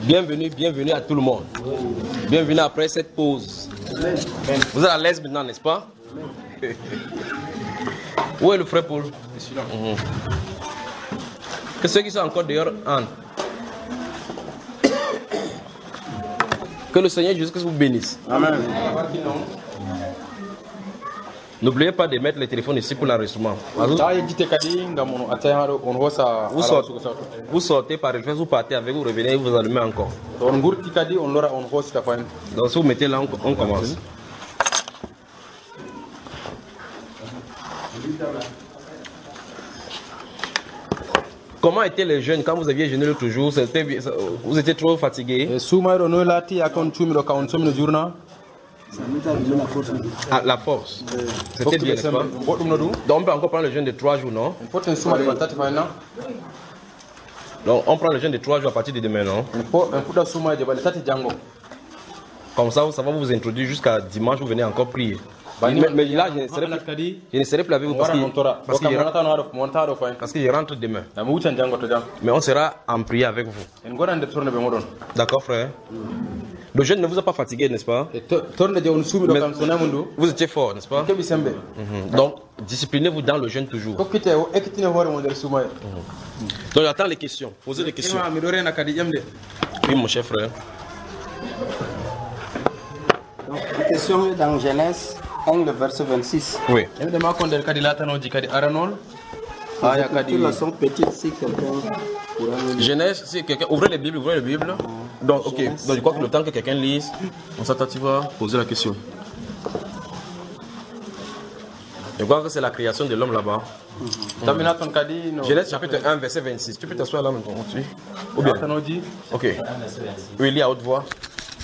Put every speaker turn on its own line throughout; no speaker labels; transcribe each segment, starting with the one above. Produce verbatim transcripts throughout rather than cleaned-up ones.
Bienvenue, bienvenue à tout le monde. Bienvenue après cette pause. Vous êtes à l'aise maintenant, n'est-ce pas? Où est le frère Paul? Mmh. Que ceux qui sont encore dehors entrent. Que le Seigneur Jésus vous bénisse.
Amen.
N'oubliez pas de mettre le téléphone ici pour l'enregistrement. Vous, sortez, vous sortez par le fait, vous partez avec, vous revenez et vous allumez encore. Donc si vous mettez là, on, on commence. Comment étaient les jeunes quand vous aviez jeûné l'autre jour? Vous étiez trop fatigué? Ah, la force. C'était bien, n'est-ce pas? Donc on peut encore prendre le jeûne de trois jours, non? Donc on prend le jeûne de trois jours à partir de demain, non? Comme ça, ça va vous introduire jusqu'à dimanche, vous venez encore prier. Mais, mais là, je ne serai plus, je ne serai plus avec vous parce qu'il parce qu'il rentre, parce qu'il rentre demain. Mais on sera en prière avec vous. D'accord, frère? Le jeûne ne vous a pas fatigué, n'est-ce pas? Mais vous étiez fort, n'est-ce pas? Mm-hmm. Donc, disciplinez-vous dans le jeûne toujours. Mm-hmm. Donc, j'attends les questions. Posez des questions. Oui, mon cher frère.
Donc, la question est dans Genèse un, le verset vingt-six.
Oui. Genèse, si quelqu'un ouvrez les Bibles, ouvrez les Bibles. Donc, ok. Donc, je crois que le temps que quelqu'un lise, on s'attend, tu vas poser la question. Je crois que c'est la création de l'homme là-bas. Mm-hmm. Genèse chapitre un, verset vingt-six. Tu peux t'asseoir là maintenant, tu ou bien? Ok. Oui, lis à haute voix.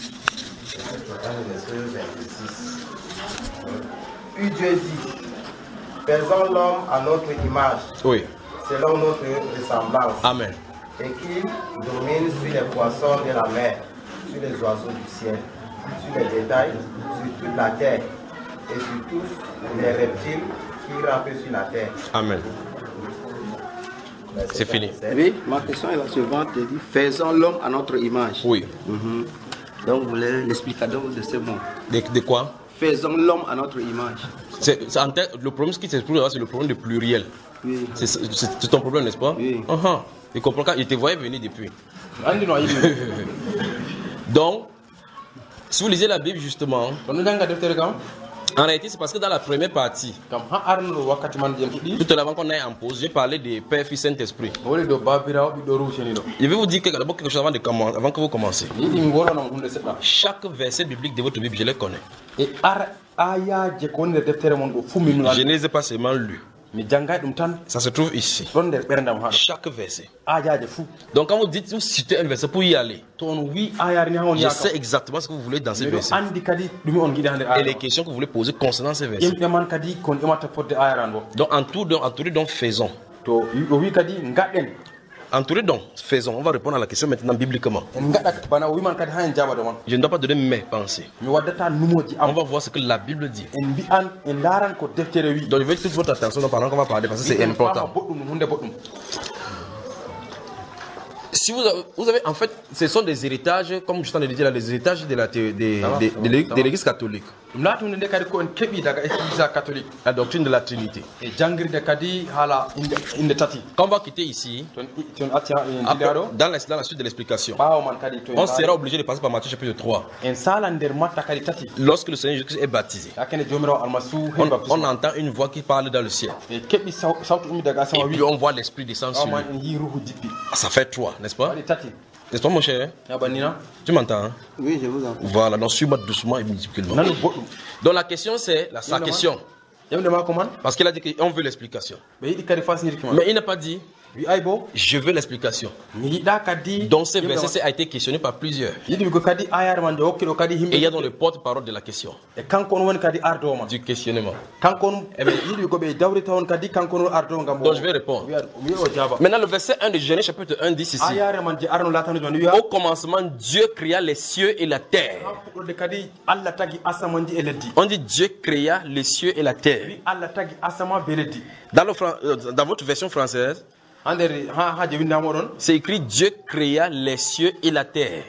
Puis Dieu dit, faisons l'homme à notre image,
oui,
selon notre ressemblance.
Amen.
Et qu'il domine sur les poissons de la mer, sur les oiseaux du ciel, sur les détails, sur toute la terre, et sur tous les reptiles qui rampent sur la terre.
Amen. C'est fini.
Oui, ma question est la suivante. Elle dit, faisons l'homme à notre image.
Oui.
Mm-hmm. Donc, vous voulez l'explication de ce mot.
De, de quoi?
Faisons l'homme à notre image.
C'est, c'est en tête, le problème qui s'exprime là, c'est le problème de pluriel.
Oui.
C'est, c'est, c'est ton problème, n'est-ce pas?
Oui.
Uh-huh. Il comprend quand il te voyait venir depuis. Donc, si vous lisez la Bible justement, en réalité, c'est parce que dans la première partie, tout à l'heure avant qu'on aille en pause, j'ai parlé de Père, Fils, Saint-Esprit. Je vais vous dire d'abord quelque chose avant, de commencer, avant que vous commenciez. Chaque verset biblique de votre Bible, je les connais. Je ne les ai pas seulement lus. Ça se trouve ici. Chaque verset. Donc quand vous dites, vous citez un verset pour y aller, je sais exactement ce que vous voulez dans ces versets. Et les questions que vous voulez poser concernant ces versets. Donc entouré donc, entouré donc faisons. Entouré donc, faisons. On va répondre à la question maintenant bibliquement. Je ne dois pas donner mes pensées. On va voir ce que la Bible dit. Donc je veux toute votre attention pendant qu'on va parler parce que c'est important. Si vous avez, vous avez, en fait, ce sont des héritages, comme je t'en ai dit là, des héritages de la de, de, de, de, de, de l'Église catholique. La doctrine de la Trinité. Quand on va quitter ici, après, dans, la, dans la suite de l'explication, on sera obligé de passer par Matthieu chapitre trois. Lorsque le Seigneur Jésus est baptisé, on, on entend une voix qui parle dans le ciel. Et puis on voit l'Esprit descendre sur lui. Ça fait trois, n'est-ce pas? N'est-ce pas mon cher? Tu m'entends? Hein?
Oui, je vous entends.
Voilà, donc suis-moi doucement et multipliquement. Donc la question c'est, la, sa question. Parce qu'il a dit qu'on veut l'explication. Mais il n'a pas dit, je veux l'explication. Donc ce verset a été questionné par plusieurs. Et il y a dans le porte-parole de la question. Du questionnement. Donc je vais répondre. Maintenant le verset un de Genèse chapitre un dit ceci. Au commencement Dieu créa les cieux et la terre. On dit Dieu créa les cieux et la terre. Dans, le, dans votre version française, C'est écrit Dieu créa les cieux et la terre.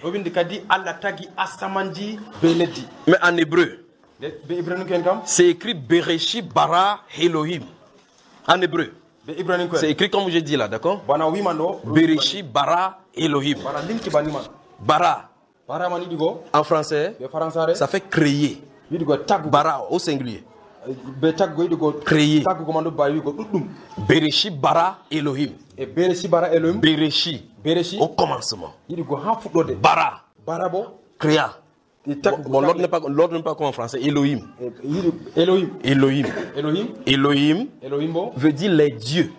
Mais en hébreu, c'est écrit Bereshit bara Elohim. En hébreu. C'est écrit comme je dis là, d'accord? Bereshit bara Elohim. Bara. En français, ça fait créer. Bara au singulier. Créer. Bereshit bara Elohim. Bereshit. Au commencement. Bara. Créa. Bon, l'ordre n'est pas, l'ordre n'est pas comme en français. Elohim.
Elohim.
Elohim.
Elohim.
Elohim.
Elohim
veut dire les dieux.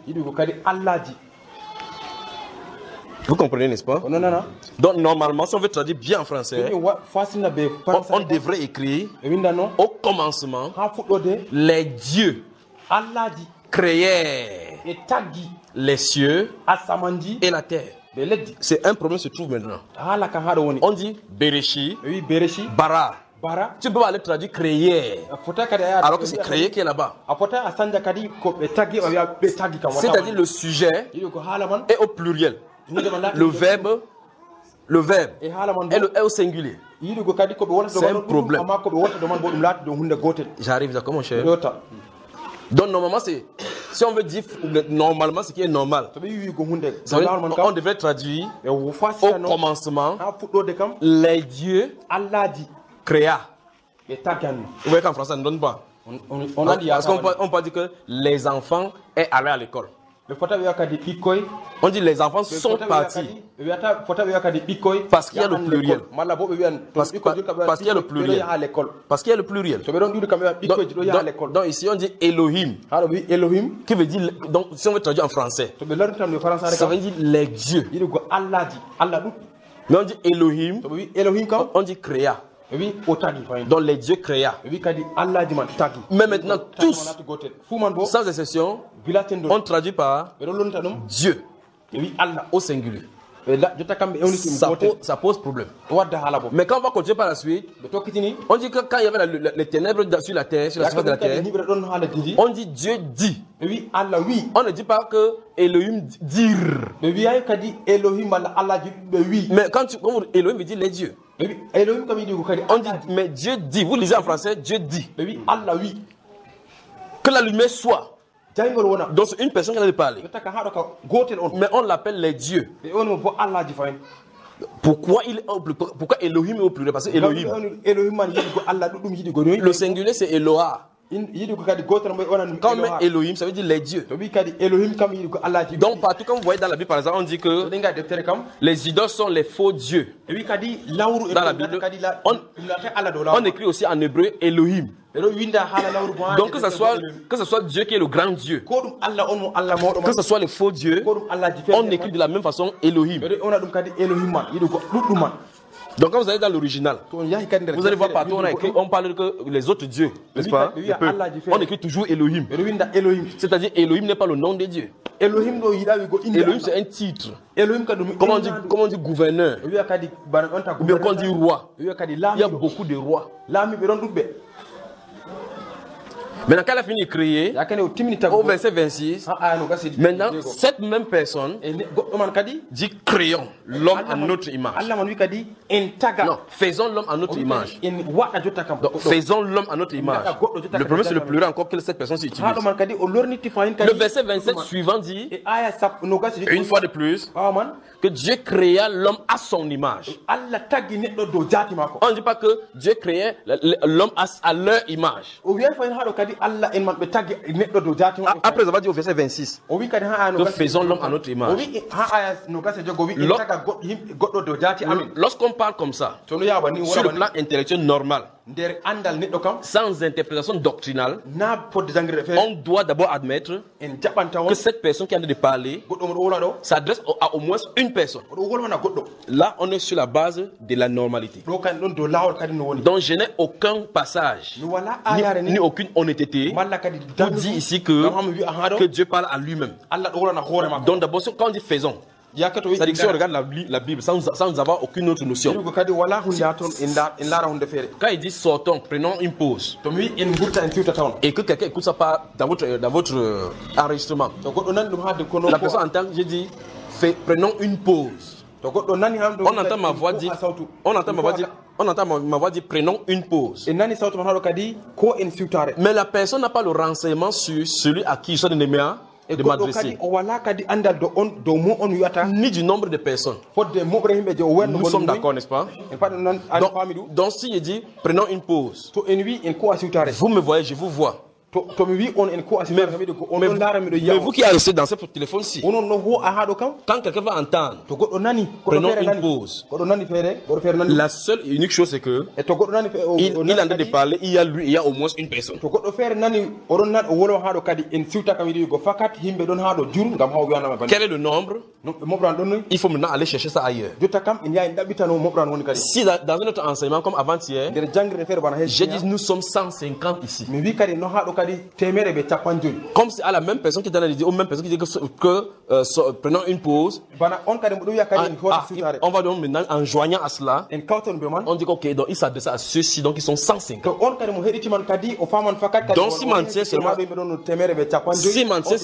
Vous comprenez, n'est-ce pas?
Non, non, non.
Donc, normalement, si on veut traduire bien en français, on, on devrait écrire au commencement, les dieux créèrent les cieux et la terre. C'est un problème qui se trouve maintenant. On dit Bereshit, bara. Tu peux pas aller traduire créer alors que c'est créer qui est là-bas. C'est-à-dire le sujet est au pluriel. Le verbe, le verbe est, le, est au singulier. C'est un problème. J'arrive d'accord mon cher. Donc normalement c'est, si on veut dire normalement ce qui est normal, on, on devrait traduire au commencement les dieux créa. Vous voyez qu'en français ça ne donne pas. On, on, on a dit parce qu'on peut, on peut dire que les enfants est allé à l'école. On dit les enfants sont partis parce qu'il y a le pluriel. Parce, parce qu'il y a le pluriel. Parce qu'il y a le pluriel. Donc, donc ici on dit Elohim. Qui veut dire, donc si on veut traduire en français, ça veut dire les dieux. Mais on dit Elohim, on dit créa. Donc les dieux créa. Mais maintenant tous, sans exception, on traduit par Dieu au singulier. Ça pose, ça pose problème. Mais quand on va continuer par la suite, on dit que quand il y avait la, la, les ténèbres sur la terre, sur la surface de la terre, on dit Dieu dit. On ne dit pas que Elohim dire. Mais quand, tu, quand Elohim veut dire les dieux, on dit, mais Dieu dit. Vous lisez en français, Dieu dit. Que la lumière soit. Donc c'est une personne qui a de parler. Mais on l'appelle les dieux. Pourquoi, il, pourquoi Elohim est au pluriel? Parce que Elohim, le singulier c'est Eloha. Quand on met Elohim, ça veut dire les dieux. Donc partout quand vous voyez dans la Bible par exemple, on dit que les idoles sont les faux dieux. Dans la Bible, on, on écrit aussi en hébreu Elohim. Donc que ce soit que ce soit Dieu qui est le grand Dieu, que ce soit les faux dieux, on écrit de la même façon Elohim. Donc quand vous allez dans l'original, vous allez voir partout on a écrit, on parle que les autres dieux, n'est-ce pas? On écrit toujours Elohim. C'est-à-dire Elohim n'est pas le nom des dieux. Elohim c'est un titre. Comment on dit, comment on dit gouverneur, ou bien quand on dit roi. Il y a beaucoup de rois. Maintenant, quand elle a fini de créer, au verset vingt-six, maintenant, cette même personne dit créons l'homme à notre image. Non, faisons l'homme à notre image. Donc, faisons l'homme à notre image. Le problème, c'est le pluriel encore que cette personne s'utilise. Le verset vingt-sept suivant dit, une fois de plus, que Dieu créa l'homme à son image. On ne dit pas que Dieu créait l'homme à leur image. Après avoir dit au verset vingt-six, que faisons l'homme à notre image. Lorsqu'on parle comme ça, sur le plan intellectuel normal, sans interprétation doctrinale, on doit d'abord admettre que cette personne qui est en train de parler s'adresse à au moins une personne. Là, on est sur la base de la normalité. Donc, je n'ai aucun passage, ni, ni aucune honnêteté pour dire ici que, que Dieu parle à lui-même. Donc, d'abord, quand on dit faisons, C'est-à-dire que si on regarde la, la Bible sans, sans avoir aucune autre notion. Quand il dit sortons, prenons une pause. Et que quelqu'un écoute ça pas dans votre, dans votre euh, enregistrement. La personne entend, j'ai dit, fait, prenons une pause. On entend ma voix dire, on entend ma voix dire, on entend ma, ma voix dire, prenons une pause. Mais la personne n'a pas le renseignement sur celui à qui je suis donné de m'adresser. Ni du nombre de personnes. Nous sommes d'accord, n'est-ce pas? Donc, donc si je dis, prenons une pause. Vous me voyez, je vous vois. Mais, mais vous qui êtes resté dans ce téléphone-ci, quand quelqu'un va entendre, prenons une pause. La seule et unique chose, c'est que il, il est en train de parler, il y a lui, il y a au moins une personne. Quel est le nombre? Il faut maintenant aller chercher ça ailleurs. Si dans un autre enseignement comme avant-hier, j'ai dit nous sommes cent cinquante ici. Comme c'est à la même personne qui est dans l'idée, aux mêmes personnes qui disent que, que euh, so, prenons une pause. Ah, ah, on va donc maintenant en joignant à cela, on dit ok, donc il s'adresse à ceux-ci, donc ils sont cent cinquante. Donc si m'en tient seulement, si m'en tient,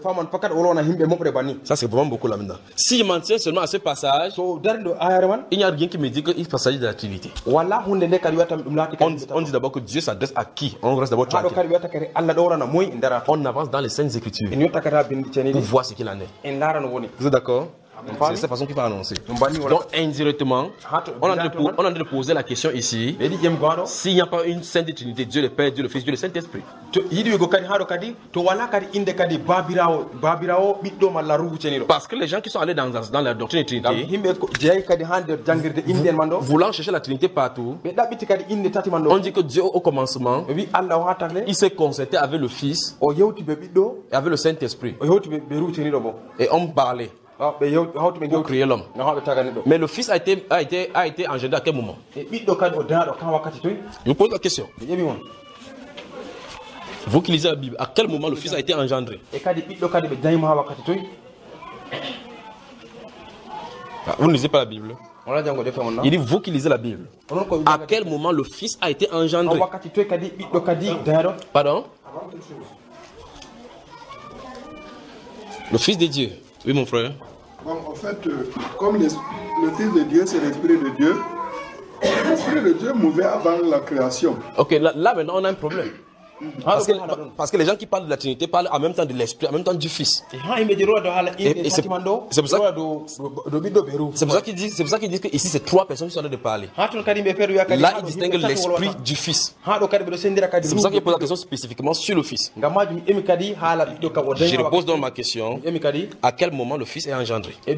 ça c'est vraiment beaucoup là maintenant. Si je m'en tiens seulement à ce passage, il n'y a rien qui me dit qu'il s'agit de la Trinité. On, on dit d'abord que Dieu s'adresse à qui? On reste d'abord tranquille. On avance dans les Saintes Écritures pour voir ce qu'il en est. Vous êtes d'accord? C'est de cette façon qu'il va annoncer. Donc indirectement, on est en train de poser la question ici, s'il n'y a pas une Sainte Trinité, Dieu le Père, Dieu le Fils, Dieu le Saint-Esprit. Parce que les gens qui sont allés dans, dans la doctrine de Trinité, voulant chercher la Trinité partout, on dit que Dieu au commencement, il s'est concerté avec le Fils et avec le Saint-Esprit. Et on parlait pour créer l'homme. Mais le Fils a été, a été, a été engendré à quel moment? Je vous pose la question. Vous qui lisez la Bible, à quel moment le Fils a été engendré? Vous ne lisez pas la Bible. Il dit vous qui lisez la Bible. À quel moment le Fils a été engendré? Pardon? Le Fils de Dieu. Oui, mon frère.
Bon, en fait, euh, comme les, le Fils de Dieu, c'est l'Esprit de Dieu, l'Esprit de Dieu mouvait avant la création.
Ok, là, là maintenant on a un problème. Parce que, parce que les gens qui parlent de la Trinité parlent en même temps de l'Esprit, en même temps du Fils. Et, et c'est pour ça, qu'ils disent, c'est pour ça qu'ils disent que ici c'est trois personnes qui sont en train de parler. Là ils distinguent l'Esprit du Fils. C'est pour ça qu'ils posent la question spécifiquement sur le Fils. Je repose donc ma question. À quel moment le Fils est engendré? Et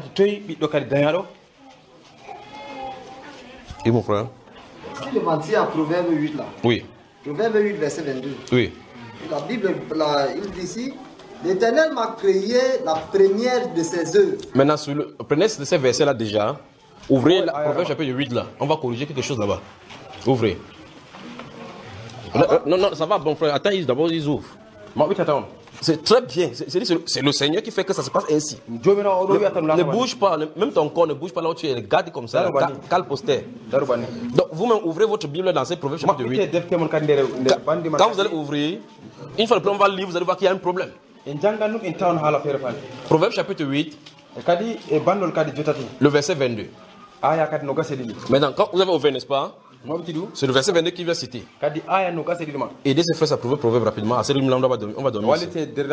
mon frère?
Si je mentis à Proverbe huit là.
Oui.
Proverbe huit, verset vingt-deux.
Oui.
La Bible, la, il dit ici, l'Éternel m'a créé la première de ses œuvres.
Maintenant, sur le, prenez ces versets-là déjà. Ouvrez la Proverbe chapitre huit là. On va corriger quelque chose là-bas. Ouvrez. Non, non, ça va, bon frère. Attends, d'abord ils ouvrent. C'est très bien. C'est le Seigneur qui fait que ça se passe ainsi. Ne, ne bouge pas, même ton corps ne bouge pas là où tu es. Garde comme ça, cale poster. Donc vous-même ouvrez votre Bible dans ces Proverbes chapitre huit. Quand vous allez ouvrir, une fois le plan va lire, vous allez voir qu'il y a un problème. Proverbe chapitre huit, le verset vingt-deux. Maintenant, quand vous avez ouvert, n'est-ce pas? C'est le verset vingt-deux qui vient citer. Et de ces frères, ça prouve proverbe rapidement. On va dormir. On va dormir ici.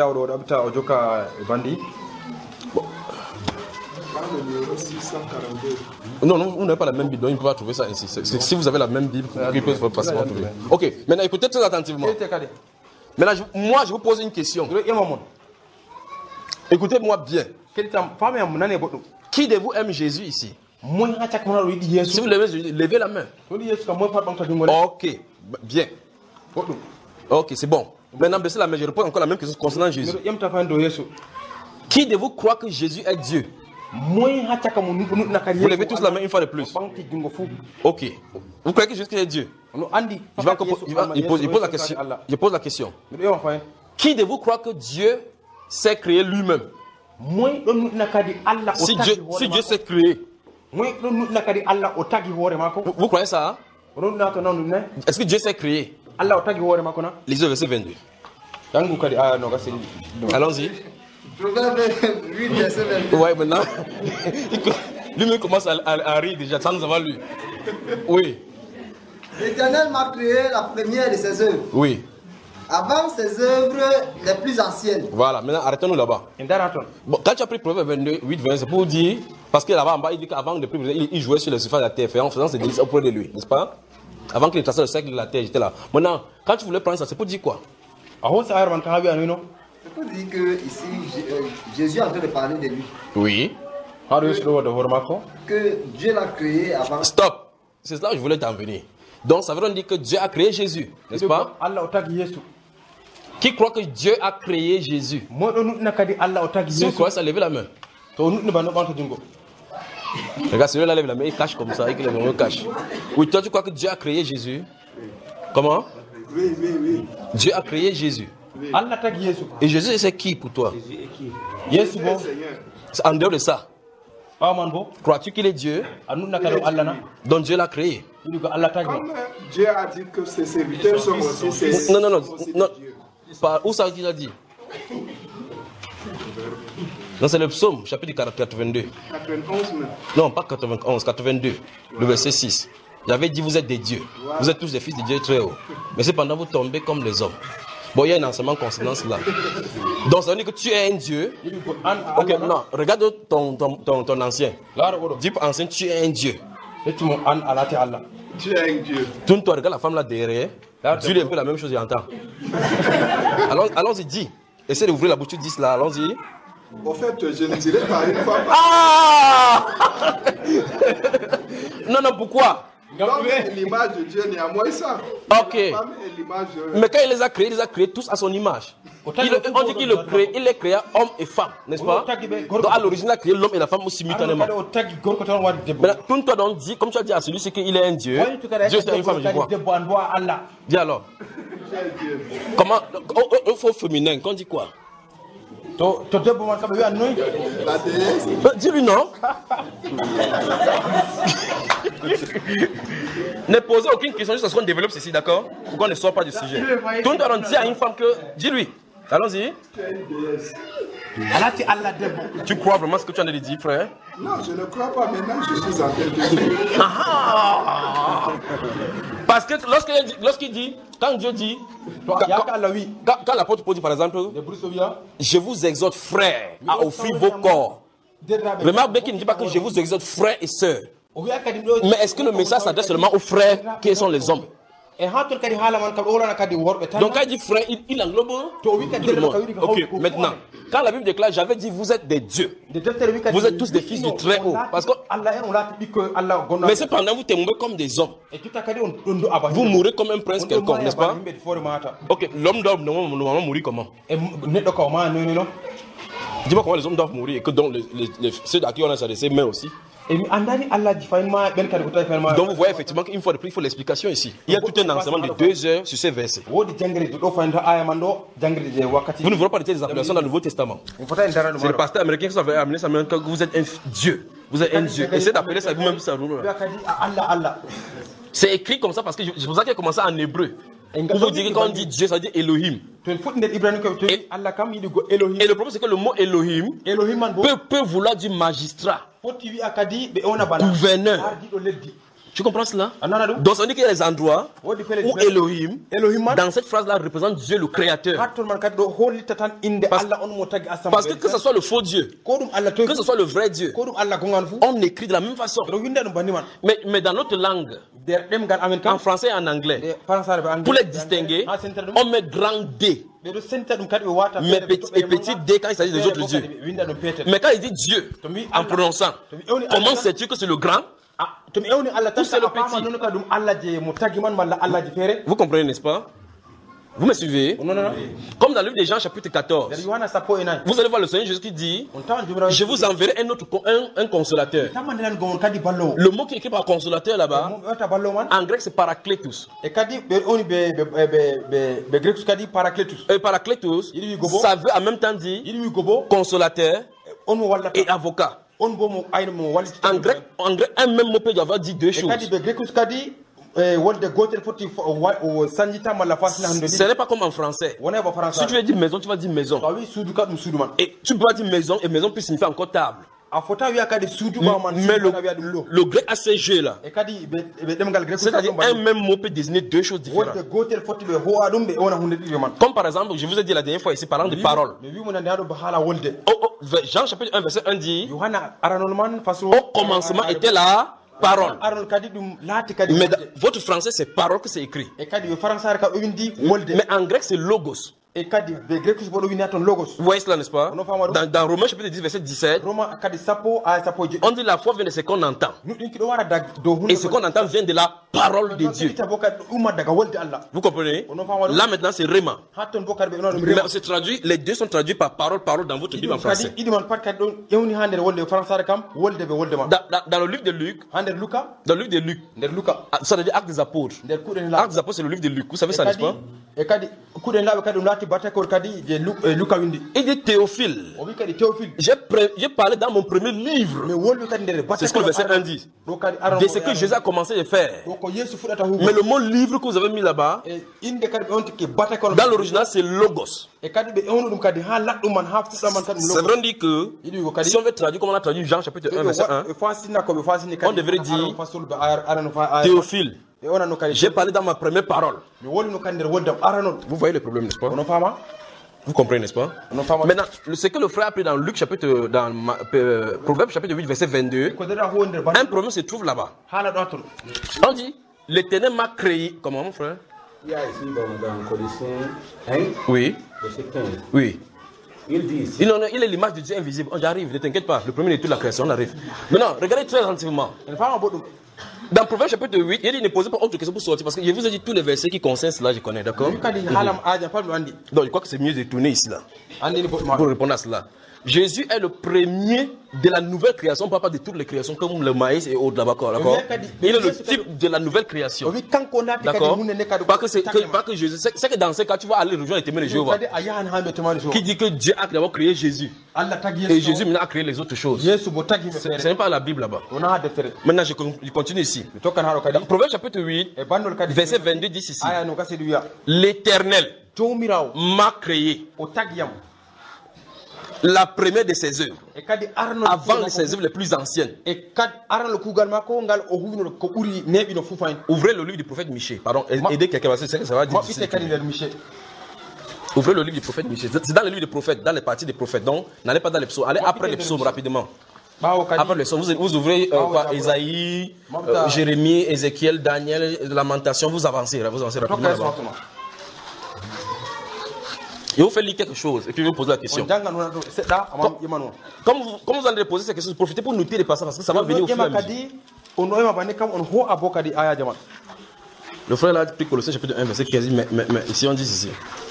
Non, non, vous n'avez pas la même Bible, donc il ne peut pas trouver ça ici. Si vous avez la même Bible, il peut facilement trouver. Ok, maintenant écoutez très attentivement. Maintenant, je, moi, je vous pose une question. Écoutez-moi bien. Qui de vous aime Jésus ici? Si vous levez, levez la main. Ok, bien. Ok, c'est bon. Maintenant, baissez la main. Je repose encore la même question concernant Jésus. Qui de vous croit que Jésus est Dieu? Vous levez tous la main une fois de plus. Ok. Vous croyez que Jésus est Dieu? Je, vais encore, je, vais, je, pose, je, pose la question, je pose la question. Qui de vous croit que Dieu s'est créé lui-même? Si Dieu, si Dieu s'est créé, vous, vous croyez ça? Hein? Est-ce que Dieu s'est créé? Lisez verset vingt-deux. Allons-y.
Proverbe huit, verset vingt-deux.
Ouais, maintenant, lui-même commence à, à, à rire déjà, sans nous avoir lu. Oui.
L'Éternel m'a créé la première de ses œuvres.
Oui.
Avant ses œuvres les plus anciennes.
Voilà, maintenant arrêtons-nous là-bas. Bon, quand tu as pris Proverbe vingt-deux, huit, vingt, c'est pour dire, parce que là-bas en bas, il dit qu'avant de prier, il, il jouait sur la surface de la terre, en faisant ses délices auprès de lui, n'est-ce pas? Avant qu'il traçait le cercle de la terre, j'étais là. Maintenant, quand tu voulais prendre ça, c'est pour dire quoi?
C'est pour dire que ici, Jésus est en train de parler de lui.
Oui.
Que Dieu l'a créé avant.
Stop. C'est là que je voulais t'en venir. Donc ça veut dire que Dieu a créé Jésus, n'est-ce pas? Qui croit que Dieu a créé Jésus? Si vous croyez ça, levez la main. Regarde, celui-là lève la main, il cache comme ça, il le cache. Oui, toi tu crois que Dieu a créé Jésus? Comment?
Oui, oui, oui.
Dieu a créé Jésus.
Oui.
Et Jésus c'est qui pour toi?
Jésus est
En dehors de ça, crois-tu qu'il est Dieu? Donc Dieu l'a créé.
Comme Dieu a dit que ses serviteurs sont aussi ses
Non, non, non. non. Par où ça qu'il a dit? Non, c'est le psaume, chapitre quatre-vingt-deux.
quatre-vingt-onze même.
Non, pas quatre-vingt-onze, quatre-vingt-deux, le verset six. J'avais dit, vous êtes des dieux. Vous êtes tous des fils de Dieu très haut. Mais cependant, vous tombez comme les hommes. Bon, il y a un enseignement concernant cela. Donc, ça veut dire que tu es un dieu. Ok, non, regarde ton, ton, ton, ton ancien. Dis pour ancien, tu es un dieu.
Tu es un dieu.
Tourne-toi, regarde la femme là derrière. Dieu lui un peu la même chose, il entend. Allons, allons-y, dis. Essaie d'ouvrir la bouche, tu dis cela, allons-y.
En fait, je ne dirais pas une fois.
Ah Non, non, pourquoi?
Donc, l'image de Dieu, néanmoins, ça.
Ok.
De...
Mais quand il les a créés, il les a créés tous à son image. Il, on dit qu'il le crée, il les créa homme et femme, n'est-ce pas? Donc à l'origine, il a créé l'homme et la femme simultanément. Maintenant, toi donc dis, comme tu as dit à celui-ci qu'il est un Dieu, Dieu c'est une femme, je vois. Dis alors. Comment? Il faut féminin, qu'on dit quoi? Dis-lui non. Ne posez aucune question jusqu'à ce qu'on développe ceci, d'accord? Pour qu'on ne sorte pas du sujet. Tout le monde dit à une femme que. Dis-lui. Allons-y. Tu crois vraiment ce que tu as dit, frère?
Non, je ne crois pas. Maintenant, je suis en train de dire.
Ah, parce que lorsqu'il dit, lorsqu'il dit, quand Dieu dit, quand, quand, quand l'apôtre Paul dit par exemple, je vous exhorte, frères, à offrir vos corps. Remarque bien qu'il ne dit pas que je vous exhorte, frères et sœurs. Mais est-ce que le message s'adresse seulement aux frères qui sont les hommes? Donc quand il dit frère, il, il englobe tout le monde. Ok, maintenant, quand la Bible déclare, j'avais dit vous êtes des dieux. Vous êtes tous des fils du très haut. Parce que, mais cependant, vous témoignez comme des hommes. Vous mourrez comme un prince quelconque, n'est-ce pas? Ok, l'homme doit normalement mourir comment? Dis-moi comment les hommes doivent mourir et que donc les, les, les, ceux à qui on a s'adressé mais aussi. Donc vous voyez effectivement qu'une fois de plus il faut l'explication ici. Il y a tout un enseignement de deux heures sur ces versets. Vous ne voulez pas des appellations dans le Nouveau Testament. C'est le pasteur américain qui avait amené ça que vous êtes un Dieu. Vous êtes un Dieu. Essayez d'appeler ça vous-même ça. C'est écrit comme ça parce que c'est pour ça qu'il a commencé en hébreu. Pour vous dire quand on dit Dieu, ça veut dire Elohim. Et, et le problème c'est que le mot Elohim peut, peut vouloir dire magistrat, gouverneur. Tu comprends cela? Donc ça veut dire qu'il y a des endroits où Elohim, dans cette phrase-là, représente Dieu le Créateur. Parce, parce que que ce soit le faux Dieu, que ce soit le vrai Dieu, on écrit de la même façon. Mais, mais dans notre langue, en français et en anglais, pour les distinguer, on met grand D. Mais petit, et petit D quand il s'agit des autres dieux. Mais quand il dit Dieu, en prononçant, comment sais-tu que c'est le grand? Ou c'est le petit? Vous comprenez, n'est-ce pas? Vous me suivez? Comme dans le livre des Jean chapitre quatorze, vous allez voir le Seigneur Jésus qui dit, je vous enverrai un autre un, un consolateur. Le mot qui est écrit par consolateur là-bas, en grec c'est parakletos. Et parakletos, ça veut en même temps dire consolateur et avocat. En grec, en grec, un même mot peut avoir dit deux choses. Ce n'est pas comme en français. Si tu veux dire maison, tu vas dire maison. Et tu peux dire maison et maison peut signifier encore table. Mais le, le grec a ces jeux là. C'est-à-dire un même mot peut désigner deux choses différentes. Comme par exemple, je vous ai dit la dernière fois ici, parlant de parole. Oh, oh, Jean chapitre un verset un dit, au commencement était la parole. Mais dans votre français c'est parole que c'est écrit. Mais en grec c'est logos. Vous voyez cela, n'est-ce pas? Dans, dans Romains chapitre dix, verset dix-sept, on dit la foi vient de ce qu'on entend. Et ce qu'on entend vient de la parole de Dieu. Vous comprenez? Là maintenant c'est Réma. Mais on se traduit, les deux sont traduits par parole, parole dans votre Bible en français. Dans, dans, dans le livre de Luc, dans le livre de Luc, ça veut dire Actes des Apôtres. Actes des Apôtres c'est le livre de Luc. Vous savez ça, n'est-ce pas? Il dit Théophile. J'ai parlé dans mon premier livre. C'est ce que le verset un dit. De ce que Jésus a commencé de faire. Mais le mot livre que vous avez mis là-bas, dans l'original c'est logos. Ça veut dire que si on veut traduire comme on a traduit Jean chapitre un verset un, on devrait dire Théophile. J'ai parlé dans ma première parole. Vous voyez le problème, n'est-ce pas? Vous comprenez, n'est-ce pas? Maintenant, ce que le frère a pris dans Luc chapitre, dans euh, Proverbe chapitre huit verset vingt-deux, un problème se trouve là-bas. On dit, l'Éternel m'a créé. Comment, mon frère?
Il y a ici dans Colossiens un,
oui.
verset quinze.
Oui.
Il dit ici.
Il, il est l'image de Dieu invisible. Oh, j'arrive, ne t'inquiète pas. Le premier de toute la création, on arrive. Maintenant, regardez très attentivement. Dans Proverbe chapitre huit, il dit ne posez pas autre question pour sortir parce que je vous ai dit tous les versets qui concernent cela, je connais, d'accord? Donc je crois que c'est mieux de tourner ici là pour répondre à cela. Jésus est le premier de la nouvelle création, pas de toutes les créations comme le maïs et autres là-bas, d'accord? Il est le type de la nouvelle création. D'accord? Pas que c'est que, pas que Jésus, c'est que dans ce cas tu vas aller rejoindre les témoins de Jéhovah. Qui dit que Dieu a d'abord créé Jésus. Et Jésus maintenant a créé les autres choses. Ce n'est pas la Bible là-bas. Maintenant je continue ici. Dans Proverbe chapitre huit, verset vingt-deux dit ici. L'Éternel m'a créé. La première de ses œuvres, avant ses œuvres les plus anciennes. Ouvrez le livre du prophète Michée. Pardon, aidez quelqu'un parce que ça va dire. Ouvrez le livre du prophète Michée. C'est dans le livre des prophètes, dans les parties des prophètes. Donc, n'allez pas dans les psaumes. Allez après les psaumes rapidement. Après les psaumes, vous, vous ouvrez euh, quoi, Isaïe, euh, Jérémie, Ézéchiel, Daniel, Lamentation. Vous avancez, vous avancez rapidement là-bas. Et vous faites lire quelque chose et puis vous posez la question. Comme, comme, vous, comme vous allez poser cette question, profitez pour noter les passages parce que ça va venir au fur et à mesure. Le frère là a pris Colossiens chapitre un verset quinze, mais, mais, mais ici on dit ici.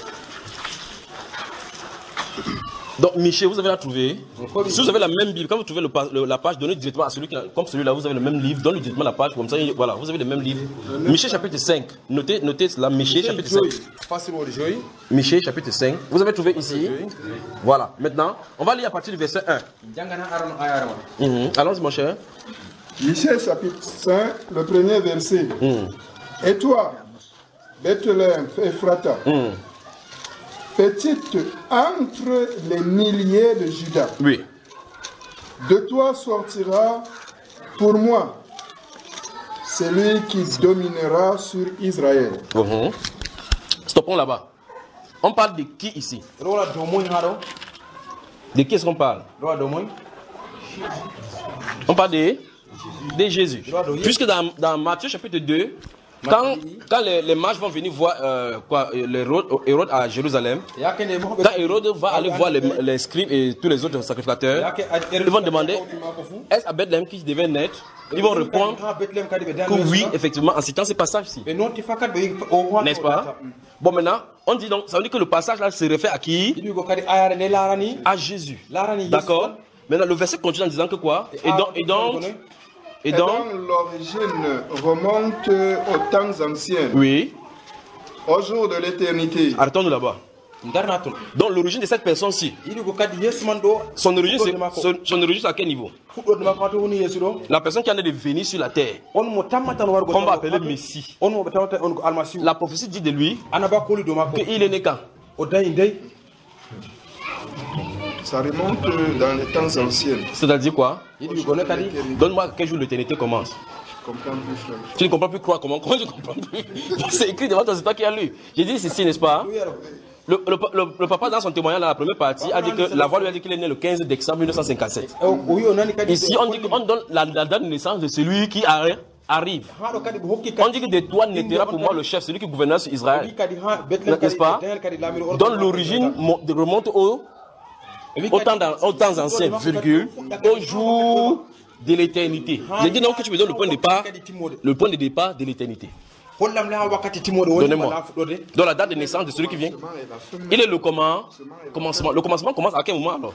Donc Michée, vous avez la trouvé. Si vous avez la même Bible, quand vous trouvez le, le, la page, donnez directement à celui qui, comme celui-là, vous avez le même livre, donnez directement la page, comme ça, voilà, vous avez le même livre. Michée chapitre cinq, notez, notez là, Michée chapitre cinq. Michée chapitre cinq, vous avez trouvé ici. Voilà, maintenant, on va lire à partir du verset un. Mmh. Allons-y mon cher.
Michée chapitre cinq, le premier verset. Mmh. Et toi, Bethléem, Ephrata, mmh. petite entre les milliers de Juda.
Oui.
De toi sortira pour moi celui qui dominera sur Israël.
Uh-huh. Stoppons là-bas. On parle de qui ici? De qui est-ce qu'on parle? On parle de, de Jésus. Puisque dans, dans Matthieu chapitre deux, Quand, quand les, les mages vont venir voir euh, quoi, Hérode, Hérode à Jérusalem, quand Hérode va aller voir les, les scribes et tous les autres sacrificateurs, ils vont demander, est-ce à Bethléem qui devait naître? Ils vont répondre que oui, effectivement, en citant ces passages-ci. N'est-ce pas? Bon, maintenant, on dit donc, ça veut dire que le passage là se réfère à qui? À Jésus. D'accord? Maintenant, le verset continue en disant que quoi? Et donc, et donc
Et donc, l'origine remonte aux temps anciens.
Oui.
Au jour de l'éternité.
Arrêtons-nous là-bas. Donc l'origine de cette personne-ci, son origine, c'est, son, son origine c'est à quel niveau? La personne qui en est de venir sur la terre, qu'on va appeler Messie. La prophétie dit de lui qu'il est né quand?
Ça remonte dans les temps anciens.
C'est-à-dire quoi? Donne-moi quel jour l'éternité commence.
Je comprends plus, frère.
Tu ne comprends plus quoi? Comment? Comment tu comprends plus? C'est écrit devant toi, c'est toi qui as lu. J'ai dit ceci, n'est-ce pas? Le, le, le, le papa, dans son témoignage, dans la première partie, a dit que la voix lui a dit qu'il est né le quinze décembre mille neuf cent cinquante-sept. Ici, on dit qu'on donne la, la date de naissance de celui qui arrive. arrive. On dit que de toi naîtra pour moi le chef, celui qui gouvernera sur Israël. N'est-ce pas? Dont l'origine remonte au, au, temps, au temps ancien, virgule, au jour de l'éternité. J'ai dit donc que tu me donnes le point de départ, le point de départ de l'éternité. Donnez-moi. Dans la date de naissance de celui qui vient. Il est le comment, commencement. Le commencement commence à quel moment alors?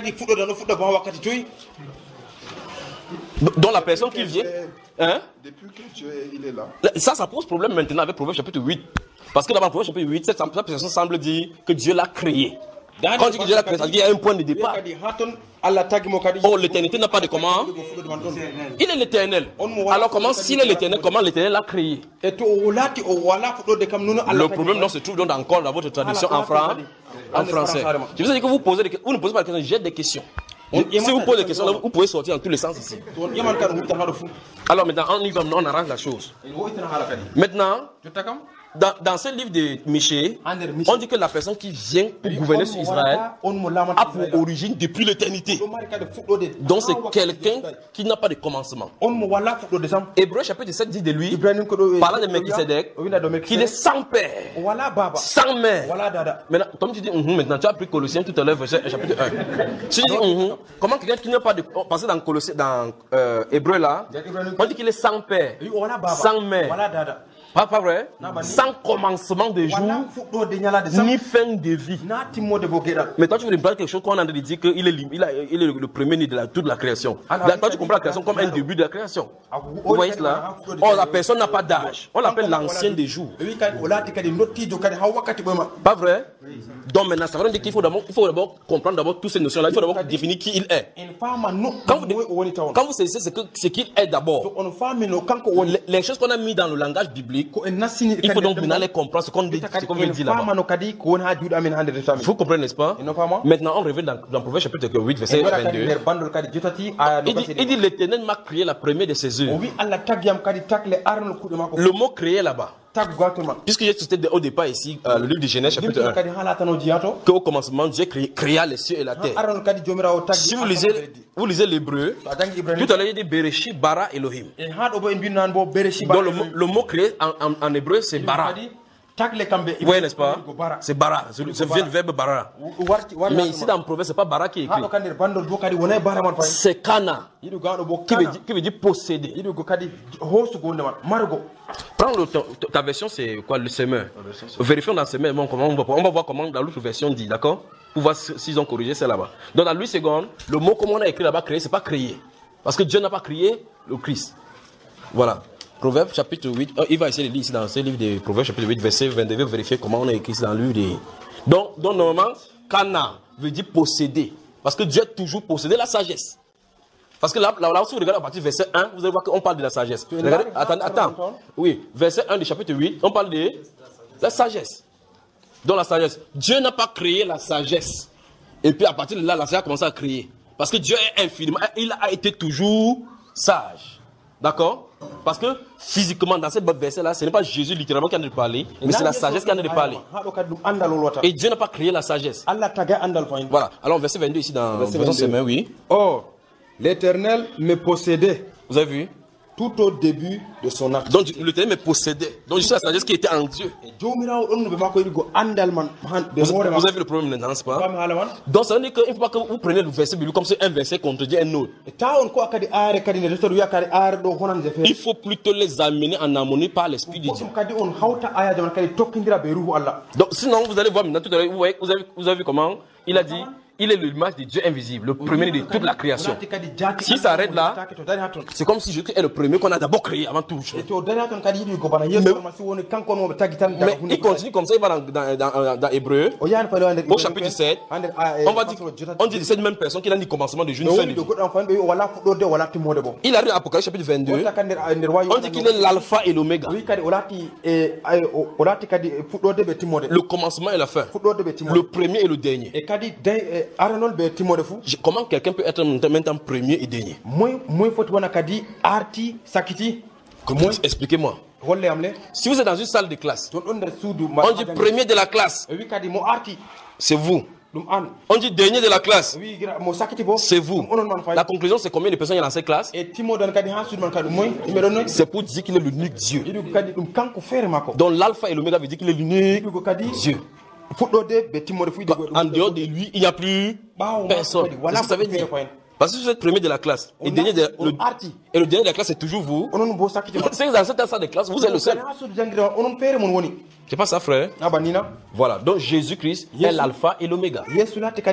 Dans la personne qui vient. Hein?
Depuis que Dieu il est là.
Ça, ça pose problème maintenant avec Proverbe chapitre huit. Parce que dans Proverbe chapitre huit, cette personne semble dire que Dieu l'a créé. Quand on dit que Dieu l'a créé, ça veut dire qu'il y a un point de départ. Oh, l'éternité n'a pas de comment? Il est l'éternel. Alors comment, s'il est l'éternel, comment l'éternel l'a créé? Le problème non, se trouve donc encore dans votre traduction en, fran... en français. Je vous ai dit que vous, posez des... vous ne posez pas de questions, j'ai des questions. Si vous posez des questions, vous pouvez sortir dans tous les sens ici. Alors maintenant, on y va, on arrange la chose. Maintenant, dans, dans ce livre de Michée, on dit que la personne qui vient pour gouverner sur Israël a pour origine depuis l'éternité. Donc c'est quelqu'un qui n'a pas de commencement. Hébreu chapitre sept dit de lui, parlant de Melchisedec, qu'il est sans père, sans mère. Maintenant, comme tu dis, uh -huh, maintenant tu as pris Colossiens tout à l'heure, verset chapitre un. Si tu dis, uh -huh, comment quelqu'un qui n'a pas de... Parce que dans Colossiens, dans euh, Hébreu là, on dit qu'il est sans père, sans mère. Pas, pas vrai? Sans commencement de jour, ni fin de vie. Mais toi, tu veux parler quelque chose qu'on a dit dire qu'il est, il a, il est le premier né de la, toute la création. Là, toi, tu comprends la création comme un début de la création. Vous voyez cela? Oh, la personne n'a pas d'âge. On l'appelle l'ancien des jours. Pas vrai? Donc maintenant, ça veut dire qu'il faut d'abord, il faut d'abord comprendre d'abord toutes ces notions-là. Il faut d'abord définir qui il est. Quand vous, quand vous savez ce qu'il ce qu'il est d'abord, les, les choses qu'on a mis dans le langage biblique, il faut donc maintenant les comprendre ce qu'on dit, ce qu'on veut dire là-bas. Vous comprenez, n'est-ce pas? Maintenant, on revient dans, dans Proverbe chapitre huit, verset vingt-deux. Il dit, il dit l'éternel m'a créé la première de ses œuvres. Le mot créé là-bas. Puisque j'ai cité au départ ici, euh, le livre de Genèse chapitre un, qu'au commencement Dieu créa les cieux et la terre. Si vous lisez, vous lisez l'hébreu, tout à l'heure il dit Bereshit bara Elohim. Donc le, le mot créé en, en, en hébreu c'est bara. Vous voyez, n'est-ce pas? C'est bara, c'est vient du verbe bara. Mais ici dans le proverbe, c'est pas bara qui est écrit. C'est kana, qui veut dire, qui veut dire posséder. Prends le, ta, ta version, c'est quoi? Le semeur. Vérifions dans le semeur, bon, on, va, on va voir comment dans l'autre version dit, d'accord? Pour voir s'ils ont corrigé ça là-bas. Donc dans Louis seconde, le mot comme on a écrit là-bas, créer, c'est pas créer. Parce que Dieu n'a pas créé le Christ. Voilà. Proverbe chapitre huit, oh, il va essayer de lire ici dans ce livre de Proverbe chapitre huit, verset vingt-deux, vérifier comment on a écrit ça dans le livre de... Donc, donc normalement, kana veut dire posséder. Parce que Dieu a toujours possédé la sagesse. Parce que là, là, là si vous regardez à partir du verset un, vous allez voir qu'on parle de la sagesse. Regardez, attends, attends. Oui, verset un du chapitre huit, on parle de la sagesse. Donc la sagesse. Dieu n'a pas créé la sagesse. Et puis à partir de là, la sagesse a commencé à créer. Parce que Dieu est infiniment, il a été toujours sage. D'accord? Parce que physiquement, dans cette verset-là, ce n'est pas Jésus littéralement qui en a parlé, mais c'est la sagesse qui en a parlé. Et Dieu n'a pas créé la sagesse. Voilà. Alors, verset vingt-deux ici dans verset vingt-deux. Oui.
Or, l'Éternel me possédait.
Vous avez vu?
Tout au début de son acte.
Donc l'Éternel me possédait. Donc c'est la sagesse qui était en Dieu. Vous, vous avez le problème maintenant, n'est-ce pas? Donc ça veut dire qu'il ne faut pas que vous preniez le verset biblique comme si un verset contredit un autre. Il faut plutôt les amener en harmonie par l'Esprit de Dieu. Donc sinon vous allez voir maintenant tout à l'heure, vous, vous avez, vous avez vu comment il a dit il est l'image de Dieu invisible, le premier de toute la création. Si ça arrête là, c'est comme si Jésus est le premier qu'on a d'abord créé avant tout. Mais, mais il continue comme ça, il va dans, dans, dans, dans Hébreu, au chapitre sept, on va dire, on dit de cette même personne qu'il a dit commencement de Dieu. Il arrive à Apocalypse chapitre vingt-deux, on dit qu'il est l'alpha et l'oméga. Le commencement et la fin. Le premier et le dernier. Je, comment quelqu'un peut être en même temps premier et dernier? Expliquez-moi. Si vous êtes dans une salle de classe, on dit premier de la classe, c'est vous. On dit dernier de la classe, c'est vous. La conclusion, c'est combien de personnes il y a dans cette classe? C'est pour dire qu'il est l'unique Dieu. Donc l'alpha et l'oméga veut dire qu'il est l'unique Dieu. En dehors de lui, il n'y a plus personne. C'est ce que ça veut dire. Parce que vous êtes premier de la classe et, dernier de, le, et le dernier de la classe c'est toujours vous. C'est dans cette salle de classe, vous êtes le seul. C'est pas ça, frère? Voilà, donc Jésus-Christ est l'alpha et l'oméga. Mais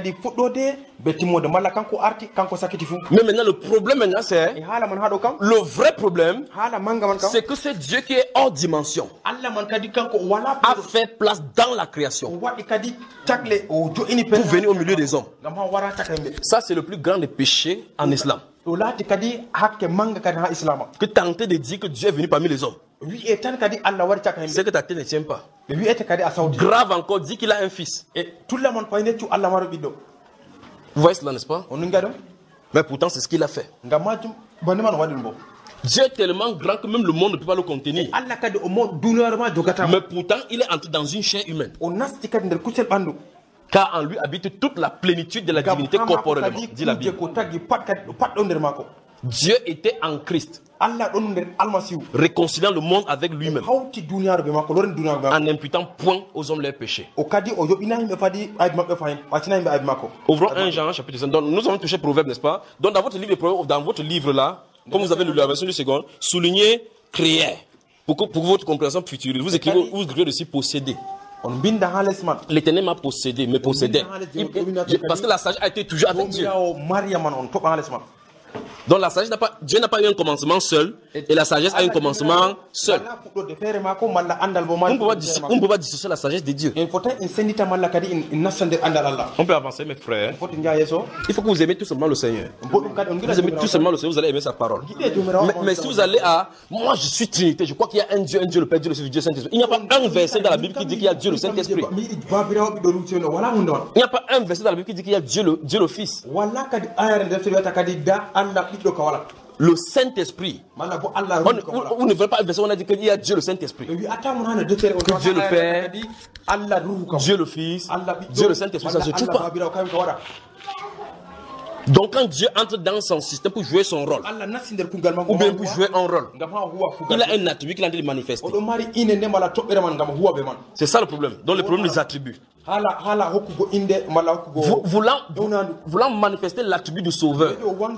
maintenant, le problème maintenant, c'est le vrai problème, c'est que c'est Dieu qui est hors dimension a fait place dans la création pour venir au milieu des hommes. Ça, c'est le plus grand des péchés en islam. Que tenter de dire que Dieu est venu parmi les hommes. C'est que ta tête ne tient pas. Grave encore, dit qu'il a un fils. Vous voyez cela, n'est-ce pas? Mais pourtant, c'est ce qu'il a fait. Dieu est tellement grand que même le monde ne peut pas le contenir. Mais pourtant, il est entré dans une chair humaine. Car en lui habite toute la plénitude de la divinité corporellement, dit la Bible. Dieu était en Christ, réconciliant le monde avec lui-même, en imputant point aux hommes leurs péchés. Ouvrons un Jean chapitre cinq. Donc, nous avons touché Proverbe, n'est-ce pas? Donc dans votre livre de Proverbe, dans votre livre là, comme vous avez lu la version du second, soulignez prière. Pour, que, pour votre compréhension future, vous écrivez, vous écrivez aussi posséder. L'Éternel m'a possédé, me possédait. Parce que la sagesse a été toujours avec Dieu. Donc la sagesse n'a pas, Dieu n'a pas eu un commencement seul, et la sagesse a eu un commencement seul. On ne peut pas dissocier la sagesse de Dieu. On peut avancer, mes frères. Il faut que vous aimez tout simplement le Seigneur. Vous aimez tout simplement le Seigneur, vous allez aimer sa parole. Mais, mais si vous allez à, moi je suis Trinité, je crois qu'il y a un Dieu, un Dieu le Père, Dieu le Fils, Dieu le Saint-Esprit. Il n'y a pas un verset dans la Bible qui dit qu'il y a Dieu le Saint-Esprit. Il n'y a pas un verset dans la Bible qui dit qu'il y a Dieu le, Dieu le Fils. Le Saint-Esprit. On, on ne veut pas un verset où on a dit qu'il y a Dieu le Saint-Esprit. Que Dieu le Père, Dieu le Fils, Dieu le Saint-Esprit, ça ne se trouve pas. Donc quand Dieu entre dans son système pour jouer son rôle, ou bien pour jouer un rôle, il a un attribut qu'il a envie de manifester. C'est ça le problème. Donc le problème des attributs. Voulant, voulant manifester l'attribut du sauveur.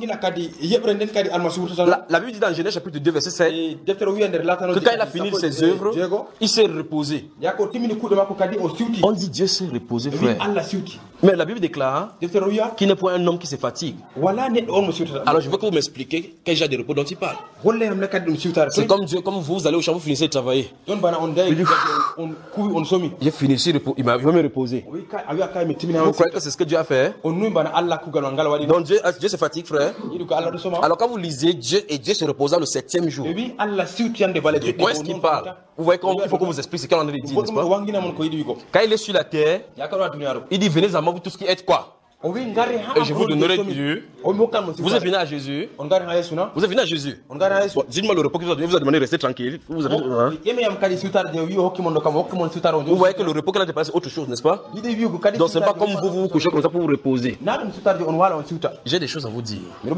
La, la Bible dit dans Genèse chapitre deux verset sept que quand il a fini ses œuvres, il s'est reposé. On dit Dieu s'est reposé, frère. Mais la Bible déclare qu'il n'est pas un homme qui se fatigue. Alors je veux que vous m'expliquiez quel genre de repos dont il parle. C'est comme Dieu, comme vous, vous allez au champ, vous finissez de travailler. J'ai fini ici, il va me reposer. Vous croyez que c'est ce que Dieu a fait? Donc Dieu, Dieu se fatigue, frère. Alors quand vous lisez Dieu et Dieu se reposa le septième jour, de quoi est-ce qu'il parle? Vous voyez qu'il faut qu'on vous explique ce qu'il en a dit, n'est-ce pas? Quand il est sur la terre, il dit venez à moi vous tous qui êtes quoi? Et je vous donnerai Dieu. Vous êtes venu à Jésus. Vous êtes venu à Jésus. Bon, dites-moi le repos que vous avez donné. Vous avez demandé de rester tranquille. Vous, avez, hein? Vous voyez que le repos qu'il a dépassé c'est autre chose, n'est-ce pas? Donc c'est pas comme vous vous couchez comme ça pour vous reposer. J'ai des choses à vous dire.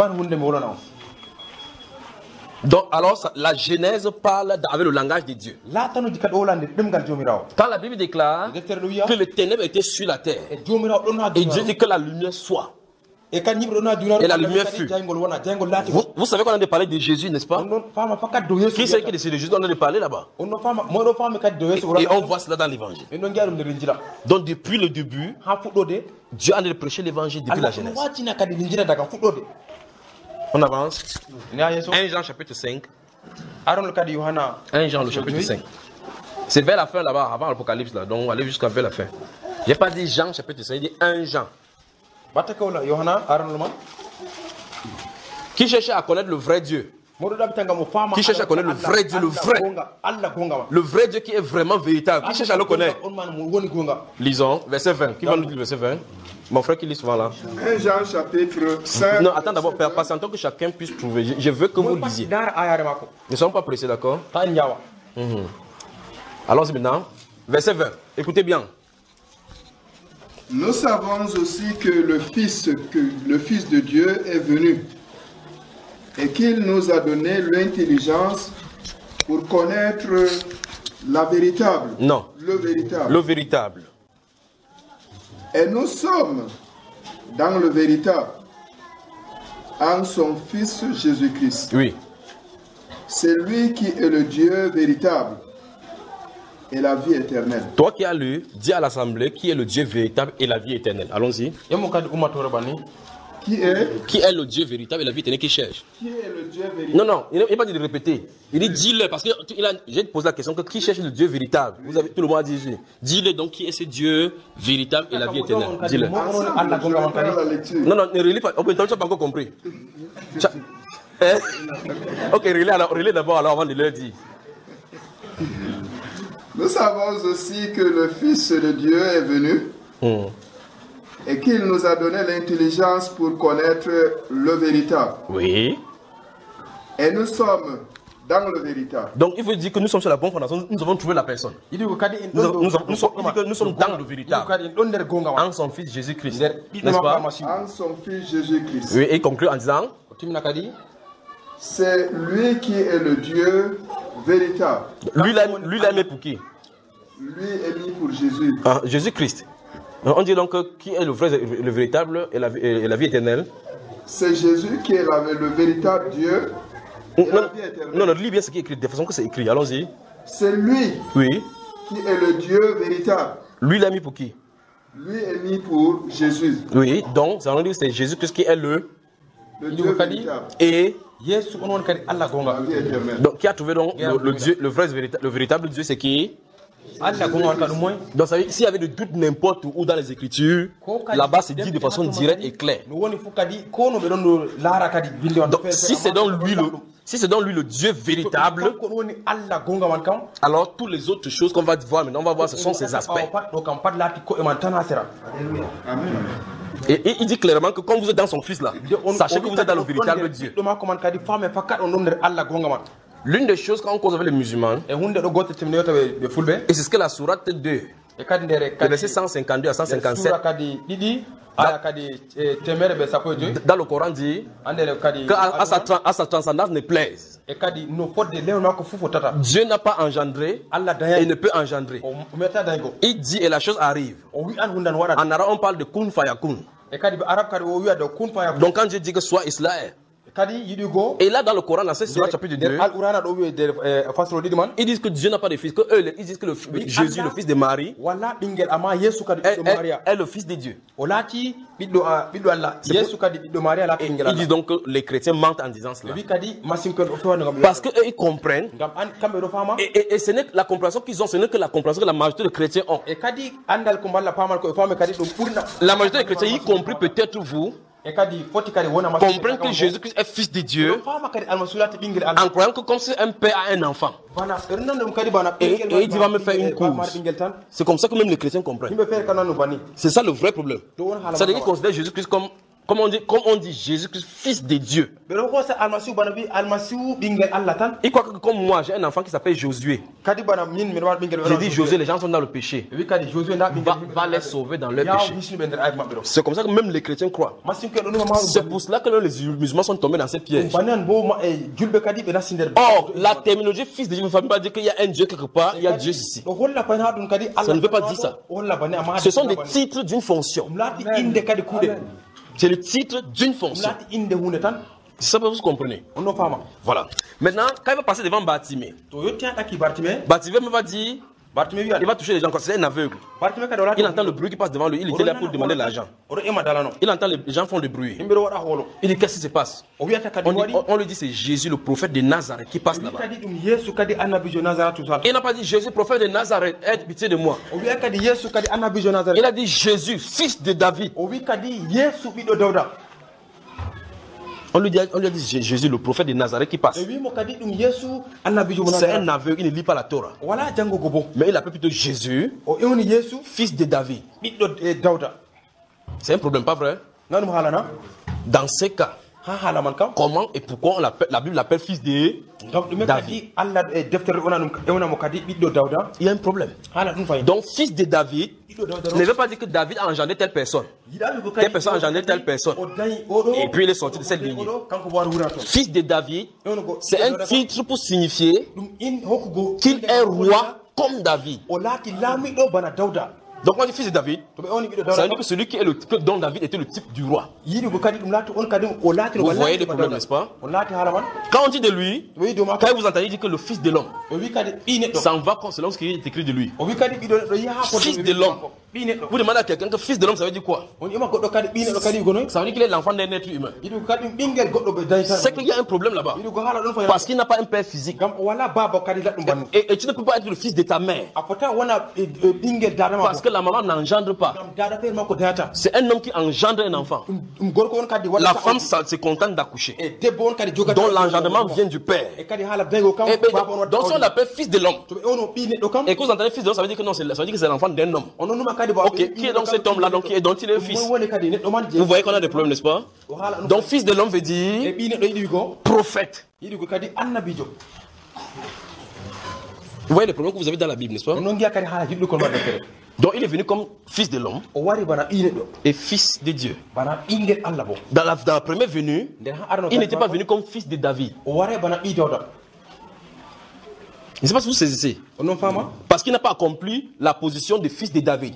Donc alors ça, la Genèse parle avec le langage de Dieu. Quand la Bible déclare que les ténèbres étaient sur la terre et Dieu dit que la lumière soit. Et la lumière fut. Vous, vous savez qu'on a parlé de Jésus, n'est-ce pas? Qui c'est qui décide de Jésus? On a parlé là-bas. Et on voit cela dans l'évangile. Donc depuis le début, Dieu a prêché l'évangile depuis la Genèse. On avance. un Jean chapitre cinq. un Jean le chapitre cinq. C'est vers la fin là-bas, avant l'Apocalypse là. Donc on va aller jusqu'à vers la fin. Je n'ai pas dit Jean chapitre cinq, j'ai dit un Jean. Qui cherche à connaître le vrai Dieu? Qui cherche à connaître le vrai Dieu, le vrai? Le vrai Dieu qui est vraiment véritable. Qui cherche à le connaître? Lisons, verset vingt. Qui va nous dire le verset vingt? Mon frère qui lit souvent là.
un Jean chapitre cinq.
Non, attends d'abord, patientons que chacun puisse trouver. Je, je veux que vous lisiez. Ne sommes pas pressés, d'accord? Mm-hmm. Allons-y maintenant. Verset vingt. Écoutez bien.
Nous savons aussi que le Fils, que le Fils de Dieu est venu et qu'il nous a donné l'intelligence pour connaître la véritable.
Non.
Le véritable.
Le véritable.
Et nous sommes dans le véritable en son Fils Jésus-Christ.
Oui.
C'est lui qui est le Dieu véritable et la vie éternelle.
Toi qui as lu, dis à l'assemblée qui est le Dieu véritable et la vie éternelle. Allons-y.
Qui est
Qui est le Dieu véritable et la vie éternelle qui cherche?
Qui est le Dieu véritable?
Non, non, il n'a pas dit de répéter. Il dit dis-le parce que j'ai posé la question que qui cherche le Dieu véritable? Vous avez tout le monde a dit ici. Dis-le donc qui est ce Dieu véritable et la vie éternelle. Dis-le.
Non,
non, ne relis pas. Oh, tu n'as pas encore compris. Eh? Ok, relis d'abord alors avant de leur dire.
Nous savons aussi que le Fils de Dieu est venu
hmm.
et qu'il nous a donné l'intelligence pour connaître le véritable.
Oui.
Et nous sommes dans le véritable.
Donc il veut dire que nous sommes sur la bonne fondation, nous avons trouvé la personne. Nous, avons, nous, avons, nous, sommes, nous, sommes, que nous sommes dans le véritable. En son Fils Jésus-Christ. N'est-ce pas?
En son Fils Jésus-Christ.
Oui, et il conclut en disant
c'est lui qui est le Dieu véritable.
Lui l'a lui aimé pour qui?
Lui est mis pour Jésus.
Ah, Jésus-Christ. On dit donc qui est le vrai, le véritable et la, et la vie éternelle?
C'est Jésus qui est la, le véritable Dieu.
Et non, la vie éternelle. Non, non, lis bien ce qui est écrit, de façon que c'est écrit. Allons-y.
C'est lui
oui.
qui est le Dieu véritable.
Lui l'a mis pour qui?
Lui est mis pour Jésus.
Oui, donc ça veut dire que c'est Jésus-Christ qui est le,
le Dieu véritable.
Et
donc
qui a trouvé donc le, le Dieu, le vrai, le véritable Dieu, c'est qui? Donc ça veut dire s'il y avait de doute n'importe où dans les Écritures, là-bas c'est dit de façon directe et claire. Donc si c'est dans lui le si c'est dans lui le Dieu véritable, alors toutes les autres choses qu'on va voir maintenant, on va voir ce sont ses aspects. Et, et il dit clairement que quand vous êtes dans son Fils là, sachez que vous êtes dans le véritable Dieu. L'une des choses quand on cause avec les musulmans, et c'est ce que la sourate deux, le verset cent cinquante-deux à cent cinquante-sept, dans le Coran dit qu'à sa, à sa transcendance ne plaise. Dieu n'a pas engendré et ne peut engendrer. Il dit et la chose arrive. En arabe on parle de kun fayakun. Donc quand Dieu dit que soit Israël, et là dans le Coran, dans ce chapitre deux, ils disent que Dieu n'a pas de fils, que eux ils disent que le, Jésus, le fils de Marie, est, est, est le fils de Dieu. Et ils disent donc que les chrétiens mentent en disant cela. Parce qu'eux ils comprennent, et, et, et ce n'est la compréhension qu'ils ont, ce n'est que la compréhension que la majorité des chrétiens ont. La majorité des chrétiens, y compris peut-être vous, comprennent que Jésus-Christ est fils de Dieu en croyant que comme c'est un père a un enfant. Et, et il dit va me faire une course. C'est comme ça que même les chrétiens comprennent. C'est ça le vrai problème. C'est-à-dire qu'ils considèrent Jésus-Christ comme, comme on dit, comme on dit Jésus-Christ fils de Dieu. Il croit que comme moi j'ai un enfant qui s'appelle Josué. J'ai dit Josué, les gens sont dans le péché. Va, va les sauver dans leur péché. C'est comme ça que même les chrétiens croient. C'est pour cela que les musulmans sont tombés dans cette piège. Or, la terminologie fils de Dieu ne veut pas dire qu'il y a un Dieu quelque part, il y a Dieu ici. Ça ne veut pas dire ça. Ce sont des titres d'une fonction. C'est le titre d'une fonction. C'est ça que vous comprenez. Voilà. Maintenant, quand il va passer devant Bartimée, Bartimée me va dire, il va toucher les gens quand c'est un aveugle. Il entend le bruit qui passe devant lui, il était là pour demander l'argent. Il entend les gens font le bruit. Il dit qu'est-ce qui se passe? On, dit, on, on lui dit c'est Jésus le prophète de Nazareth qui passe là-bas. Il n'a pas dit Jésus prophète de Nazareth, aie pitié de moi. Il a dit Jésus fils de David. On lui, dit, on lui a dit Jésus, le prophète de Nazareth qui passe. C'est un aveugle, il ne lit pas la Torah. Mais il appelle plutôt Jésus, fils de David. C'est un problème, pas vrai? Dans ces cas, comment et pourquoi on la Bible l'appelle fils de David? Il y a un problème. Donc, fils de David ne veut pas dire que David a engendré telle personne. Telle personne a engendré telle personne. Et puis il est sorti de cette lignée. Fils de David, c'est un titre pour signifier qu'il est roi comme David. Donc on dit fils de David, ça veut dire que celui qui est le type dont David était le type du roi. Vous voyez le problème, n'est-ce pas? Quand on dit de lui, quand vous entendez dire que le fils de l'homme, ça en va selon ce qui est écrit de lui. Fils de l'homme. Vous demandez à quelqu'un que fils de l'homme, ça veut dire quoi? Ça veut dire qu'il est l'enfant d'un être humain. C'est qu'il y a un problème là-bas. Parce qu'il n'a pas un père physique. Et, et tu ne peux pas être le fils de ta mère. Parce que la maman n'engendre pas. C'est un homme qui engendre un enfant. La femme se contente d'accoucher. Donc l'engendrement vient du père. Et, et, donc si on l'appelle fils de l'homme, et que vous entendez fils de l'homme, ça veut dire que non, ça veut dire que c'est l'enfant d'un homme. Ok, qui est donc cet homme-là, donc, dont il est fils? Vous voyez qu'on a des problèmes, n'est-ce pas? Donc fils de l'homme veut dire prophète. Vous voyez les problèmes que vous avez dans la Bible, n'est-ce pas? Donc il est venu comme fils de l'homme et fils de Dieu. Dans la, dans la première venue, il n'était pas venu comme fils de David. Je ne sais pas si vous saisissez. Parce qu'il n'a pas accompli la position de fils de David.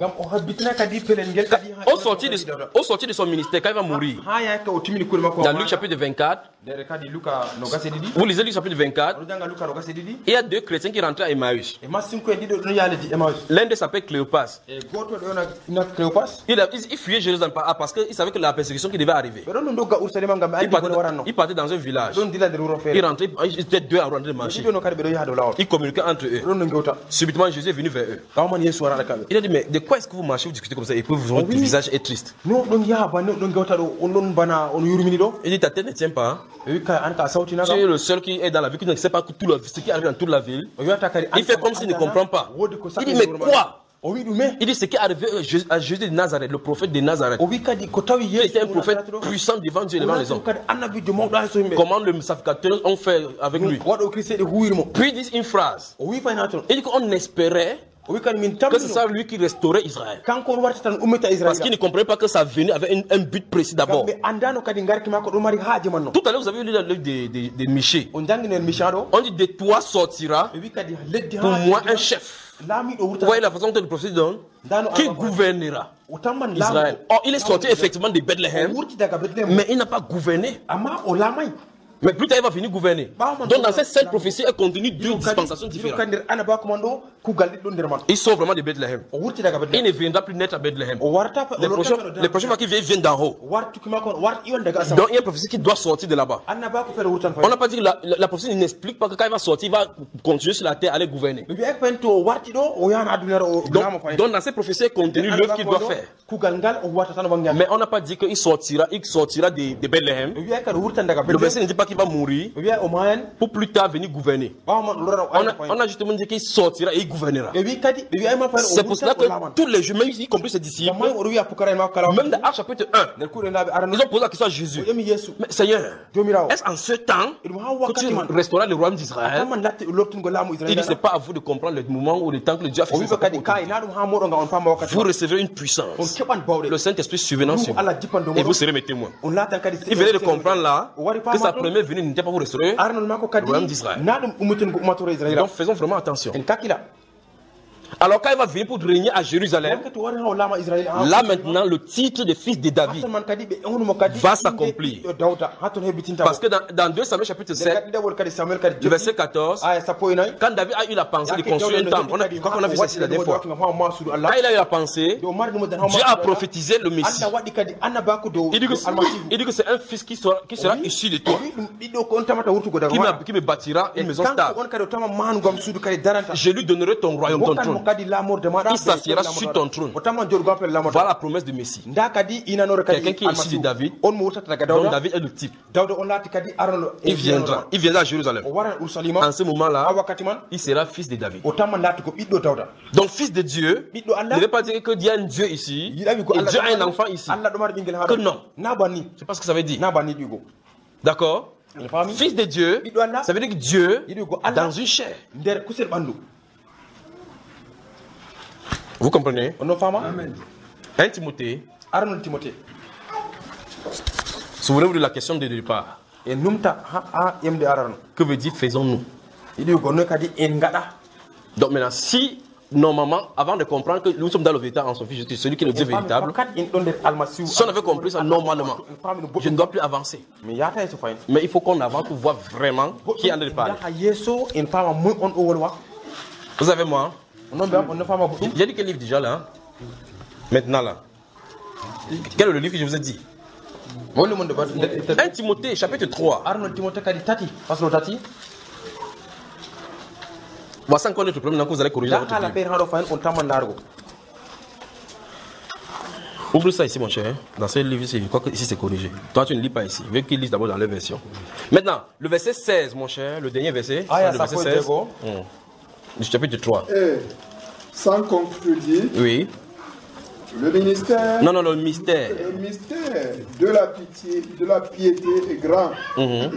Au sortir de, au sortir de son ministère, quand il va mourir, dans Luc chapitre vingt-quatre, vous lisez Luc chapitre vingt-quatre, il y a deux chrétiens qui rentraient à Emmaüs. L'un d'eux s'appelle Cléopas. Il, a, il fuyait Jérusalem parce qu'il savait que la persécution qui devait arriver. Il partait, il partait dans un village. Il rentrait, ils étaient deux à rentrer de marcher. Ils communiquaient entre eux. Subitement, Jésus est venu vers eux. Il a dit, mais de quoi est-ce que vous marchez, vous discutez comme ça et puis votre visage est triste? Il dit, ta tête ne tient pas. Tu es le seul qui est dans la vie, qui ne sait pas tout le, ce qui arrive dans toute la ville. Il fait comme s'il ne comprend pas. Il dit, mais quoi? Il dit, ce qui est arrivé à Jésus de Nazareth, le prophèt de Nazareth. Il était un prophète puissant devant Dieu et devant les hommes. Comment les sacrificateurs ont fait avec lui? Puis il dit une phrase. Il dit qu'on espérait que ce soit lui qui restaurait Israël. Parce qu'il ne comprenait pas que ça venait avec un, un but précis d'abord. Tout à l'heure, vous avez lu le livre de, de, de Michée. On dit, de toi sortira pour moi un chef. Vous voyez la façon dont le prophète donne, qui gouvernera Israël. Or, il est sorti effectivement de Bethléem, mais il n'a pas gouverné. Mais plus tard, il va venir gouverner. Donc, dans cette seule prophétie, elle continue deux dispensations différentes. Il sort vraiment de Bethléem. Il ne viendra plus naître à Bethléem. Les prochains, les prochains fois qu'il vient, ils viennent d'en haut. Donc, il y a une prophétie qui doit sortir de là-bas. On n'a pas dit que la, la, la prophétie n'explique pas que quand il va sortir, il va continuer sur la terre, aller gouverner. Donc, donc dans cette prophétie, elle continue l'œuvre qu'il doit faire. Mais on n'a pas dit qu'il sortira, il sortira de, de Bethléem. Le verset ne dit pas qu'il va mourir pour plus tard venir gouverner. On a, on a justement dit qu'il sortira et il gouvernera. C'est pour cela que tous les juifs, même y compris ses disciples, même dans Actes chapitre un, ils ont posé la question à Jésus. Mais Seigneur, est-ce en ce temps que tu restaureras le royaume d'Israël? Il dit, c'est pas à vous de comprendre le moment ou le temps que le Dieu a fait. Vous recevrez une puissance. Le Saint-Esprit survenant sur vous. Et vous serez mes témoins. Il venait de comprendre là que sa première venue n'était pas pour restaurer le royaume d'Israël. Donc faisons vraiment attention. Alors quand il va venir pour régner à Jérusalem, là maintenant le titre de fils de David va s'accomplir. Parce que dans, dans deux Samuel chapitre sept, le verset quatorze, quand David a eu la pensée de construire un temple, on a, on a vu ça ici la dernière fois. Quand il a eu la pensée, Dieu a prophétisé le Messie. Il dit que, il dit que c'est un fils qui sera, qui sera issu de toi, qui me, qui me bâtira une maison stable. Je lui donnerai ton royaume, ton trône. Il s'assiera sur ton trône. Voilà la promesse du Messie. Quelqu'un qui est issu de David, dont David est le type. Il viendra, il viendra à Jérusalem. En ce moment-là, il sera fils de David. Donc fils de Dieu ne veut pas dire que Dieu a un Dieu ici et Dieu a un enfant ici. Que non. C'est pas ce que ça veut dire. D'accord? Fils de Dieu, ça veut dire que Dieu dans une chair. Vous comprenez?
Amen.
un Timothée. Souvenez-vous de la question de départ. Que veut dire faisons-nous? Donc maintenant, si normalement, avant de comprendre que nous sommes dans le véritable en son fils, celui qui est le Dieu véritable, si on avait compris ça normalement, je ne dois plus avancer. Mais il faut qu'on avance pour voir vraiment qui est en train de parler. Vous avez moi? J'ai dit quel livre déjà là? Maintenant là. Quel est le livre que je vous ai dit? un Timothée chapitre trois. Voici encore notre problème, vous allez corriger votre livre. Ouvre ça ici mon cher. Dans ce livre ici, je crois que ici c'est corrigé. Toi tu ne lis pas ici. Je veux qu'il lise d'abord dans la version. Maintenant, le verset seize mon cher, le dernier verset. Ah, le verset seize. Hum. Du chapitre trois.
Et, sans contredire,
oui.
Le ministère.
Non, non, le mystère.
Le mystère de la pitié, de la piété est grand. Mm-hmm.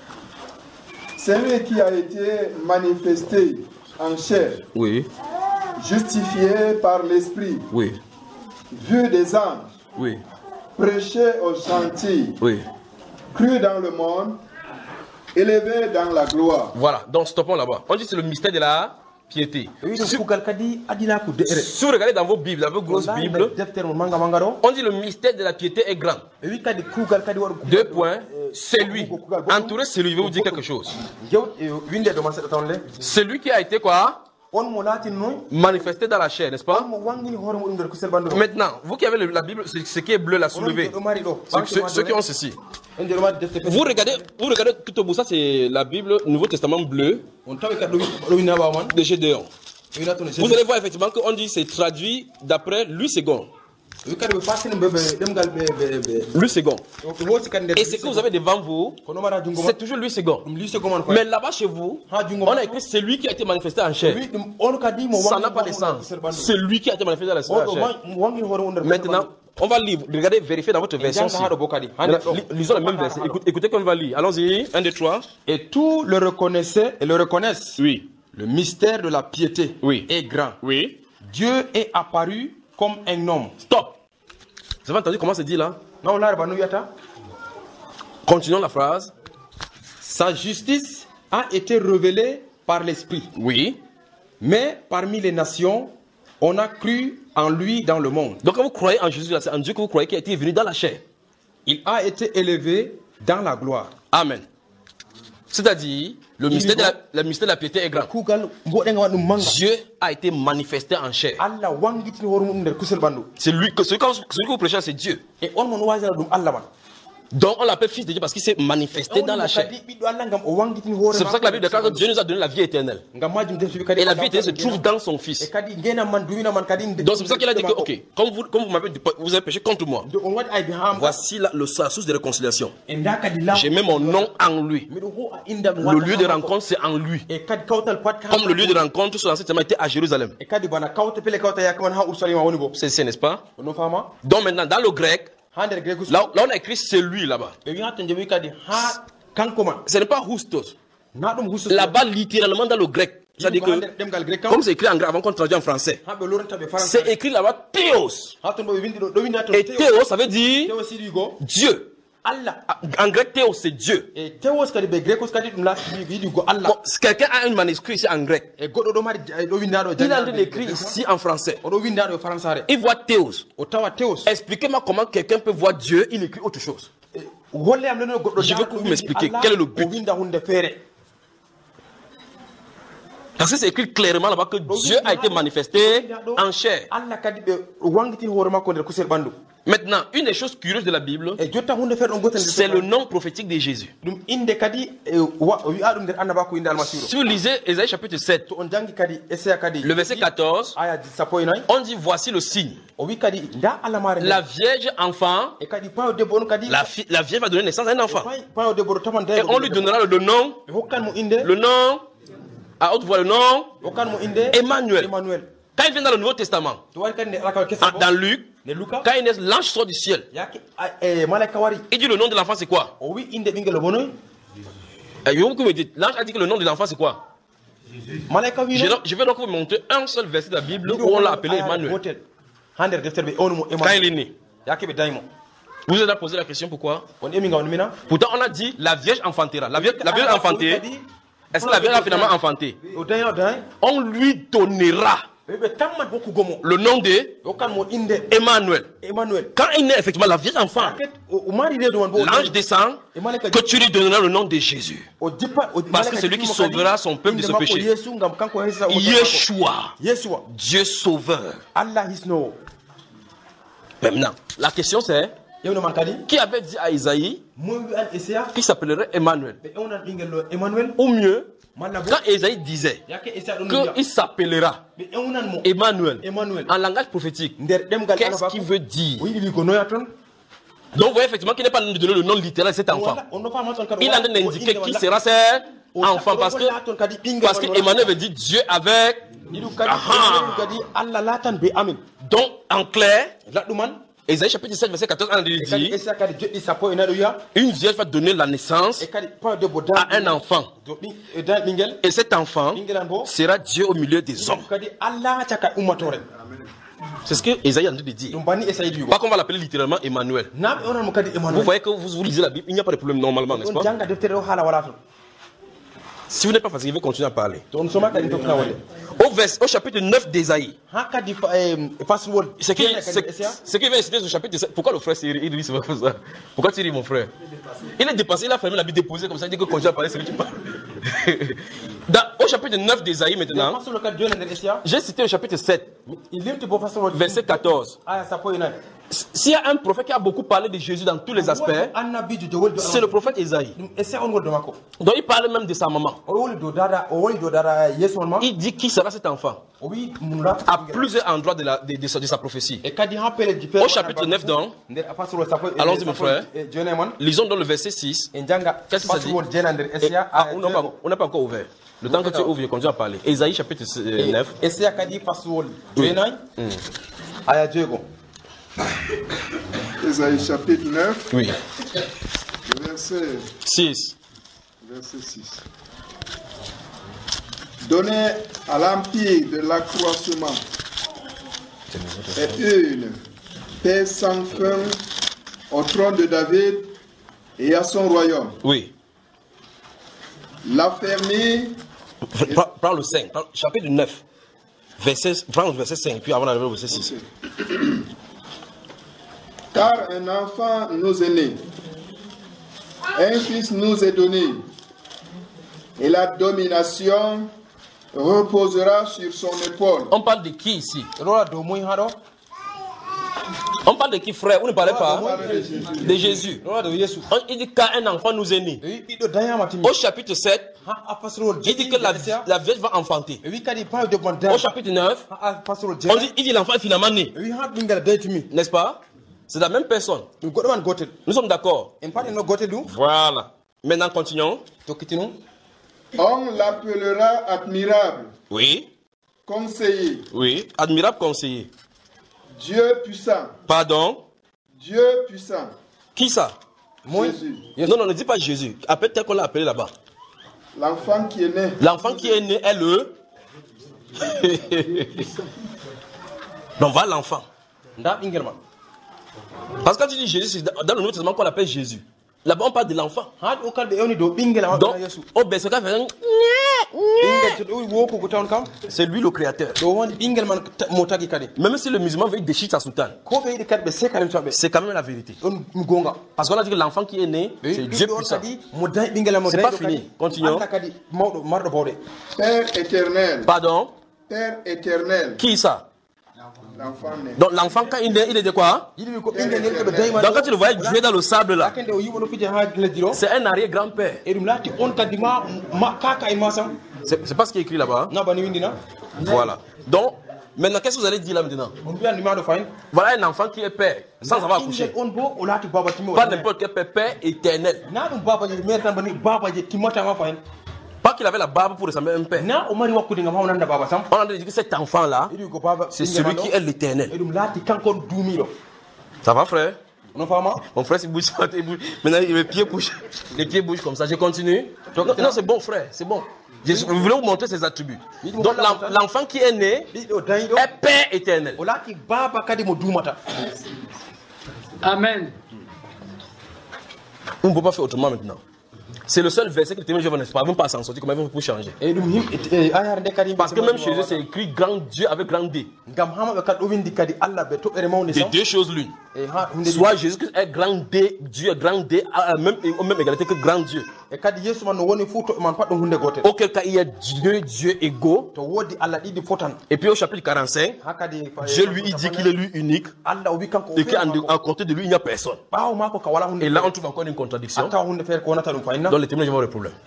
Celui qui a été manifesté en chair.
Oui.
Justifié par l'esprit.
Oui.
Vu des anges.
Oui.
Prêché aux gentils.
Oui.
Cru dans le monde. Élevé dans la gloire.
Voilà, donc stoppons là-bas. On dit que c'est le mystère de la piété. Si, si vous regardez dans vos Bibles, dans vos grosses Bibles, on dit le mystère de la piété est grand. Deux points. C'est lui. Entouré, c'est lui. Je vais vous dire quelque chose. Celui qui a été quoi? Manifesté dans la chair, n'est-ce pas? Maintenant, vous qui avez la Bible, ce qui est bleu là soulevé, ceux, ceux qui ont ceci. Vous regardez, vous regardez tout au bout, ça c'est la Bible, Nouveau Testament bleu de Gédéon. Vous allez voir effectivement qu'on dit c'est traduit d'après Louis second. Louis second. Et ce que vous avez devant vous, c'est toujours Louis second. Mais là-bas chez vous, on a écrit c'est lui qui a été manifesté en chair. Ça n'a pas de sens. C'est lui qui a été manifesté en chair. Maintenant, on va lire, regardez, vérifier dans votre version. Lisons le même verset. Écoutez, écoutez comme on va lire. Allons-y. un, deux, trois.
Et tous le reconnaissaient et le reconnaissent.
Oui.
Le mystère de la piété
oui.
est grand.
Oui.
Dieu est apparu comme un homme.
Stop. Vous avez entendu comment c'est dit là? Continuons la phrase.
Sa justice a été révélée par l'Esprit.
Oui.
Mais parmi les nations, on a cru en lui dans le monde.
Donc quand vous croyez en Jésus, c'est en Dieu que vous croyez qui a été venu dans la chair.
Il a été élevé dans la gloire.
Amen. C'est-à-dire, le mystère, de la, le mystère de la piété est grand. Dieu a été manifesté en chair. C'est lui, celui que vous prêchez, c'est Dieu. Donc on l'appelle fils de Dieu parce qu'il s'est manifesté dans la chair. C'est pour ça que la Bible déclare que Dieu nous a donné la vie éternelle. Et la vie éternelle se trouve dans son fils. Donc c'est pour ça qu'il a dit que, ok, comme vous, comme vous m'avez dit, vous avez péché contre moi. Voici la, le, la source de réconciliation. J'ai mis mon nom en lui. Le lieu de rencontre, c'est en lui. Comme le lieu de rencontre sur l'Ancien Testament était à Jérusalem. C'est ça, n'est-ce pas? Donc maintenant, dans le grec, Là, là on a écrit c'est lui là-bas. Ce n'est pas Houstos. Là-bas, littéralement dans le grec. C'est-à-dire que, comme c'est écrit en grec avant qu'on traduise en français, c'est écrit là-bas Théos. Et Théos, ça veut dire Dieu. En grec, théos, c'est Dieu. Bon, si quelqu'un a un manuscrit ici en grec, il est en train d'écrire ici en français. Il voit théos. Expliquez-moi comment quelqu'un peut voir Dieu, il écrit autre chose. Je veux que vous m'expliquiez quel est le but. Parce que c'est écrit clairement là-bas que Dieu a été manifesté en chair. Maintenant, une des choses curieuses de la Bible, c'est le nom prophétique de Jésus. Si vous lisez Ésaïe chapitre sept, le verset quatorze, on dit voici le signe. La vierge enfant, la, fi, la vierge va donner naissance à un enfant. Et on lui donnera le nom, le nom, à haute voix le nom, Emmanuel. Quand il vient dans le Nouveau Testament, dans Luc, quand il naît, l'ange sort du ciel. Il dit le nom de l'enfant c'est quoi? L'ange a dit que le nom de l'enfant c'est quoi? Je vais donc vous montrer un seul verset de la Bible où on l'a appelé Emmanuel. Quand il est né. Vous vous avez posé la question pourquoi? Pourtant on a dit la vierge enfantera. La vierge, la vierge enfantée, est-ce que la vierge a finalement enfanté? On lui donnera le nom de Emmanuel. Quand il naît effectivement la vierge enfant, l'ange descend que tu lui donneras le nom de Jésus. Parce que c'est lui qui sauvera son peuple de ce péché. Yeshua, Dieu sauveur. Maintenant, la question c'est, qui avait dit à Isaïe qu'il s'appellerait Emmanuel? Ou mieux, quand Isaïe disait qu'il s'appellera Emmanuel en langage prophétique, qu'est-ce qu'il veut dire? Donc vous voyez effectivement qu'il n'est pas en train de donner le nom littéral de cet enfant. Il est en train d'indiquer qui sera cet enfant parce que, parce que Emmanuel veut dire Dieu avec. Donc en clair, Ésaïe chapitre sept verset quatorze, on a dit une vierge va donner la naissance à un enfant. Et cet enfant sera Dieu au milieu des hommes. C'est ce que Ésaïe a dit de dire. Pas qu'on va l'appeler littéralement Emmanuel. Vous voyez que vous, vous lisez la Bible, il n'y a pas de problème normalement, n'est-ce pas? Si vous n'êtes pas fatigué, vous continuez à parler. Au, vers, au chapitre neuf d'Ésaïe, ce qui vient citer au chapitre sept, pourquoi le frère il rit, c'est pas comme ça? Pourquoi tu ris, mon frère? Il est dépassé, il a fermé la Bible déposée comme ça, il dit que continue à parler, c'est lui qui parle. Dans, au chapitre neuf d'Ésaïe maintenant, j'ai cité le chapitre sept, verset quatorze. S'il y a un prophète qui a beaucoup parlé de Jésus dans tous les aspects, c'est le prophète Ésaïe. Donc il parle même de sa maman. Il dit qui sera cet enfant à plusieurs endroits de, la, de, de, de, de sa prophétie. Au chapitre neuf donc, allons-y mon frère, lisons dans le verset six. Qu'est-ce que ça dit? Et, ah, on n'a pas, pas encore ouvert. Le temps que tu ouvres, je continue à parler. Ésaïe chapitre neuf. Oui. Mm.
Ésaïe chapitre neuf.
Oui.
Verset
six.
Verset six. Donnez à l'empire de l'accroissement et une paix sans fin au trône de David et à son royaume.
Oui.
L'affermir.
Prends, prends le cinq, prends, chapitre neuf. Verset, prends le verset cinq, puis avant d'arriver au verset six.
Car un enfant nous est né, un fils nous est donné, et la domination reposera sur son épaule.
On parle de qui ici? On parle de qui, frère? Vous ne parlez pas de Jésus. Il dit qu'un enfant nous est né. Au chapitre sept, il dit que la, la vierge va enfanter. Au chapitre neuf, on dit, il dit l'enfant est finalement né. N'est-ce pas? C'est la même personne. Nous sommes d'accord. Voilà. Maintenant, continuons.
On l'appellera admirable.
Oui.
Conseiller.
Oui. Admirable conseiller.
Dieu puissant.
Pardon?
Dieu puissant.
Qui ça?
Jésus.
Non, non, ne dis pas Jésus. Appelle tel qu'on l'a appelé là-bas.
L'enfant qui est né.
L'enfant qui est né est le. Donc voilà l'enfant. Parce que quand tu dis Jésus, c'est dans le Nouveau Testament qu'on l'appelle Jésus. Là-bas, on parle de l'enfant. Donc, on baisse le cas, c'est lui le créateur. Même si le musulman veut déchirer sa soutane, c'est quand même la vérité. Parce qu'on a dit que l'enfant qui est né, c'est Dieu puissant. C'est pas fini. Continuons.
Père éternel.
Pardon?
Père éternel.
Qui est ça?
L'enfant né.
Donc l'enfant quand il est, il est de quoi? Donc quand tu le voyais jouer dans le sable là, c'est un arrière-grand-père. C'est, c'est pas ce qui est écrit là-bas. Hein? Voilà. Donc, maintenant, qu'est-ce que vous allez dire là maintenant? Voilà un enfant qui est père, sans avoir accouché. Pas n'importe quel père, père éternel. Pas qu'il avait la barbe pour ressembler à un père. On a dit que cet enfant-là, c'est celui qui est l'éternel. Ça va, frère? Mon frère, il bouge, il bouge. Maintenant, les pieds bougent. Les pieds bougent comme ça. Je continue. Non, non, c'est bon, frère, c'est bon. Je voulais vous montrer ses attributs. Donc, l'enfant qui est né est père éternel.
Amen.
On ne peut pas faire autrement maintenant. C'est le seul verset que le témoin de Jéhovah n'est pas. Même pas s'en sortir, comment ils vont changer. Parce que même chez eux, c'est écrit grand Dieu avec grand D. C'est deux choses l'une. Soit Jésus-Christ est grand D, Dieu est grand D, à même, au même égalité que grand Dieu. Auquel cas il y a Dieu, Dieu égaux. Et puis au chapitre quarante-cinq, Dieu lui il dit qu'il est lui unique. Et qu'à côté de lui, il n'y a personne. Et là, on trouve encore une contradiction. Dans les témoins, je vois le problème.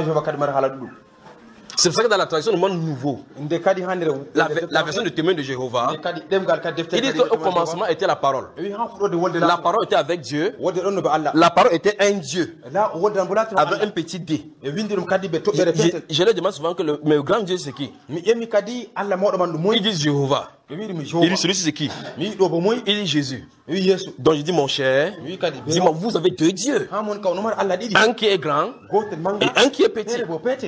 C'est pour ça que dans la tradition du monde nouveau, la, la version du témoin de Jéhovah, il dit qu'au commencement était la parole. La parole était avec Dieu. La parole était un Dieu. Avec un petit D. Je, je leur demande souvent que le, mais le grand Dieu c'est qui? Il dit Jéhovah. Il dit celui-ci c'est qui? Il dit Jésus. Donc je dis mon cher, dis-moi vous avez deux dieux. Un qui est grand et un qui est petit.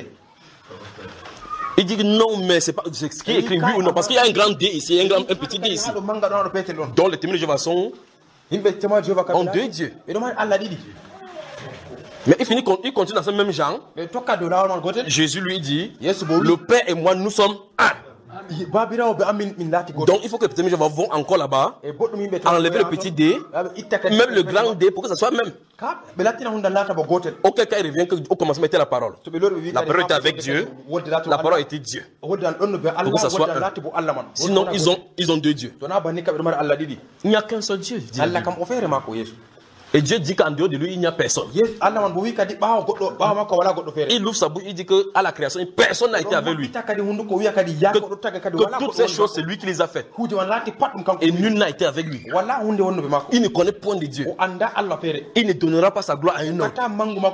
Il dit non, mais c'est pas ce qui est écrit oui ou non, parce qu'il y a un grand D ici, un, grand, un petit D ici. Donc les témoins de Jéhovah sont en deux dieux. Mais il finit, il continue dans ce même genre. Jésus lui dit, le Père et moi nous sommes un. Donc il faut que les témoins de Jéhovah vont encore là-bas, enlever le petit D, même le grand D pour que ça soit même. Auquel cas il revient qu'au commencement était la parole. La parole était avec Dieu, la parole était Dieu. Pour que ça soit un. Sinon ils ont, ils ont deux dieux. Il n'y a qu'un seul Dieu. Et Dieu dit qu'en dehors de lui, il n'y a personne. Il ouvre sa bouche, il dit qu'à la création, personne n'a été avec lui. Que, que toutes ces choses, c'est lui qui les a faites. Et nul n'a été avec lui. Il ne connaît point de Dieu. Il ne donnera pas sa gloire à un autre.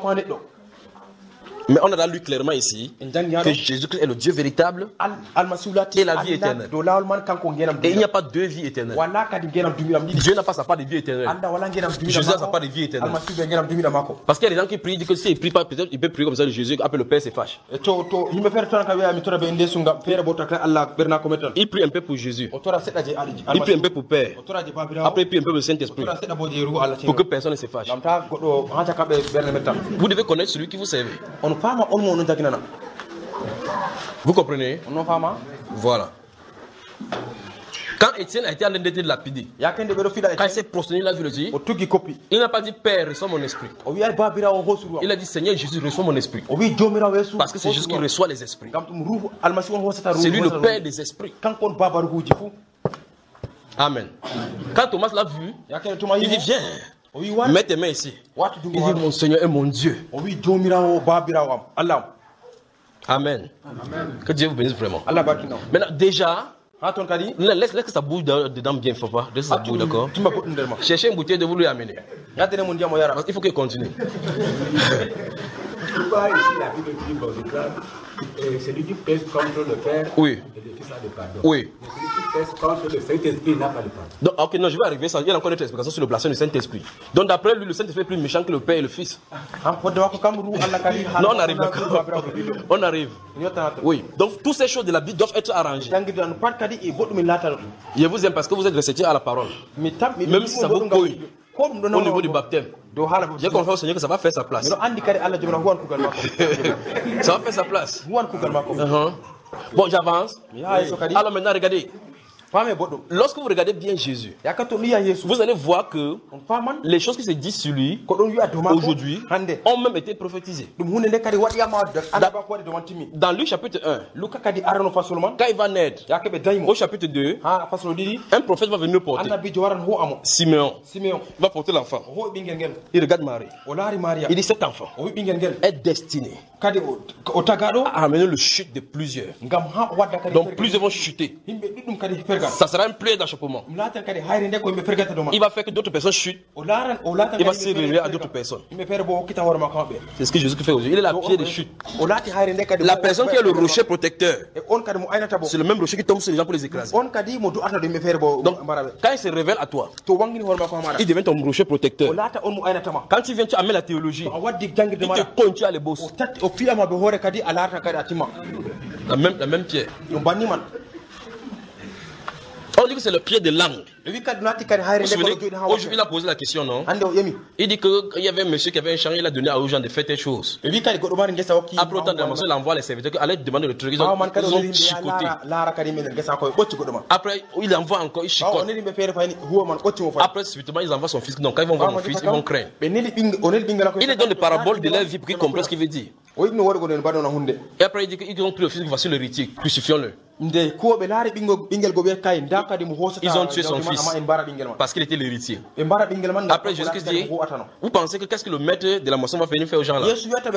Mais on a là lu clairement ici que Jésus-Christ est le Dieu véritable et la vie éternelle. Et il n'y a pas deux vies éternelles. Dieu n'a pas sa part de vie éternelle. Jésus a sa part de vie éternelle. Parce qu'il y a des gens qui prient, disent que s'il ne prie pas, peut-être il peut prier comme ça, Jésus, après le Père se fâche. Il prie un peu pour Jésus. Il prie un peu pour Père. Après il prie un peu pour le Saint-Esprit. Pour que personne ne se fâche. Vous devez connaître celui qui vous servez. Vous comprenez? Voilà. Quand Étienne a été en train d'être lapidé, quand il s'est prosterné, il a vu le dire, il n'a pas dit Père, reçois mon esprit. Il a dit Seigneur Jésus, reçois mon esprit. Parce que c'est Jésus qui reçoit les esprits. C'est lui le Père des esprits. Amen. Quand Thomas l'a vu, il dit viens. Mets tes mains ici. Il dit mon Seigneur est mon Dieu. Amen. Que Dieu vous bénisse vraiment. Maintenant, déjà, laisse, laisse que ça bouge dedans bien, faut pas. Laisse que ça bouge, d'accord? Cherchez une bouteille de vous lui amener. Il faut qu'il continue.
Celui qui pèse contre le Père,
oui.
Et le Fils a le pardon.
Oui.
Mais celui qui pèse contre le Saint-Esprit n'a pas le pardon.
Donc, ok, non, je vais arriver. Il y a encore une autre explication sur le blasphème du Saint-Esprit. Donc, d'après lui, le Saint-Esprit est plus méchant que le Père et le Fils. Non, on arrive, d'accord. On arrive. Oui. Donc, toutes ces choses de la Bible doivent être arrangées. Je vous aime parce que vous êtes réceptifs à la parole. Même si ça vous cogne au niveau du baptême. J'ai confiance au Seigneur que ça va faire sa place. Ça va faire sa place. Uh-huh. Bon, j'avance. Alors maintenant, regardez. Lorsque vous regardez bien Jésus, vous allez voir que les choses qui se disent sur lui aujourd'hui ont même été prophétisées. Dans Luc chapitre un, quand il va naître, au chapitre deux, un prophète va venir porter. Simeon va porter l'enfant. Il regarde Marie. Il dit cet enfant est destiné à amener le chute de plusieurs. Donc plusieurs vont chuter. Ça sera un plaie d'achoppement. Il va faire que d'autres personnes chutent. Il va se révéler à d'autres personnes. C'est ce que Jésus fait aujourd'hui. Il est la pierre de chute. La personne qui est le rocher protecteur, c'est le même rocher qui tombe sur les gens pour les écraser. Donc, quand il se révèle à toi, il devient ton rocher protecteur. Quand tu viens, tu amènes la théologie. Il te pointe à l'ébauche. La même, la même pierre. On dit que c'est le pied de langue. Vous vous souvenez, aujourd'hui il a posé la question, non? Il dit qu'il y avait un monsieur qui avait un champ, il a donné aux gens de faire telle chose. Après autant de monsieur, il envoie les serviteurs qui allaient demander le truc. Ils ont, ils ont chicoté. Après, il envoie encore, il chicote. Après, subitement, ils envoient son fils. Donc, quand ils vont voir mon fils, ils vont craindre. Il est dans les paraboles de leur vie pour qu'ils comprennent ce qu'il veut dire. Et après, il dit qu'ils ont pris le fils, voici l'héritier, crucifions-le. Ils ont tué son fils parce qu'il était l'héritier. Après Jésus dit, vous pensez que qu'est-ce que le maître de la moisson va venir faire aux gens là?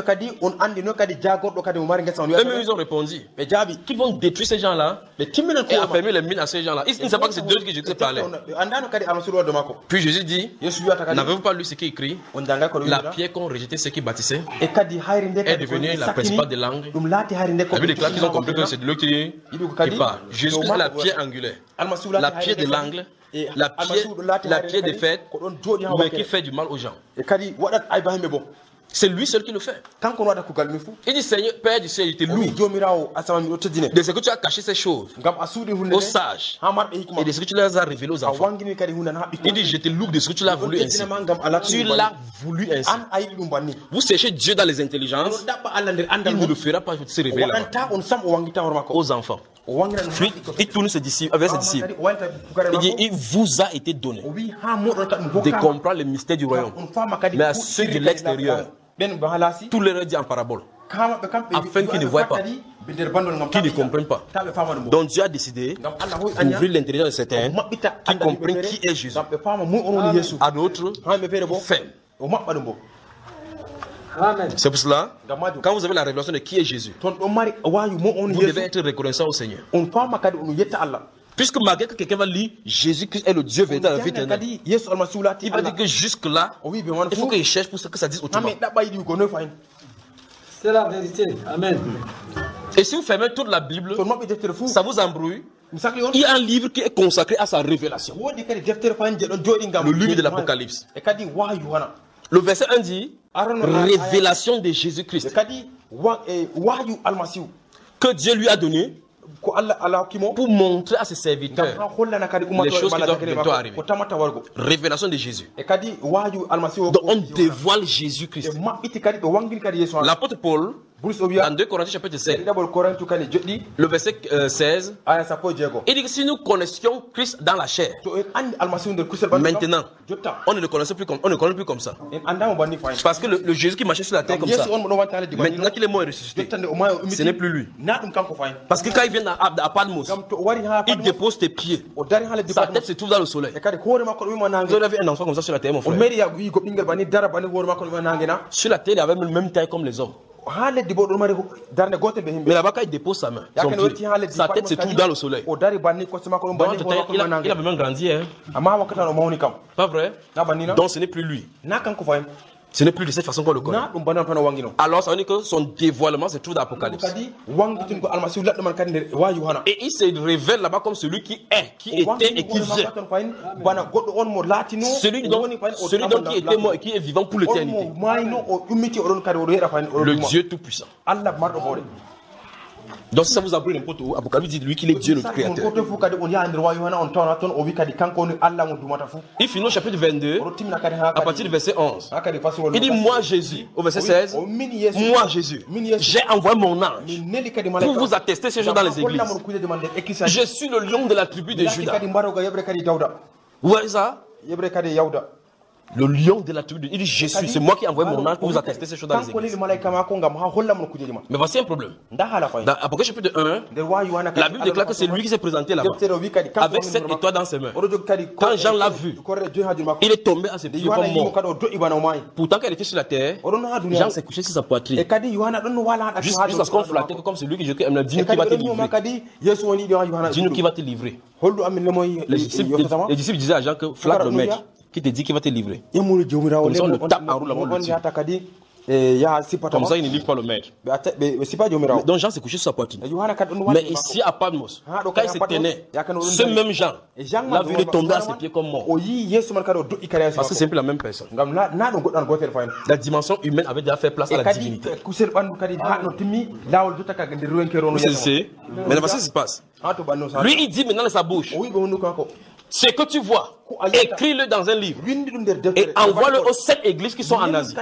Eux-mêmes ils ont répondu qu'ils vont détruire ces gens là et affermir les mines à ces gens là. Ils ne savent pas que c'est d'eux que Jésus parlait. Puis Jésus dit, n'avez-vous pas lu ce qui est écrit? La pierre qu'ont rejeté ceux qui bâtissaient est devenue la principale des langues. La Bible déclare qu'ils ont compris que c'est de l'eau qui qui parle. Jésus est la pierre angulaire, la pierre de l'angle, la pierre, la pierre de fête, mais qui fait du mal aux gens. C'est lui seul qui le fait. Il dit, Seigneur, Père du ciel, il te loue de ce que tu as caché ces choses aux sages et de ce que tu les as révélées aux enfants. Il dit, je te loue de ce que tu l'as voulu ainsi. Tu l'as voulu ainsi. Vous cherchez Dieu dans les intelligences, il ne le fera pas se révéler aux enfants. Il tourne ses disciples, avec ses disciples. Il dit, il vous a été donné de comprendre les mystères du royaume. Mais à ceux de l'extérieur, tout leur dit en parabole, afin qu'ils ne voient pas, qu'ils ne comprennent pas. Donc Dieu a décidé d'ouvrir l'intelligence de certains qui comprennent qui est Jésus. À d'autres, ferme. C'est pour cela, quand vous avez la révélation de qui est Jésus, vous devez être reconnaissant au Seigneur. Puisque malgré que quelqu'un va lire Jésus-Christ est le Dieu véritable, la vie éternelle, il va dire que jusque-là, il faut qu'il cherche pour que ça dise autrement.
C'est la vérité. Amen.
Et si vous fermez toute la Bible, ça vous embrouille. Il y a un livre qui est consacré à sa révélation. Le livre de l'Apocalypse. Le verset un dit révélation de Jésus-Christ que Dieu lui a donné pour montrer à ses serviteurs les choses qui doivent bientôt arriver. Révélation de Jésus. Donc on dévoile Jésus-Christ. L'apôtre Paul, dans deux Corinthiens chapitre sept, le verset euh, seize, il dit que si nous connaissions Christ dans la chair, maintenant, on ne le connaissait plus comme, on ne le connaît plus comme ça. Parce que le, le Jésus qui marchait sur la terre comme ça, maintenant qu'il est mort et ressuscité, ce n'est plus lui. Parce que quand il vient à, à Patmos, il dépose tes pieds. Sa tête se trouve dans le soleil. Vous avez vu un enfant comme ça sur la terre, mon frère? Sur la terre, il avait le même taille comme les hommes. Mais là-bas, quand il dépose sa main, son pied, sa tête se trouve dans le soleil. Donc, il a, il a vraiment grandi. Hein? Pas vrai? Donc, ce n'est plus lui. Ce n'est plus de cette façon qu'on le connaît. Alors, ça veut dire que son dévoilement se trouve dans l'Apocalypse. Et il se révèle là-bas comme celui qui est, qui était et qui vient. Celui donc, celui donc qui était mort et qui est vivant pour l'éternité. Le Dieu Tout-Puissant. Donc si ça vous a pris n'importe où, Apocalypse dit lui qu'il est Dieu, notre créateur. Il finit au chapitre vingt-deux, à partir du verset onze. Il dit, moi Jésus, au verset seize, moi Jésus, j'ai envoyé mon ange pour vous attester ces choses dans les églises. Je suis le lion de la tribu de Juda. Vous voyez ça? Le lion de la tribu de... Il dit, je suis, c'est moi qui ai envoyé mon ange pour vous attester ces choses dans les églises. Mais voici un problème. Dans Apocalypse chapitre un, la Bible déclare que c'est lui qui s'est présenté là-bas, avec sept étoiles dans ses mains. Quand Jean l'a vu, il est tombé à ses pieds comme mort. Pourtant, quand il était sur la terre, Jean s'est couché sur sa poitrine. Juste jusqu'à ce qu'on flattait que comme c'est lui qui aime le dis-nous qui va te livrer. Dis-nous qui va te livrer. Les disciples, les disciples disaient à Jean que flatte le maître qui te dit qu'il va te livrer. Comme ça, on le tape en roulant le dessus. Comme ça, il ne livre pas le maître. Donc Jean s'est couché sur sa poitrine. Mais ici à Patmos, quand il se tenait, ce même Jean l'a vu tomber à ses pieds comme mort. Parce que c'est un peu la même personne. La dimension humaine avait déjà fait place à la divinité. Vous savez, mais voici ce qui se passe. Lui, il dit maintenant de sa bouche, ce que tu vois, écris-le dans un livre et envoie-le aux sept églises qui sont en Asie.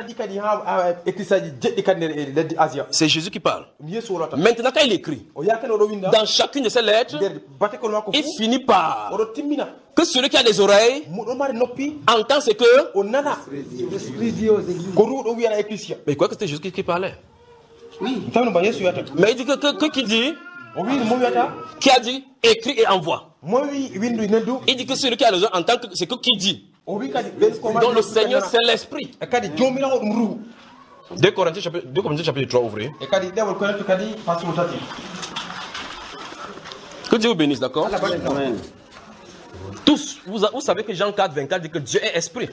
C'est Jésus qui parle. Maintenant, quand il écrit, dans chacune de ces lettres, il finit par que celui qui a des oreilles entend ce que. Mais quoi que c'était Jésus qui parlait? Oui. Mais il dit que, que, que qui dit? Qui a dit écris et envoie. Il dit que celui qui a les oreilles entend que c'est que qui dit. Donc le Seigneur c'est l'esprit. deux Corinthiens chapitre, deux Corinthiens chapitre trois, ouvrez. Que Dieu vous bénisse, d'accord? Tous, vous, vous savez que Jean quatre, vingt-quatre dit que Dieu est esprit.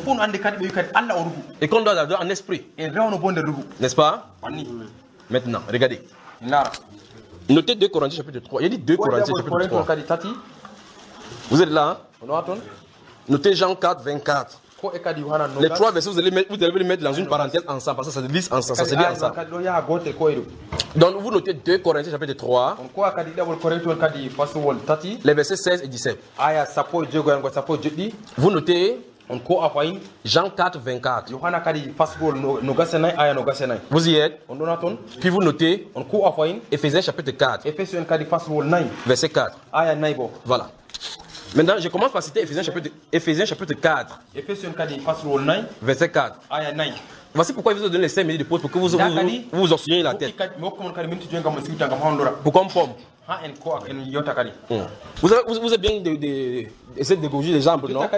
Et qu'on doit l'adorer en esprit. N'est-ce pas? Maintenant, regardez. Notez deux Corinthiens chapitre trois. Il y a dit deux Corinthiens chapitre trois. Vous êtes là, hein? Notez Jean quatre, vingt-quatre. Les trois versets, vous allez, mettre, vous allez les mettre dans une parenthèse ensemble, parce que ça se lit ensemble. Ça se lit ensemble. Donc vous notez deux Corinthiens chapitre trois, les versets seize et dix-sept. Vous notez Jean quatre, vingt-quatre. Vous y êtes. Puis vous notez Éphésiens chapitre quatre, verset quatre. Voilà. Maintenant, je commence par citer Éphésiens chapitre, Éphésiens chapitre quatre, verset quatre. Voici pourquoi il vous a donné les cinq minutes de pause pour que vous vous, vous, vous, vous enseignez la tête. Pour qu'on pomme. Mmh. Vous, avez, vous, vous êtes bien de, de, de, de, de dégorger les jambes, non?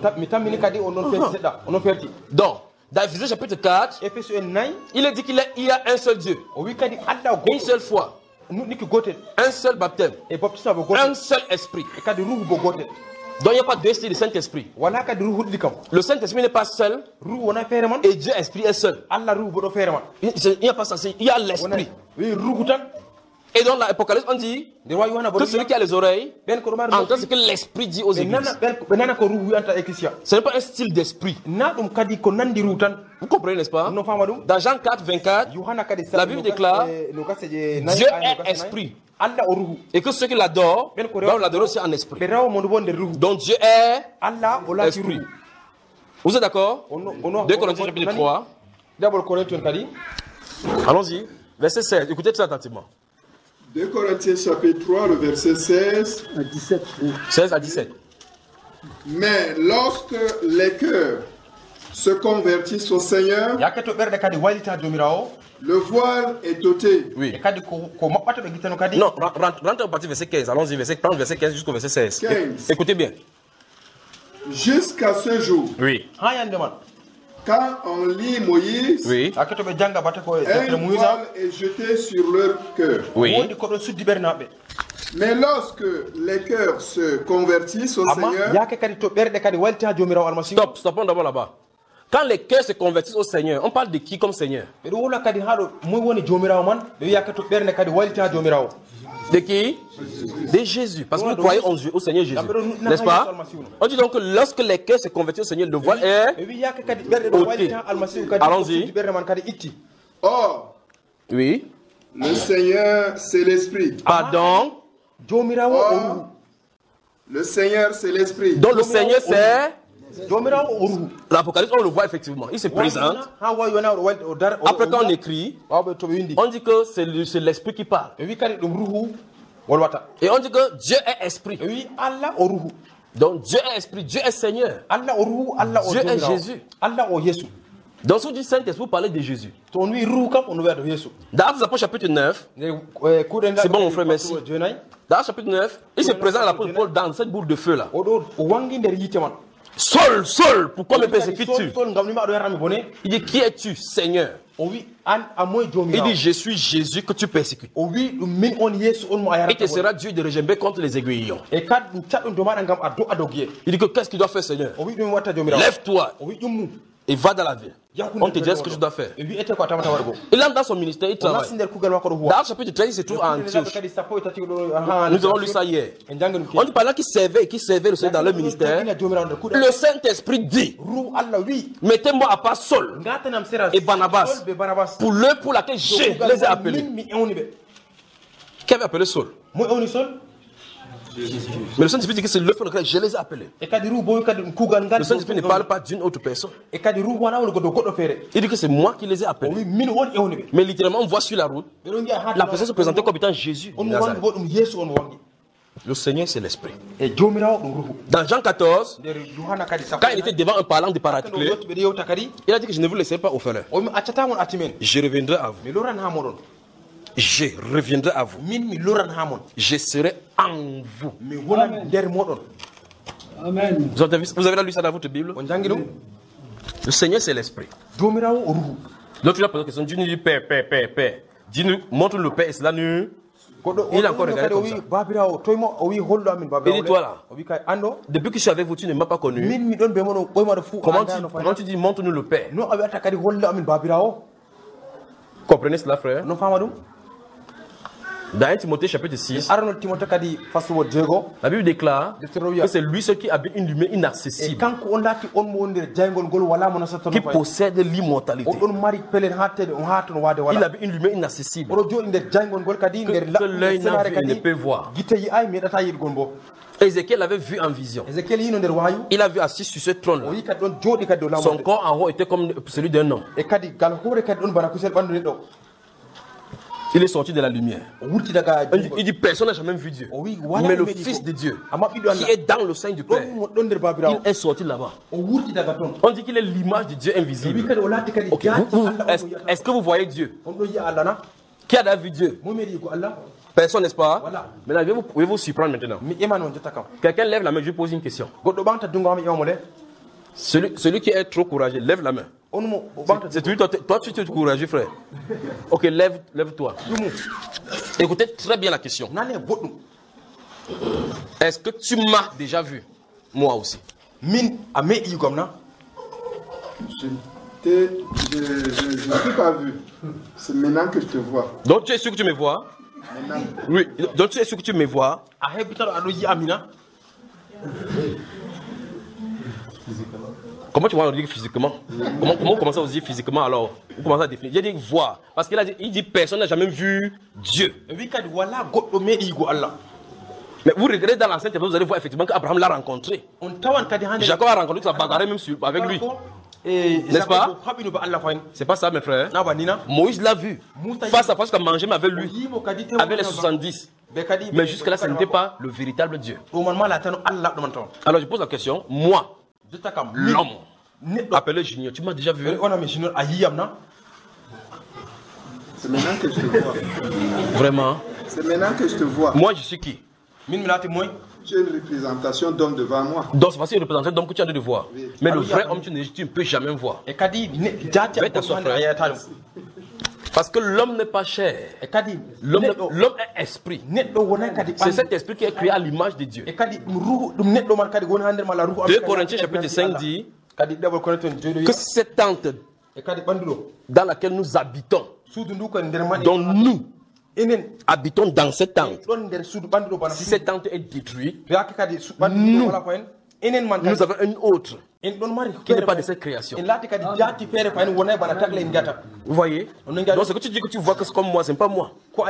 Donc, dans Éphésiens chapitre quatre, il est dit qu'il y a un seul Dieu, une seule foi, un seul baptême, un seul esprit. Donc il n'y a pas deux styles de Saint-Esprit. Le Saint-Esprit n'est pas seul et Dieu esprit est seul. Il n'y a pas ça, il y a l'esprit. Et dans l'Apocalypse, on dit que celui qui a les oreilles entend ce que l'esprit dit aux églises. Ce n'est pas un style d'esprit. Vous comprenez, n'est-ce pas? Dans Jean quatre, vingt-quatre, la Bible déclare Dieu est esprit. Et que ceux qui l'adorent doivent l'adorer aussi en esprit. Donc Dieu est esprit. Vous êtes d'accord? deux Corinthiens chapitre trois. Allons-y. Verset seize. Écoutez tout attentivement.
deux Corinthiens chapitre trois, le verset seize
à dix-sept.
seize à dix-sept.
Mais lorsque les cœurs se convertissent au Seigneur, le voile est ôté.
Oui. Non, rentre, rentre au partir verset quinze. Allons-y, verset trente, verset quinze jusqu'au verset seize.
quinze.
Écoutez bien.
Jusqu'à ce jour.
Oui.
Quand on lit Moïse,
oui.
un voile est jeté sur leur cœur.
Oui.
Mais lorsque les cœurs se convertissent au Seigneur,
Stop, stoppons d'abord là-bas. Quand les cœurs se convertissent au Seigneur, on parle de qui comme Seigneur? De qui? De Jésus. Parce que vous croyez au Seigneur Jésus. N'est-ce pas? On dit donc que lorsque les cœurs se convertissent au Seigneur, le voile est ôté. Allons-y.
Or,
oui.
Le Seigneur, c'est l'Esprit.
Pardon.
Or, le Seigneur, c'est l'Esprit.
Donc le Seigneur, c'est... L'Apocalypse, on le voit effectivement. Il se présente. Après, quand on écrit, on dit que c'est l'Esprit qui parle. Et on dit que Dieu est Esprit. Donc Dieu est Esprit, Dieu est Seigneur. Dieu est Jésus. Donc si on dit Saint-Esprit, vous parlez de Jésus. Dans Actes des Apôtres chapitre neuf, c'est bon mon frère, merci. Dans Actes chapitre neuf, il se présente à l'apôtre Paul dans cette boule de feu là. Saul, Saul, pourquoi me persécutes-tu? Il dit, qui es-tu, Seigneur? Il dit, je suis Jésus que tu persécutes. Il te sera Dieu de régimber contre les aiguillons. Il dit que qu'est-ce qu'il doit faire, Seigneur? Lève-toi et va dans la ville. On te dira ce que tu dois faire. Il entre dans son ministère, il travaille. Dans le chapitre treize, il se trouve à Antioche. Nous avons lu ça hier. On dit pendant qu'ils servaient, qu'ils servaient le Seigneur dans leur ministère, le Saint-Esprit dit, mettez-moi à part Saul et Barnabas pour l'heure pour laquelle je les ai appelés. Qui avait appelé Saul? Mais le Saint-Esprit dit que c'est l'œuvre pour laquelle je les ai appelés. Le Saint-Esprit ne parle pas d'une autre personne. Il dit que c'est moi qui les ai appelés. Mais littéralement, on voit sur la route, la personne se présentait comme étant Jésus. Le Seigneur, c'est l'Esprit. Dans Jean quatorze, quand il était devant un parlant de particulier, il a dit que je ne vous laisserai pas au frère. Je reviendrai à vous. Je reviendrai à vous. Je serai en vous. Amen. Vous avez, vous avez lu ça dans votre Bible? Le Seigneur, c'est l'Esprit. L'autre, il a posé la question. Dieu nous dit Père, Père, Père, Père. Dis-nous, montre-nous le Père. Et cela nous. Il a encore regardé comme ça. Il dit, toi là, depuis que je suis avec vous, tu ne m'as pas connu. Comment tu, comment tu dis, montre-nous le Père? Comprenez cela, frère? Dans un Timothée chapitre six, la Bible déclare que c'est lui seul qui habite une lumière inaccessible, qui possède l'immortalité. Il habite une lumière inaccessible que, que l'œil n'a vu et ne peut voir. Ézéchiel avait vu en vision. Il a vu assis sur ce trône-là. Son corps en haut était comme celui d'un homme. Il est sorti de la lumière. Il dit personne n'a jamais vu Dieu. Mais le Fils de Dieu, qui est dans le sein du Père, il est sorti là-bas. On dit qu'il est l'image de Dieu invisible. Okay. Est-ce est que vous voyez Dieu? Qui a vu Dieu? Personne, n'est-ce pas? Maintenant, je vais vous, je vais vous surprendre maintenant. Quelqu'un lève la main, je vais poser une question. Celui, celui qui est trop courageux, lève la main. C'est toi, toi, toi, tu es courageux, frère. Ok, lève, lève-toi. Écoutez très bien la question. Est-ce que tu m'as déjà vu? Moi aussi.
Je ne t'ai pas vu. C'est maintenant que je te vois.
Donc tu es sûr que tu me vois?
Maintenant.
Oui. Donc tu es sûr que tu me vois? Comment tu vas le dire physiquement? Comment, comment commencer à dire physiquement alors? Vous commencez à définir. J'ai dit voir. Parce qu'il a dit, il dit personne n'a jamais vu Dieu. Mais vous regardez dans l'Ancien Testament, vous allez voir effectivement qu'Abraham l'a rencontré. Jacob a rencontré, il s'est bagarré même sur, avec lui. N'est-ce pas? C'est pas ça, mes frères. Moïse l'a vu. Face à face, qu'il a mangé avec lui. Avec les soixante-dix. Mais jusque-là, ce n'était pas le véritable Dieu. Alors je pose la question, moi, l'homme, appelé Junior, tu m'as déjà vu?
C'est maintenant que je te vois.
Vraiment?
C'est maintenant que je te vois.
Moi, je suis qui?
Tu es une représentation d'homme devant moi.
Donc c'est facile de représenter d'homme que tu as de voir. Oui. Mais le vrai homme, tu ne, tu ne peux jamais voir. Parce que l'homme n'est pas chair. L'homme est esprit. C'est cet esprit qui est créé à l'image de Dieu. deux Corinthiens chapitre cinq dit que cette tente dans laquelle nous habitons, dont nous habitons dans cette tente, si cette tente est détruite, nous, nous avons une autre qui n'est pas de cette création. Vous voyez? Donc ce que tu dis que tu vois que c'est comme moi, c'est pas moi.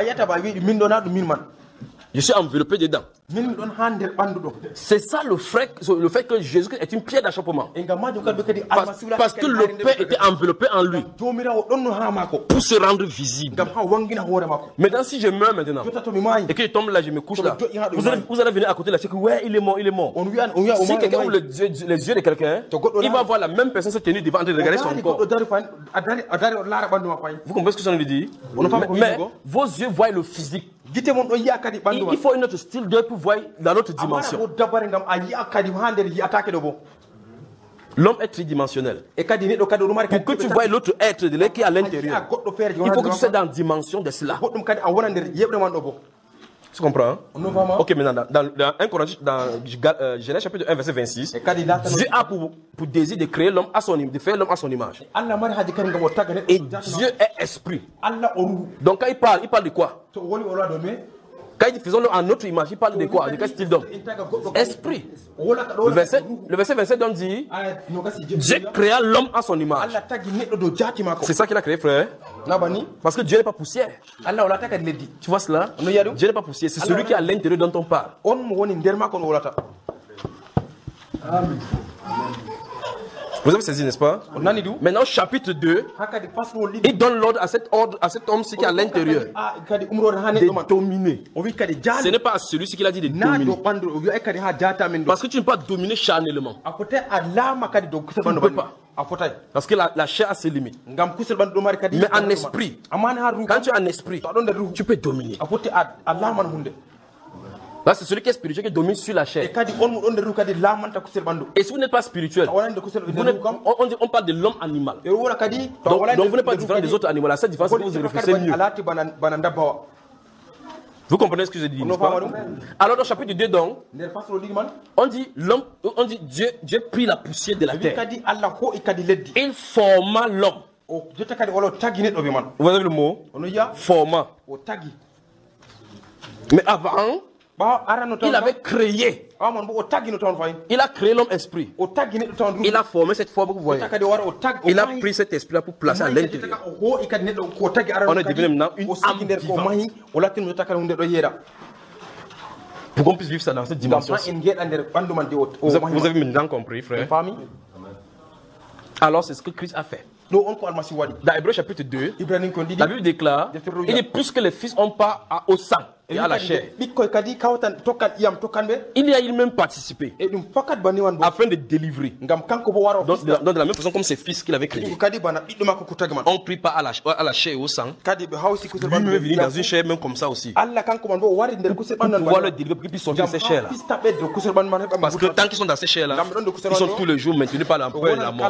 Je suis enveloppé dedans. C'est ça le fait, le fait que Jésus est une pierre d'achoppement. Parce, parce que le Père était enveloppé en lui pour se rendre visible. Maintenant, si je meurs maintenant et que je tombe là, je me couche là, vous allez, vous allez venir à côté là, c'est que ouais, il est mort, il est mort. Si quelqu'un ouvre les yeux, les yeux de quelqu'un, il va voir la même personne se tenir devant en train de regarder son corps. Vous comprenez ce que ça veut dire? Mais, mais vos yeux voient le physique. Il, il faut une autre style d'œil pour voir dans notre dimension. L'homme est tridimensionnel. Pour que tu vois l'autre être de l'être qui est à l'intérieur, il faut que tu sois dans la dimension de cela. Tu comprends? Ok, maintenant, dans, dans un Corinthiens, dans euh, Genèse chapitre un, verset vingt-six, Dieu a pour, pour désir de créer l'homme à son image, de faire l'homme à son image. Et Dieu est esprit. Donc quand il parle, il parle de quoi? Quand il dit faisons-le en notre image, il parle de quoi? De quel style d'homme? Esprit. Le verset, le verset vingt-sept donc dit Dieu créa l'homme à son image. C'est ça qu'il a créé, frère. Parce que Dieu n'est pas poussière. Tu vois cela? Dieu n'est pas poussière. C'est celui qui est à l'intérieur dont on parle. Amen. Vous avez saisi, n'est-ce pas? Maintenant, chapitre deux, il donne l'ordre à cet, ordre, à cet homme-ci qui est à l'intérieur de dominer. Ce n'est pas à celui-ci qu'il a dit de dominer. Parce que tu ne peux pas dominer charnellement. Tu ne peux pas. Parce que la, la chair a ses limites. Mais en esprit, quand tu es en esprit, tu peux dominer. Là, c'est celui qui est spirituel qui domine sur la chair. Et si vous n'êtes pas spirituel, vous on, on, on parle de l'homme animal. Donc, donc vous n'êtes pas différent des autres animaux. La seule différence, c'est que vous réfléchissez mieux. Vous comprenez ce que je dis? Alors, dans le chapitre deux, donc, on dit, l'homme, on dit Dieu, Dieu prit la poussière de la terre. Il forma l'homme. Vous avez le mot? Forma. Mais avant, il avait créé. Il a créé l'homme esprit. Il a formé cette forme que vous voyez. Il a pris cet esprit-là pour placer à l'intérieur. On est devenu maintenant une âme vivante. Pour qu'on puisse vivre ça dans cette dimension. Vous avez, vous avez maintenant compris, frère. Alors c'est ce que Christ a fait. Dans Hébreux chapitre deux, la Bible déclare, il dit plus que les fils ont pas au sang et à la chair. Il y a il même participé afin de délivrer. Donc de la, de la même façon comme ses fils qu'il avait créés. On prie pas à la, à la chair et au sang. Lui-même est venu dans une chair même comme ça aussi. Pour pouvoir le délivrer pour qu'ils puissent sortir de ces chairs-là. Parce que tant qu'ils sont dans ces chairs-là, ils sont tous les jours maintenus par l'empereur et la mort.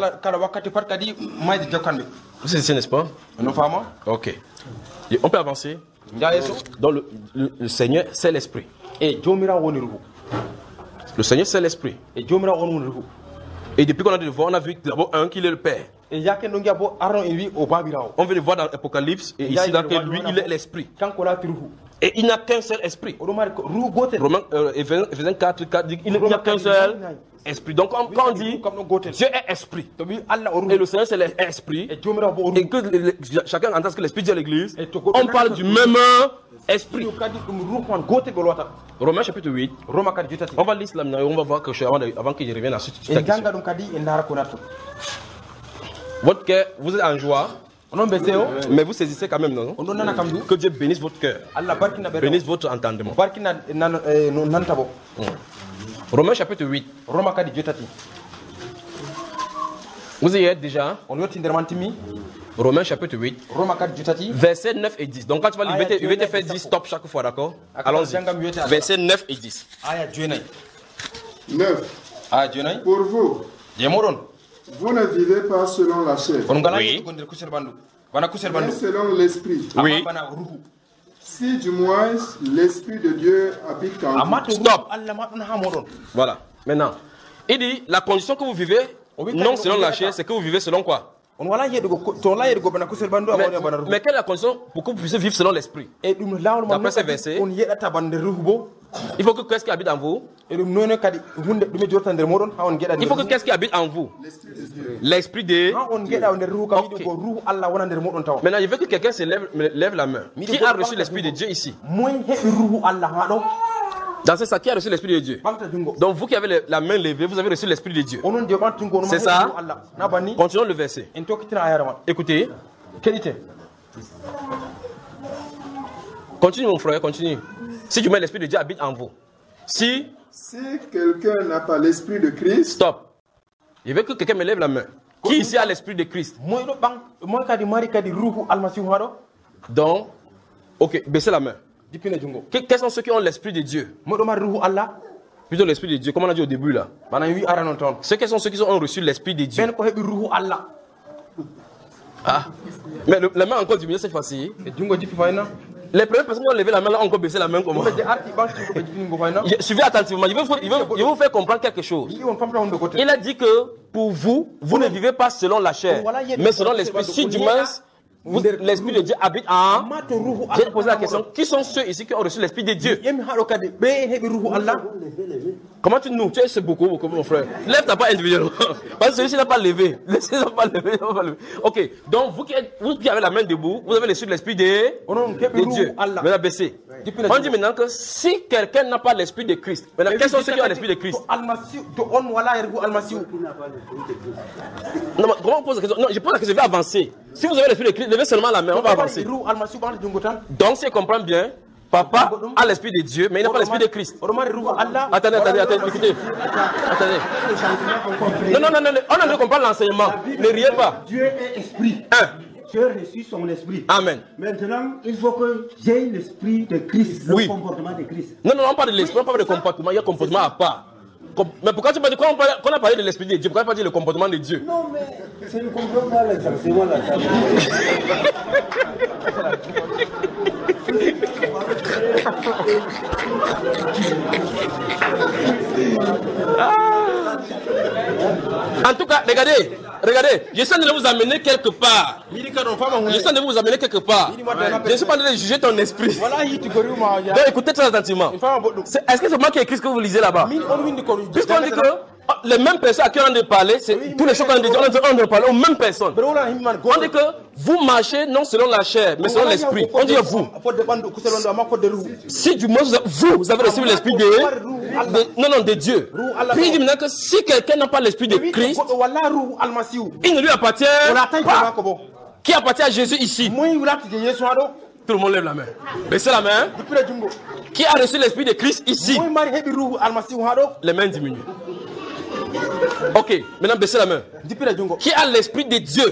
Vous savez, n'est-ce pas? Ok. Et on peut avancer. Donc le, le, le Seigneur, c'est l'esprit. Le Seigneur, c'est l'esprit. Et depuis qu'on a de voir, on a vu d'abord un qui est le Père. On veut le voir dans l'Apocalypse. Et ici, dans que lui, il est l'esprit. Et il n'a qu'un seul esprit. Romains euh, Éphésiens quatre, quatre dit qu'il n'y a qu'un seul esprit. Donc quand on dit Dieu est esprit, et le Seigneur c'est l'esprit, et que le, chacun entend ce que l'esprit dit à l'église, on parle du même esprit. Romains chapitre huit, on va lire cela et on va voir que je, avant, de, avant que je revienne à ce ta question. Votre cœur, vous êtes en joie. Mais vous saisissez quand même, non? Que Dieu bénisse votre cœur. Bénisse votre entendement. Mm. Romains chapitre huit. Vous y êtes déjà? Romains chapitre huit. Versets neuf et dix. Donc quand tu vas lire, je vais te faire dix stop chaque fois, d'accord? Allons-y. Versets neuf et dix.
neuf. Pour vous. Vous ne vivez pas selon la chair,
oui.
mais selon l'esprit.
Oui.
Si du moins l'esprit de Dieu habite en vous.
Stop. Voilà. Maintenant, il dit la condition que vous vivez, non selon la chair, c'est que vous vivez selon quoi? Mais, mais quelle est la condition pour que vous puissiez vivre selon l'esprit? D'après ces versets, Il faut que qu'est-ce qui habite en vous? Il faut que qu'est-ce qui habite en vous? L'esprit de Dieu. Okay. Maintenant, je veux que quelqu'un se lève, lève la main. Qui a reçu l'esprit de Dieu ici? Dans ce ça, qui a reçu l'esprit de Dieu? Donc vous qui avez la main levée, vous avez reçu l'esprit de Dieu. C'est ça? Continuons le verset. Écoutez. Continue mon frère, continue. Si tu mets l'esprit de Dieu habite en vous. Si
Si quelqu'un n'a pas l'esprit de Christ.
Stop. Je veux que quelqu'un me lève la main. Qui ici a l'esprit de Christ? Donc, ok, baissez la main. Quels sont ceux qui ont l'esprit de Dieu? Plutôt l'esprit de Dieu, comme on a dit au début là. Ceux qui sont ceux qui ont reçu l'esprit de Dieu. Ah. Mais le, la main a encore diminué cette fois-ci. Les premières personnes qui ont levé la main là ont encore baissé la main comme moi. Suivez attentivement, je vais, vous, je, vais, je vais vous faire comprendre quelque chose. Il a dit que pour vous, vous ne vivez pas selon la chair, mais selon l'esprit. Si du moins, l'esprit de Dieu habite en... J'ai posé la question, qui sont ceux ici qui ont reçu l'esprit de Dieu? Comment tu nous... Tu es beaucoup, beaucoup, mon frère. Lève ta pas individuellement. Parce que celui-ci n'a pas levé. Laissez-le pas lever. Ok, donc vous qui, êtes, vous qui avez la main debout, vous avez reçu l'esprit de, de Dieu. Maintenant, baissez. On dit maintenant que si quelqu'un n'a pas l'esprit de Christ, maintenant, quels sont ceux qui ont l'esprit de Christ? Non, comment on pose la question? Non, je pose la question, je vais avancer. Si vous avez l'esprit de Christ, levez seulement la main, on va avancer. Donc, si je comprends bien, papa a l'esprit de Dieu, mais il n'a pas l'esprit de Christ. Attendez, attendez, attendez, écoutez. Attendez. Non, non, non, non, on a de comprendre l'enseignement. Ne riez pas.
Dieu est esprit.
Un.
J'ai reçu son esprit.
Amen.
Maintenant, il faut que j'ai l'esprit de Christ, le oui. comportement de Christ.
Non, non, on parle de l'esprit, on parle de comportement, il y a comportement à part. Mais pourquoi tu m'as dit, quand on a parlé de l'esprit de Dieu, pourquoi tu n'as pas dit le comportement de Dieu?
Non, mais c'est le comportement de Dieu, c'est moi la
En tout cas, regardez, regardez, j'essaie de vous amener quelque part. J'essaie de vous amener quelque part. Je ne suis pas en train de juger ton esprit. Donc écoutez très attentivement. Est-ce que c'est moi qui ai écrit ce que vous lisez là-bas? Puisqu'on dit que les mêmes personnes à qui on a parlé, c'est tous les choses qu'on a dit, on a parlé aux mêmes personnes. On dit que vous marchez non selon la chair, mais selon l'esprit. On dit vous. Si du moins vous, vous avez reçu l'esprit de, de, non, non, de Dieu. Puis il dit maintenant que si quelqu'un n'a pas l'esprit de Christ, il ne lui appartient pas. Qui appartient à Jésus ici? Tout le monde lève la main. Baissez la main. Qui a reçu l'esprit de Christ ici? Les mains diminuent. Ok, maintenant baissez la main. Qui a l'esprit de Dieu?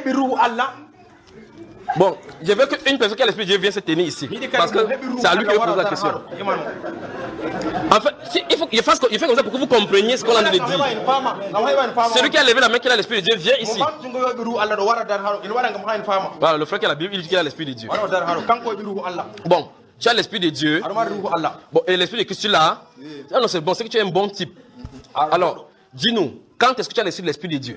Bon, je veux qu'une personne qui a l'esprit de Dieu vienne se tenir ici. Parce que c'est à lui que je pose la question. En fait, si, il faut qu'il fasse, il fait comme ça pour que vous compreniez ce qu'on a dit. Celui qui a levé la main qui a l'esprit de Dieu vient ici. Voilà, le frère qui a la Bible, il dit qu'il a l'esprit de Dieu. Bon, tu as l'esprit de Dieu. Bon, et l'esprit de Christ, tu l'as. Ah non, c'est bon, c'est que tu es un bon type. Alors, dis-nous, quand est-ce que tu as reçu l'esprit de Dieu?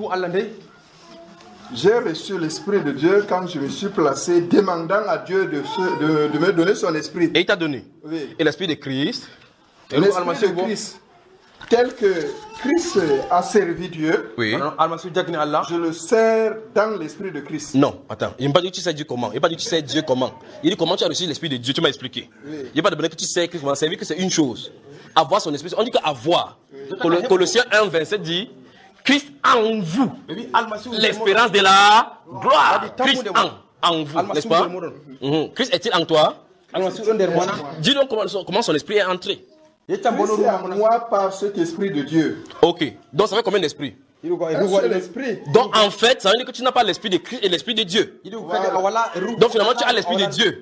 J'ai reçu l'esprit de Dieu quand je me suis placé, demandant à Dieu de, de, de me donner son esprit.
Et il t'a donné?
Oui.
Et l'esprit de Christ?
L'esprit de Christ, tel que Christ a servi Dieu,
oui.
Je le sers dans l'esprit de Christ.
Non, attends, il n'a pas dit que tu sais Dieu comment. Il n'a pas dit que tu sais Dieu comment. Il dit comment tu as reçu l'esprit de Dieu, tu m'as expliqué. Oui. Il n'a pas demandé que tu sais Christ comment. Servir que c'est une chose. Avoir son esprit, on dit qu'avoir. Oui. Colossiens un, vingt-sept dit Christ en vous, l'espérance de la gloire. Christ en, en vous, n'est-ce pas? Mm-hmm. Christ est-il en toi? Dis-donc comment, comment son esprit est entré.
Christ est en moi par cet esprit de Dieu.
Ok, donc ça fait combien d'esprit? Donc en fait, ça veut dire que tu n'as pas l'esprit de Christ et l'esprit de Dieu. Donc finalement tu as l'esprit de Dieu.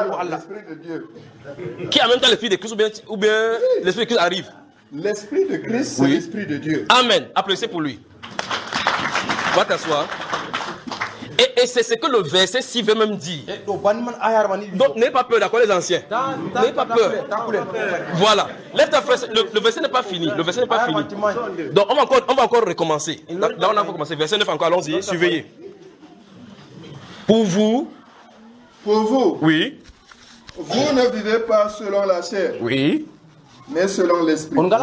Qui a même temps l'esprit de Christ ou bien, ou bien l'esprit de Christ arrive?
L'esprit de Christ, c'est oui. L'esprit de Dieu.
Amen. Applaudissez pour lui. Va t'asseoir. Et, et c'est ce que le verset six veut même dire. Donc n'ayez pas peur, d'accord les anciens? N'ayez pas peur. Voilà. Lève ta frère. Le, le verset n'est pas fini. Le verset n'est pas fini. Donc on va encore, on va encore recommencer. Là, là on a encore commencé. Verset neuf encore. Allons-y. Surveillez. Pour vous.
Pour vous.
Oui.
Vous ne vivez pas selon la chair.
Oui.
Mais selon l'esprit.
Oui.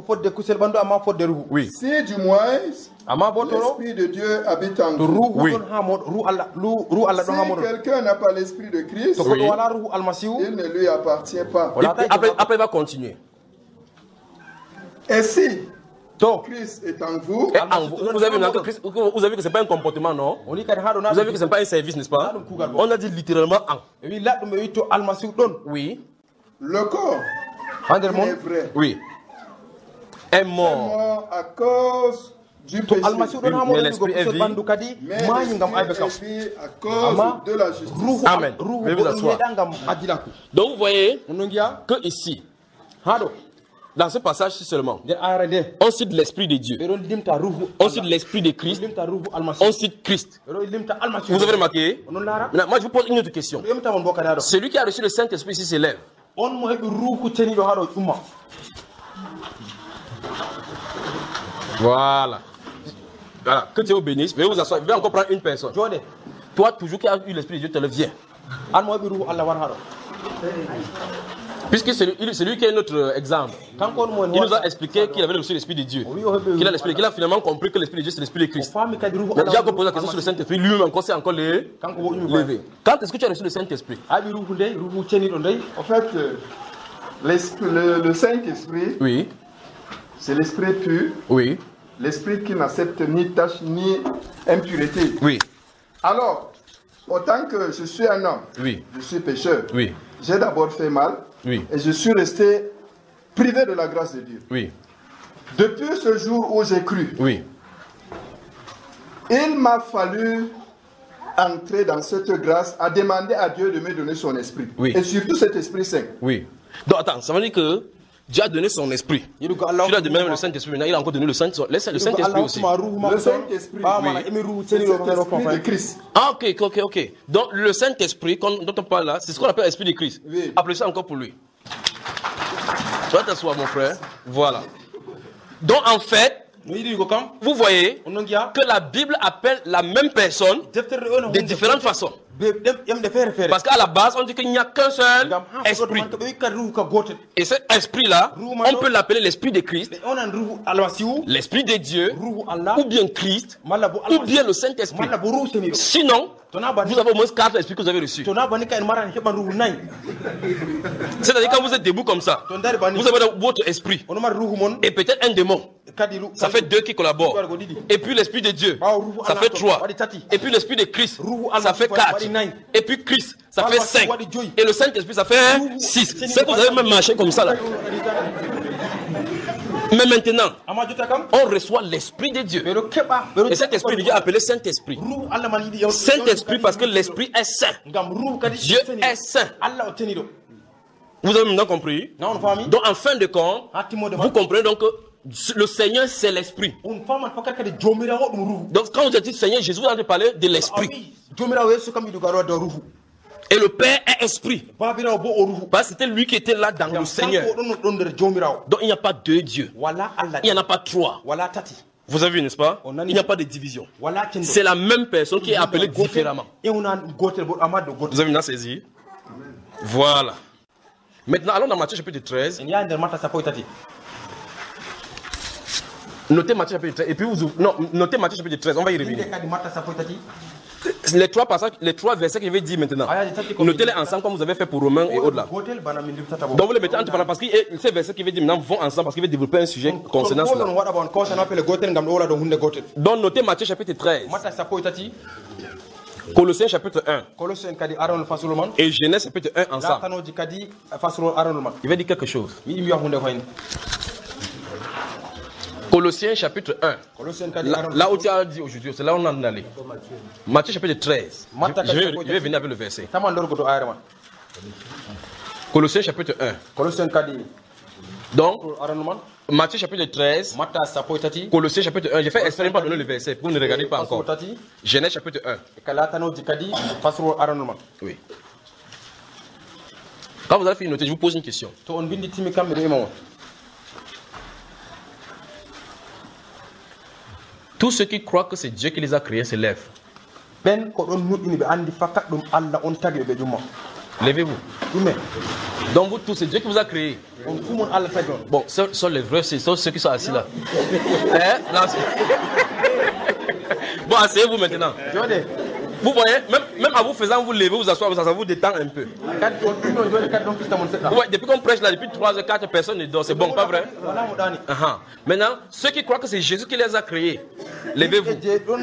Oui. Si du moins l'esprit de Dieu habite en vous.
Oui.
Si quelqu'un n'a pas l'esprit de Christ,
oui.
il ne lui appartient pas.
Après, après il va continuer.
Et si Christ est en vous,
et en vous, vous avez vu que Christ, vous avez vu que c'est pas un comportement, non? Vous avez vu que c'est pas un service, n'est-ce pas? On a dit littéralement en. Oui.
Le corps est vrai.
Oui. Est mort.
Est mort à cause du péché.
Mais l'esprit est vie.
Mais l'esprit est vie à cause de la justice.
Amen. Veuillez vous asseoir. Donc vous voyez que ici, dans ce passage-ci seulement, on cite l'esprit de Dieu, on cite l'esprit de Christ, on cite Christ. Vous avez remarqué? Maintenant, moi je vous pose une autre question. Celui qui a reçu le Saint-Esprit ici s'élève. Voilà. Voilà. Que Dieu vous bénisse. Veuillez vous asseoir. Je vais encore prendre une personne. Toi, toujours qui as eu l'esprit de Dieu, te le viens. Puisque c'est lui, c'est lui qui est notre exemple. Il nous a expliqué qu'il avait reçu l'esprit de Dieu. Qu'il a, l'esprit, qu'il a finalement compris que l'esprit de Dieu c'est l'esprit de Christ. Mais déjà qu'on pose la question sur le Saint-Esprit, lui-même encore c'est encore levé. Quand est-ce que tu as reçu le Saint-Esprit?
En fait, le, le Saint-Esprit,
oui.
C'est l'esprit pur.
Oui.
L'esprit qui n'accepte ni tâche ni impureté.
Oui.
Alors, autant que je suis un homme,
oui.
Je suis pécheur.
Oui.
J'ai d'abord fait mal.
Oui.
Et je suis resté privé de la grâce de Dieu.
Oui.
Depuis ce jour où j'ai cru,
oui.
Il m'a fallu entrer dans cette grâce à demander à Dieu de me donner son esprit.
Oui.
Et surtout cet esprit saint.
Oui. Donc attends, ça veut dire que Dieu a donné son esprit. Tu lui as donné même le Saint-Esprit. Maintenant, il a encore donné le Saint-Esprit le Saint-Esprit aussi.
Le Saint-Esprit, oui. C'est l'esprit de Christ.
Ah, ok, ok, ok. Donc, le Saint-Esprit dont on parle là, c'est ce qu'on appelle l'esprit de Christ.
Oui.
Appelez ça encore pour lui. Tu vas t'asseoir, mon frère. Voilà. Donc, en fait, vous voyez que la Bible appelle la même personne de différentes façons. Parce qu'à la base, on dit qu'il n'y a qu'un seul esprit. Et cet esprit-là, on peut l'appeler l'esprit de Christ, l'esprit de Dieu, ou bien Christ, ou bien le Saint-Esprit. Sinon, vous avez au moins quatre esprits que vous avez reçus. C'est-à-dire quand vous êtes debout comme ça, vous avez votre esprit et peut-être un démon. Ça fait deux qui collaborent. Et puis l'esprit de Dieu, ça fait trois. Et puis l'esprit de Christ, ça fait quatre. Et puis Christ, ça fait cinq. Et le Saint-Esprit, ça fait six. C'est que vous avez même marché comme ça là. Mais maintenant, on reçoit l'esprit de Dieu. Et cet esprit de Dieu est appelé Saint-Esprit. Saint-Esprit parce que l'esprit est saint. Dieu est saint. Vous avez maintenant compris? Donc en fin de compte, vous comprenez donc que le Seigneur c'est l'esprit. Donc quand vous dites Seigneur, Jésus vous a parlé de l'esprit. Et le Père est esprit. Parce que c'était lui qui était là dans le Seigneur. Donc il n'y a pas deux dieux. Il n'y en a pas trois. Vous avez vu, n'est-ce pas? Il n'y a pas de division. C'est la même personne qui est appelée différemment. Vous avez bien saisi? Voilà. Maintenant, allons dans Matthieu chapitre treize. Notez Matthieu chapitre treize. Et puis vous non, notez Matthieu chapitre treize. On va y revenir. Les trois passages, les trois versets que je vais dire maintenant. Notez-les ensemble comme vous avez fait pour Romains et au-delà. Donc vous les mettez entre parenthèses parce que ces versets que je vais dire maintenant vont ensemble parce qu'il va développer un sujet concernant cela. Donc notez Matthieu chapitre treize. Colossiens chapitre un. Et Genèse chapitre un ensemble. Il va dire quelque chose. Colossiens chapitre un. Là, là où tu as dit aujourd'hui, c'est là où on en est allé. Matthieu chapitre treize. Je, je, vais, je vais venir avec le verset. Colossiens chapitre un. Donc, Matthieu chapitre treize. Colossiens chapitre un. J'ai fait exprès de pas donner le verset pour que vous ne regardez pas encore. Genèse chapitre un. Oui. Quand vous avez fini de noter, je vous pose une question. Tous ceux qui croient que c'est Dieu qui les a créés se lèvent. Levez-vous. Donc vous tous, c'est Dieu qui vous a créé. Bon, seuls sont les vrais, c'est ceux qui sont assis là. Hein? Là, bon, asseyez-vous maintenant. Vous voyez, même, même en vous faisant vous lever, vous asseoir, ça vous détend un peu. Ouais, depuis qu'on prêche là, depuis trois ou quatre personnes ne dorment, c'est bon, pas vrai? uh-huh. Maintenant, ceux qui croient que c'est Jésus qui les a créés, levez-vous.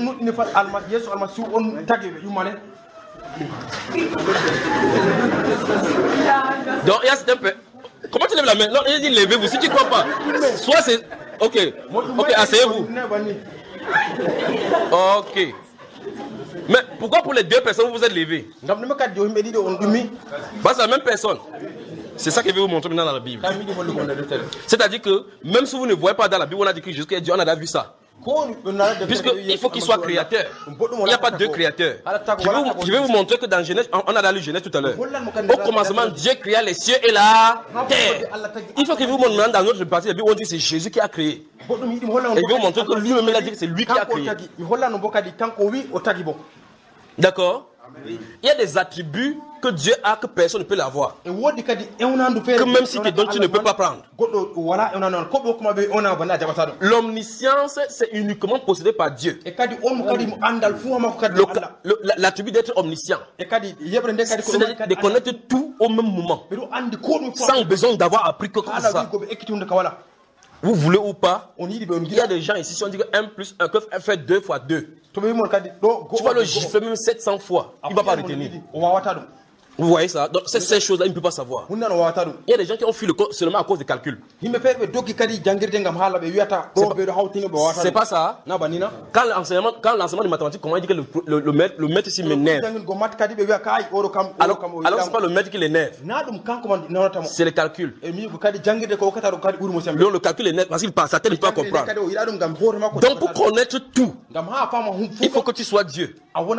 Donc, il y a un peu. Comment tu lèves la main? Non, il dit levez-vous, si tu ne crois pas. Soit c'est. Ok, ok, asseyez-vous. Ok. Mais pourquoi pour les deux personnes vous vous êtes levés? Bah, c'est la même personne. C'est ça que je vais vous montrer maintenant dans la Bible. C'est-à-dire que même si vous ne voyez pas dans la Bible, on a dit que Jésus est Dieu, on a déjà vu ça. Puisqu'il faut qu'il soit créateur. Il n'y a pas deux créateurs. Je vais, vous, je vais vous montrer que dans Genèse, on a lu Genèse tout à l'heure. Au commencement, Dieu créa les cieux et la terre. Il faut que je vous montre maintenant dans notre partie de la Bible, on dit que c'est Jésus qui a créé. Et je vais vous montrer que lui-même il a dit que c'est lui qui a créé. D'accord? Il y a des attributs que Dieu a que personne ne peut l'avoir. Que même si tu donnes, tu ne peux pas prendre. L'omniscience, c'est uniquement possédé par Dieu. L'attribut d'être omniscient, c'est de connaître tout au même moment, sans besoin d'avoir appris quelque chose. Vous voulez ou pas, il y a des gens ici, si on dit que un plus un peut faire deux fois deux. Tu vas le gifler même sept cents fois, il ne va pas retenir. Vous voyez ça? Donc ces, ces choses-là, il ne peut pas savoir. Il y a des gens qui ont fui le code seulement à cause des calculs. C'est pas ça. Quand l'enseignement, quand l'enseignement de mathématiques, comment il dit que le, le, le maître, le maître ici m'énerve. Alors, alors c'est pas le maître qui l'énerve. C'est le calcul. Le, le calcul l'énerve parce qu'il sa tête ne peut pas comprendre. Donc pour connaître tout, il faut que tu sois Dieu.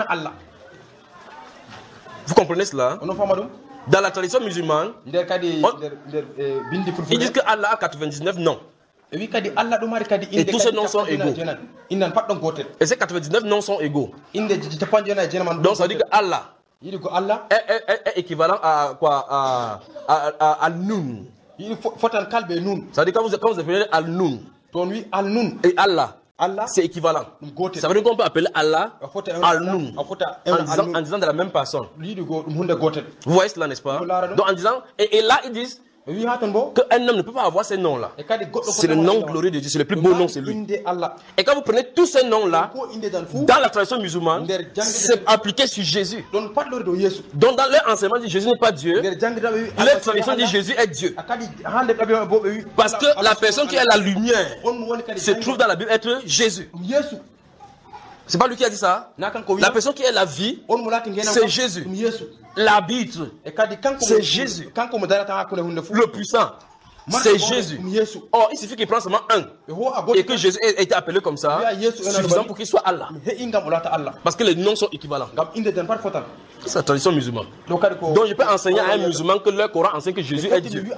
Vous comprenez cela? Dans la tradition musulmane, on, ils disent que Allah a quatre-vingt-dix-neuf noms. Et tous ces noms sont égaux. Et ces quatre-vingt-dix-neuf noms sont égaux. Donc ça veut dire que Allah est, est, est, est équivalent à quoi? À, à, à, à Al-Nun. Ça veut dire que quand vous, quand vous appelez Al-Nun et Allah, c'est équivalent. Ça veut dire qu'on peut appeler Allah Al-Nun en disant, en disant de la même personne. Vous voyez cela, n'est-ce pas? Donc en disant, et, et là ils disent qu'un homme ne peut pas avoir ces noms-là. C'est le nom glorieux de Dieu, c'est le plus beau nom, c'est lui. Et quand vous prenez tous ces noms-là, dans la tradition musulmane, c'est appliqué sur Jésus. Donc dans leur enseignement, dit Jésus n'est pas Dieu. Leur tradition dit Jésus est Dieu. Parce que la personne qui est la lumière se trouve dans la Bible être Jésus. C'est pas lui qui a dit ça. La personne qui est la vie, c'est Jésus. L'arbitre, c'est Jésus. Le puissant, c'est Jésus. Or, il suffit qu'il prenne seulement un et que Jésus ait été appelé comme ça, suffisant pour qu'il soit Allah. Parce que les noms sont équivalents. C'est la tradition musulmane. Donc je peux enseigner à un musulman que le Coran enseigne que Jésus est Dieu.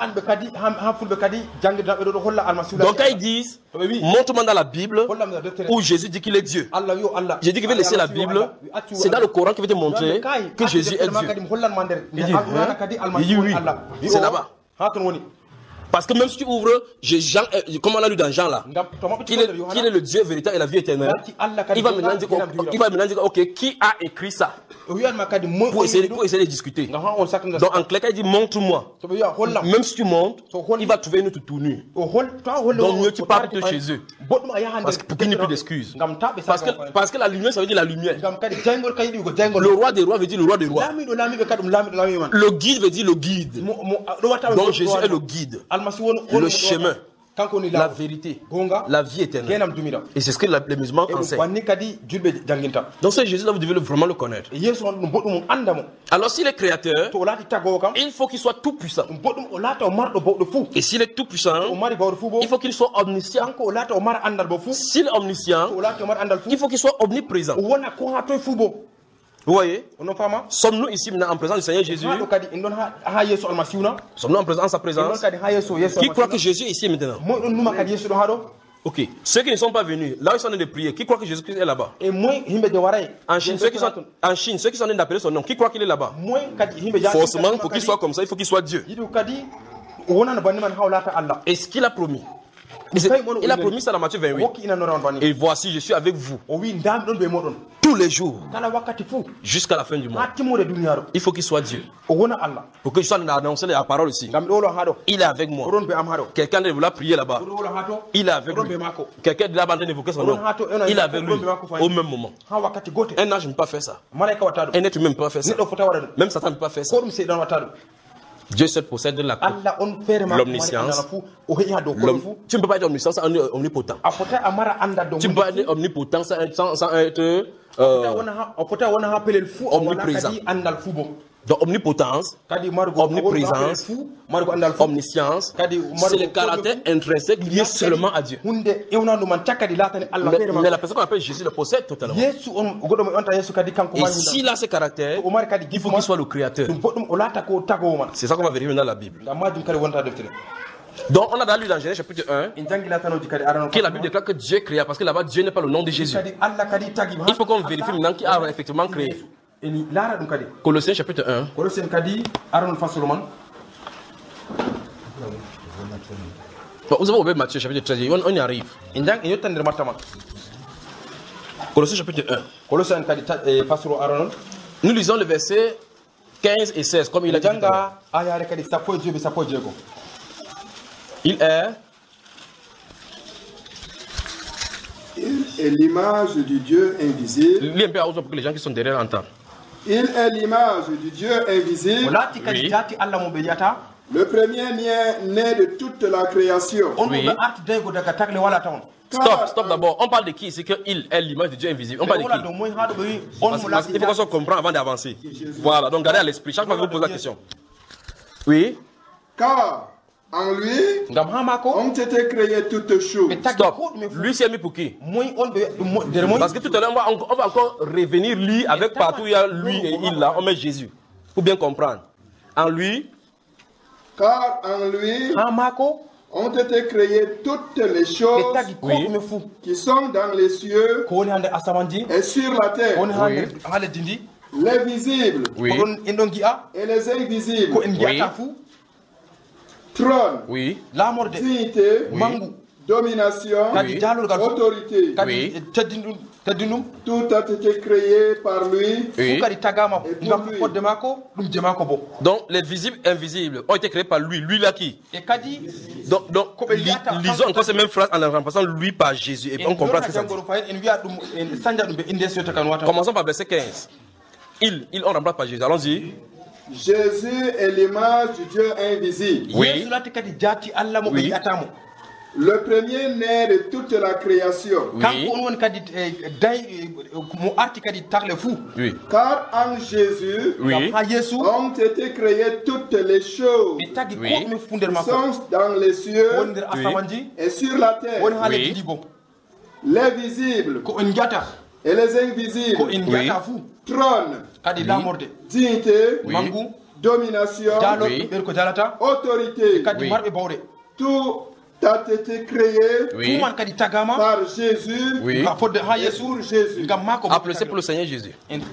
Donc quand ils disent, montre-moi dans la Bible où Jésus dit qu'il est Dieu. J'ai dit qu'il veut laisser la Bible, c'est dans le Coran qu'il veut te montrer que Jésus est Dieu. Il dit, hein? Il dit oui, c'est là-bas. Parce que même si tu ouvres Jean, comme on l'a lu dans Jean là, qu'il est, qu'il est le Dieu véritable et la vie éternelle, il va maintenant dire, il va maintenant dire ok, qui a écrit ça? Pour essayer, pour essayer de discuter. Donc en clair, il dit montre-moi. Même si tu montres, il va trouver une autre tournure. Donc mieux tu parles de Jésus. Parce que pour qu'il n'y ait plus d'excuses. Parce que, parce que la lumière, ça veut dire la lumière. Le roi des rois veut dire le roi des rois. Le guide veut dire le guide. Donc Jésus est le guide. Le chemin, la vérité, la vie éternelle. Et c'est ce que les musulmans enseignent. Donc ce Jésus-là, vous devez vraiment le connaître. Alors s'il est créateur, il faut qu'il soit tout puissant. Et s'il est tout puissant, il faut qu'il soit omniscient. S'il est omniscient, il faut qu'il soit omniprésent. Vous voyez? Sommes-nous ici maintenant en présence du Seigneur Jésus? Sommes-nous en présence de sa présence? Qui croit que Jésus est ici maintenant?
Ok, ceux qui ne sont pas venus, là où ils sont en train de prier, qui croit que Jésus-Christ est là-bas? En Chine, ceux qui sont en Chine, ceux qui sont en train d'appeler son nom, qui croit qu'il est là-bas? Forcément, pour qu'il soit comme ça, il faut qu'il soit Dieu. Est-ce qu'il a promis? Il a promis ça dans Matthieu vingt-huit. Et voici, je suis avec vous tous les jours jusqu'à la fin du mois. Il faut qu'il soit Dieu. Pour que je sois annoncé la parole ici. Il est avec moi. Quelqu'un de vouloir prier là-bas. Il est avec lui. Quelqu'un de là-bas d'évoquer son nom. Il est avec lui au même moment. Un ange ne peut pas faire ça. Un être humain ne peut pas faire ça. Même Satan ne peut pas faire ça. Dieu seul possède la l'omniscience. Tu ne peux pas être omniscient sans être omnipotent. Tu ne peux pas être omnipotent sans, sans être euh, omniprésent. Donc omnipotence, omniprésence, omniscience, c'est le caractère intrinsèque lié seulement à Dieu. Mais, mais la personne qu'on appelle Jésus le possède totalement. Et s'il a ce caractère, il faut qu'il soit le créateur. C'est ça qu'on va vérifier dans la Bible. Donc on a lu dans Genèse chapitre un que la Bible déclare que Dieu créa, parce que là-bas Dieu n'est pas le nom de Jésus. Il faut qu'on vérifie maintenant qui a effectivement créé. Colossiens chapitre un. Bon, vous avez ouvert Matthieu chapitre treize, on, on y arrive. Colossiens chapitre un. Nous lisons le verset quinze et seize, comme il a dit. Il est.
Il est l'image du Dieu invisible.
Lis un peu à haute pour que les gens qui sont derrière entendent.
Il est l'image du Dieu invisible.
Oui.
Le premier né de toute la création.
Oui. Stop, stop d'abord. On parle de qui? C'est qu'il est l'image de Dieu invisible. On parle de qui? Parce, parce qu'il faut qu'on se comprenne avant d'avancer. Voilà, donc gardez à l'esprit. Chaque fois que vous posez la question. Oui.
Car en lui ont été créées toutes choses.
Stop. Lui c'est mis pour qui? Parce que tout à l'heure, on va, on va encore revenir lui avec partout où il y a lui et il là. On met Jésus. Pour bien comprendre. En lui.
Car en lui ont été créées toutes les choses
oui.
qui sont dans les cieux et sur la terre.
Oui.
Les visibles
oui.
et les invisibles.
Oui.
Trône,
oui.
dignité,
oui.
domination,
oui.
autorité.
Oui.
Tout a été créé par lui.
Oui.
Et pour lui.
Donc les visibles et invisibles ont été créés par lui. Lui là qui? Donc, donc li, lisons encore ces mêmes phrases en remplaçant lui par Jésus. Et on comprend ce que ça dit. Commençons par verset quinze. Il, il, on remplace par Jésus. Allons-y.
Jésus est l'image du Dieu invisible.
Oui. Oui.
Le premier né de toute la création.
Oui. Oui.
Car en Jésus
oui.
ont été créées toutes les choses
oui.
qui sont dans les cieux
oui.
et sur la terre.
Oui.
Les visibles et les invisibles.
Oui.
Trône,
oui.
dignité,
oui.
domination,
oui.
autorité.
Oui.
Tout a été créé
oui.
par Jésus
oui.
et pour Jésus.
Applaudissez pour le Seigneur Jésus.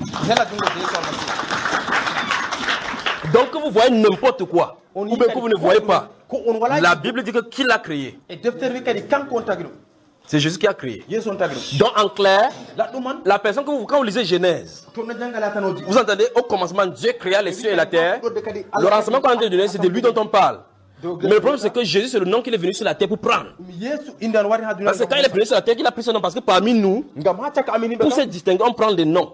Donc que vous voyez n'importe quoi, ou bien que vous ne voyez pas, la Bible dit que qui l'a créé? C'est Jésus qui a créé. Donc en clair, la personne que vous, quand vous lisez Genèse, vous entendez au commencement Dieu créa les cieux et la terre. Le renseignement qu'on a donné, c'est de lui dont on parle. Mais le problème c'est que Jésus c'est le nom qu'il est venu sur la terre pour prendre. Parce que quand il est venu sur la terre, il a pris son nom parce que parmi nous, pour se distinguer, on prend des noms.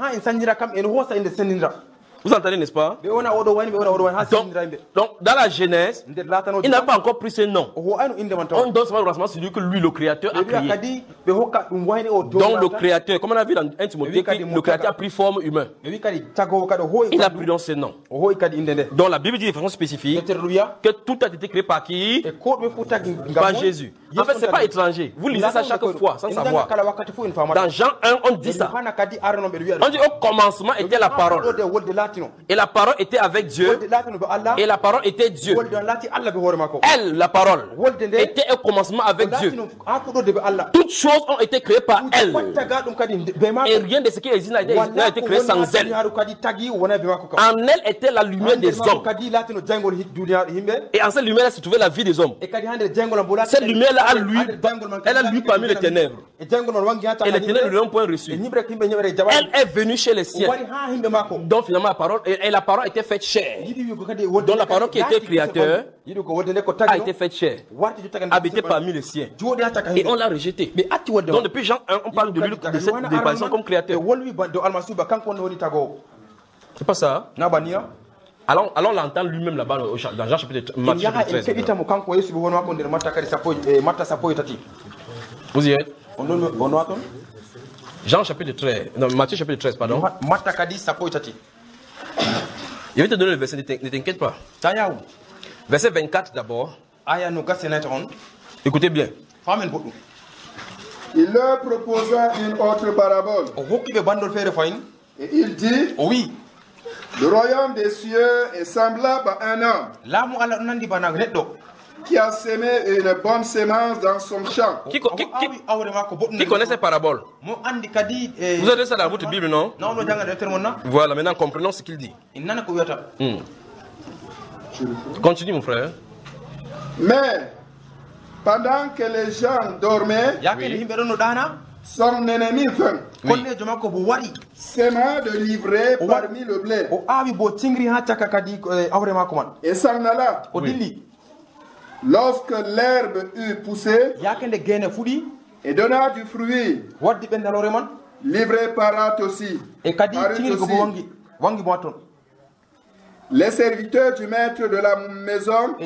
Vous entendez, n'est-ce pas? Donc, donc, dans la Genèse, il n'a pas encore pris ce nom. On donne seulement le renseignement sur lui que lui, le Créateur, a créé. Donc, le Créateur, comme on a vu dans un Timothée, le Créateur a pris forme humaine. Il a pris donc ce nom. Donc, la Bible dit de façon spécifique que tout a été créé par qui? Par Jésus. En fait, ce n'est pas étranger. Vous lisez ça chaque fois, sans savoir. Dans Jean un, on dit ça. On dit au commencement était la parole. Et la parole était avec Dieu. Et la parole était Dieu. Elle, la parole, était au commencement avec Dieu. Toutes choses ont été créées par elle. Et rien de ce qui existe n'a été, n'a été créé sans elle. En elle était la lumière des hommes. Et en cette lumière-là se trouvait la vie des hommes. Cette lumière-là a lui, elle a lui parmi les ténèbres. Et les ténèbres ne l'ont point reçu. Elle est venue chez les siens. Donc finalement la parole, et, et la parole était faite chair. Donc la parole qui était créateur a été faite chair, habité parmi les siens. Et on l'a rejeté. Donc depuis Jean un, on parle de lui, de cette déparation comme créateur. C'est pas ça? Allons, allons l'entendre lui-même là-bas dans Jean chapitre treize. Vous y êtes? Jean chapitre treize, non, Matthieu chapitre treize, pardon. Je vais te donner le verset, ne t'inquiète pas. Verset vingt-quatre d'abord. Écoutez bien.
Il leur proposa une autre parabole. Et il dit, oui, le royaume des cieux est semblable à un homme qui a semé une bonne semence dans son champ.
Qui, qui, qui, qui connaît ces paraboles? Vous avez ça dans votre Bible, non? Voilà, maintenant comprenons ce qu'il dit. Hmm. Continue, mon frère.
Mais pendant que les gens dormaient, oui, son ennemi vint, oui, s'aimant de livrer parmi le blé, et s'en alla. Oui. Lorsque l'herbe eut poussé et donna du fruit, livré parut aussi. Les serviteurs du maître de la maison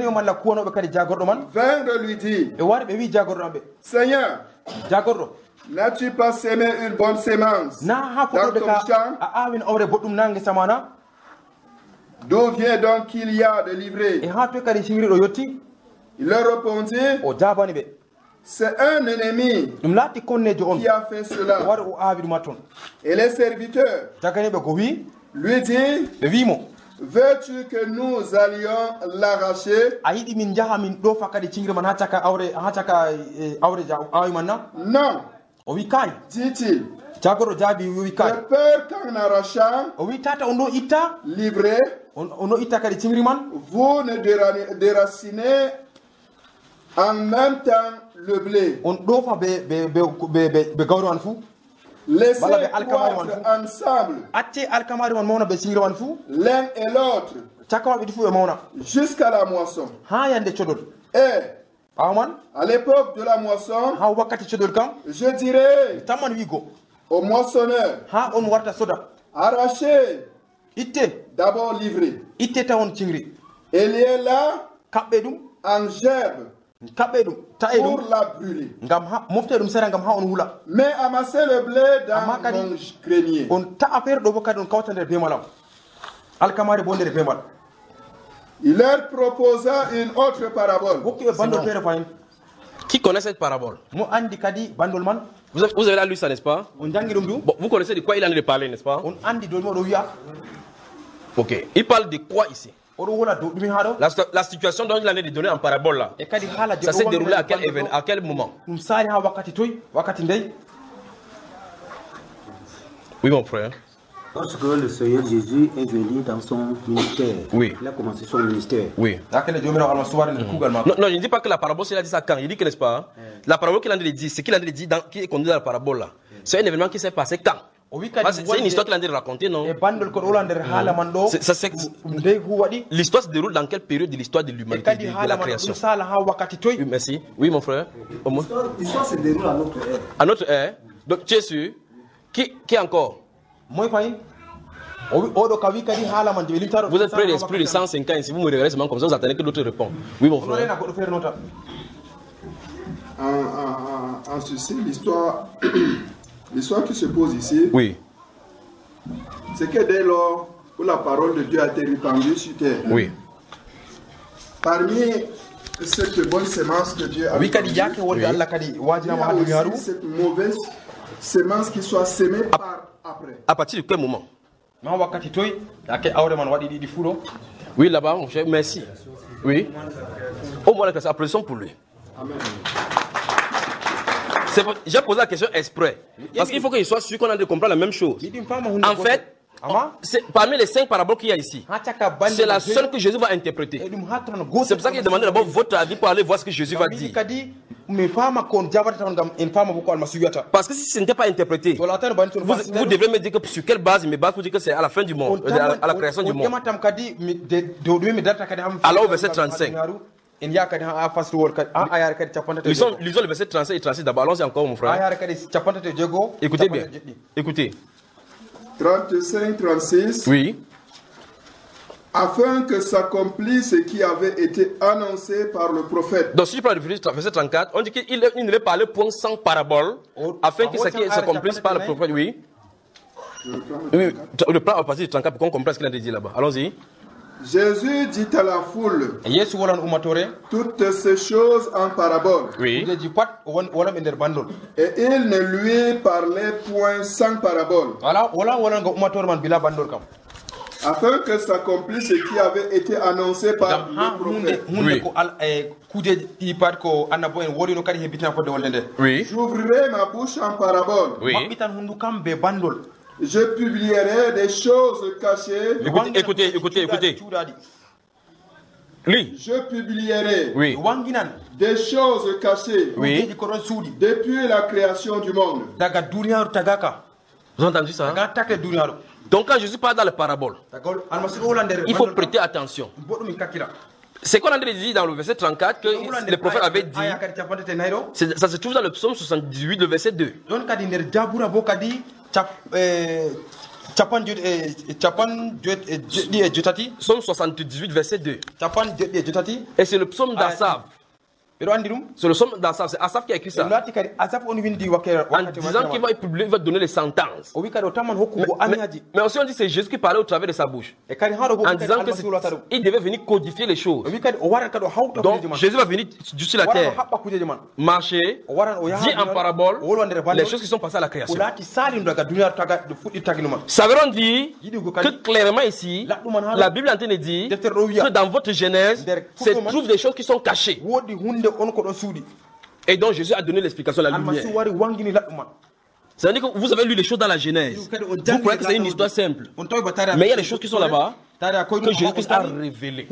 vinrent lui dire, Seigneur, n'as-tu pas semé une bonne semence dans ton champ? D'où vient donc qu'il y a de livré? Il leur répondit, c'est un ennemi qui a fait cela. Et les serviteurs lui disent, veux-tu que nous allions l'arracher? Non, dit-il. De peur qu'en arrachant, livré, vous ne déracinez en même temps le blé. Laissez croître ensemble l'un et l'autre jusqu'à la moisson. Et à l'époque de la moisson, je dirais au moissonneur, arrachez, d'abord livré. Et il est là en gerbe pour la brûler. Mais amassez le blé dans mon grenier. Il leur proposa une autre parabole.
Qui connaît cette parabole? Vous avez, vous avez lu ça, n'est-ce pas? Bon, vous connaissez de quoi il en est parlé, n'est-ce pas? Ok. Il parle de quoi ici? La, la situation dont il en est donné en parabole là, ça s'est déroulé à quel événement, à quel moment? Oui, mon frère.
Lorsque le Seigneur Jésus est venu dans son ministère,
oui,
il a commencé son ministère.
Oui. Mmh. Non, non, je ne dis pas que la parabole, c'est a dit ça quand. Il dit que, n'est-ce pas? Mmh. La parabole qu'il a dit, c'est qu'il a dit dans, qui est conduit dans la parabole là. C'est un événement qui s'est passé quand? C'est une histoire qu'il a dit raconter, non? L'histoire se déroule dans quelle période de l'histoire de l'humanité, de, de la création? Oui, merci. Oui, mon frère.
L'histoire se déroule à notre ère.
À notre ère? Donc, tu es sûr? Qui, qui encore? Vous êtes près d'esprit de cent cinq ans, si vous me regardez seulement comme ça, vous attendez que l'autre réponde. Oui, mon frère.
En, en, en ceci, l'histoire l'histoire qui se pose ici,
oui,
c'est que dès lors où la parole de Dieu a été répandue sur terre,
oui,
parmi cette bonne semence que Dieu a répandue, oui, il y a aussi cette mauvaise semence qui soit semée par après.
À partir de quel moment? Oui, là-bas, mon cher, merci. Oui. Au moins, la applaudissons pour lui. J'ai posé la question exprès. Parce qu'il faut qu'il soit sûr qu'on a de comprendre la même chose. En fait, parmi les cinq paraboles qu'il y a ici, c'est la seule que Jésus va interpréter. C'est pour ça qu'il a demandé d'abord votre avis pour aller voir ce que Jésus va dire. Parce que si ce n'était pas interprété, vous, vous devrez me dire que sur quelle base il me base pour dire que c'est à la fin du monde, à, à la création du monde. Alors au verset trente-cinq. Lisons, lisons le verset trente-cinq et trente-six d'abord. Allons-y encore, mon frère. Écoutez bien. Écoutez.
trente-cinq, trente-six.
Oui.
Afin que s'accomplisse ce qui avait été annoncé par le prophète.
Donc, si je prends le verset trente-quatre, on dit qu'il ne veut parler point sans parabole, afin que ce qui s'accomplisse par le prophète. Oui. Oui, le plan à partir du trente-quatre pour qu'on comprenne ce qu'il a dit là-bas. Allons-y.
Jésus dit à la foule toutes ces choses en parabole.
Oui.
Et il ne lui parlait point sans parabole. Afin que s'accomplisse ce qui avait été annoncé par le prophète.
Oui.
J'ouvrirai ma bouche en parabole.
Oui.
Je publierai des choses cachées.
Écoutez, écoutez, écoutez, écoutez. Oui.
Je publierai
oui.
des choses cachées
oui.
depuis la création du monde.
Vous avez entendu ça? Donc quand Jésus parle dans les paraboles, il faut prêter attention. C'est qu'on a dit dans le verset trente-quatre que le prophète avait dit, ça se trouve dans le psaume soixante-dix-huit, le verset deux. Psaume soixante-dix-huit, verset deux. Et c'est le psaume d'Asaph. C'est le psaume d'Asaph, c'est Asaph qui a écrit ça. En disant qu'il va publier, il va donner les sentences. Mais, mais, mais aussi on dit que c'est Jésus qui parlait au travers de sa bouche. En disant qu'il devait venir codifier les choses. Donc Jésus va venir sur la terre, marcher, dire en parabole les choses qui sont passées à la création. Ça veut dire que clairement ici, la Bible est en train de dire que dans votre Genèse, se trouvent des choses qui sont cachées. Et donc Jésus a donné l'explication de la lumière. Ça veut dire que vous avez lu les choses dans la Genèse. Vous croyez que c'est une histoire simple. Mais il y a des choses qui sont là-bas que Jésus a révélées.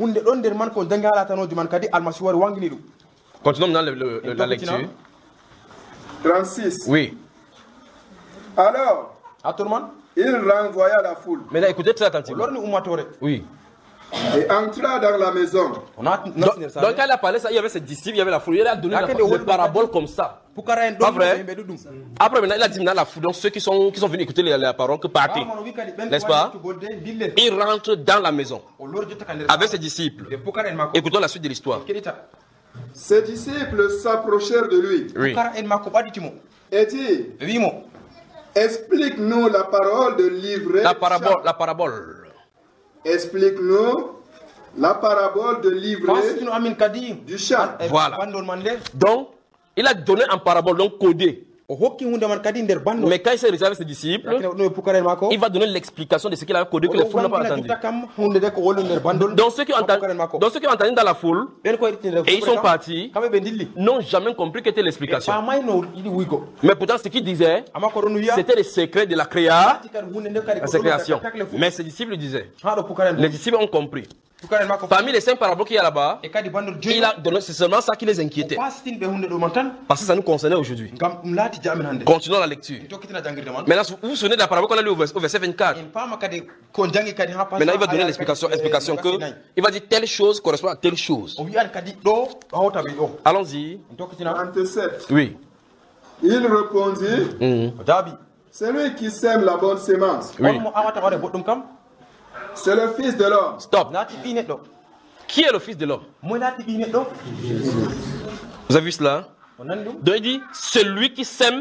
Continuons maintenant le, le, le, la lecture.
trente-six.
Oui.
Alors, il renvoya la foule.
Maintenant écoutez très attentivement. Oui.
Et entra dans la maison.
Donc, donc quand il a parlé ça, il y avait ses disciples, il y avait la foule. Il a donné la, les paraboles comme ça. Pas vrai? Après maintenant, il a dit maintenant la foule. Donc ceux qui sont, qui sont venus écouter les, les paroles que partez, n'est-ce pas? Il rentre dans la maison avec ses disciples. Écoutons la suite de l'histoire.
Ses disciples s'approchèrent de lui.
Oui.
Et dirent, explique-nous la parole de livrer.
La parabole. La parabole.
Explique-nous la parabole de livrer du chat.
Voilà. Donc, il a donné en parabole, donc codé. Mais quand il s'est réservé à ses disciples, il va donner l'explication de ce qu'il a codé que les foules n'ont pas entendu. Donc ceux qui ont entendu, donc ceux qui ont entendu dans la foule, et ils sont partis, n'ont jamais compris quelle était l'explication. Mais pourtant ce qu'il disait, c'était les secrets de la créa, la création. Mais ses disciples disaient, les disciples ont compris. Parmi les cinq paraboles qu'il y a là-bas, il a donné, c'est seulement ça qui les inquiétait. Parce que ça nous concernait aujourd'hui. Continuons la lecture. Maintenant, vous vous souvenez de la parabole qu'on a lue au verset vingt-quatre. Maintenant, il va donner l'explication, explication que il va dire telle chose correspond à telle chose. Allons-y.
trente-sept.
Oui.
Il répondit,
mmh.
celui qui sème la bonne sémence.
Oui.
C'est le Fils de l'homme.
Stop. Qui est le Fils de l'homme? Vous avez vu cela? Donc il dit, celui qui sème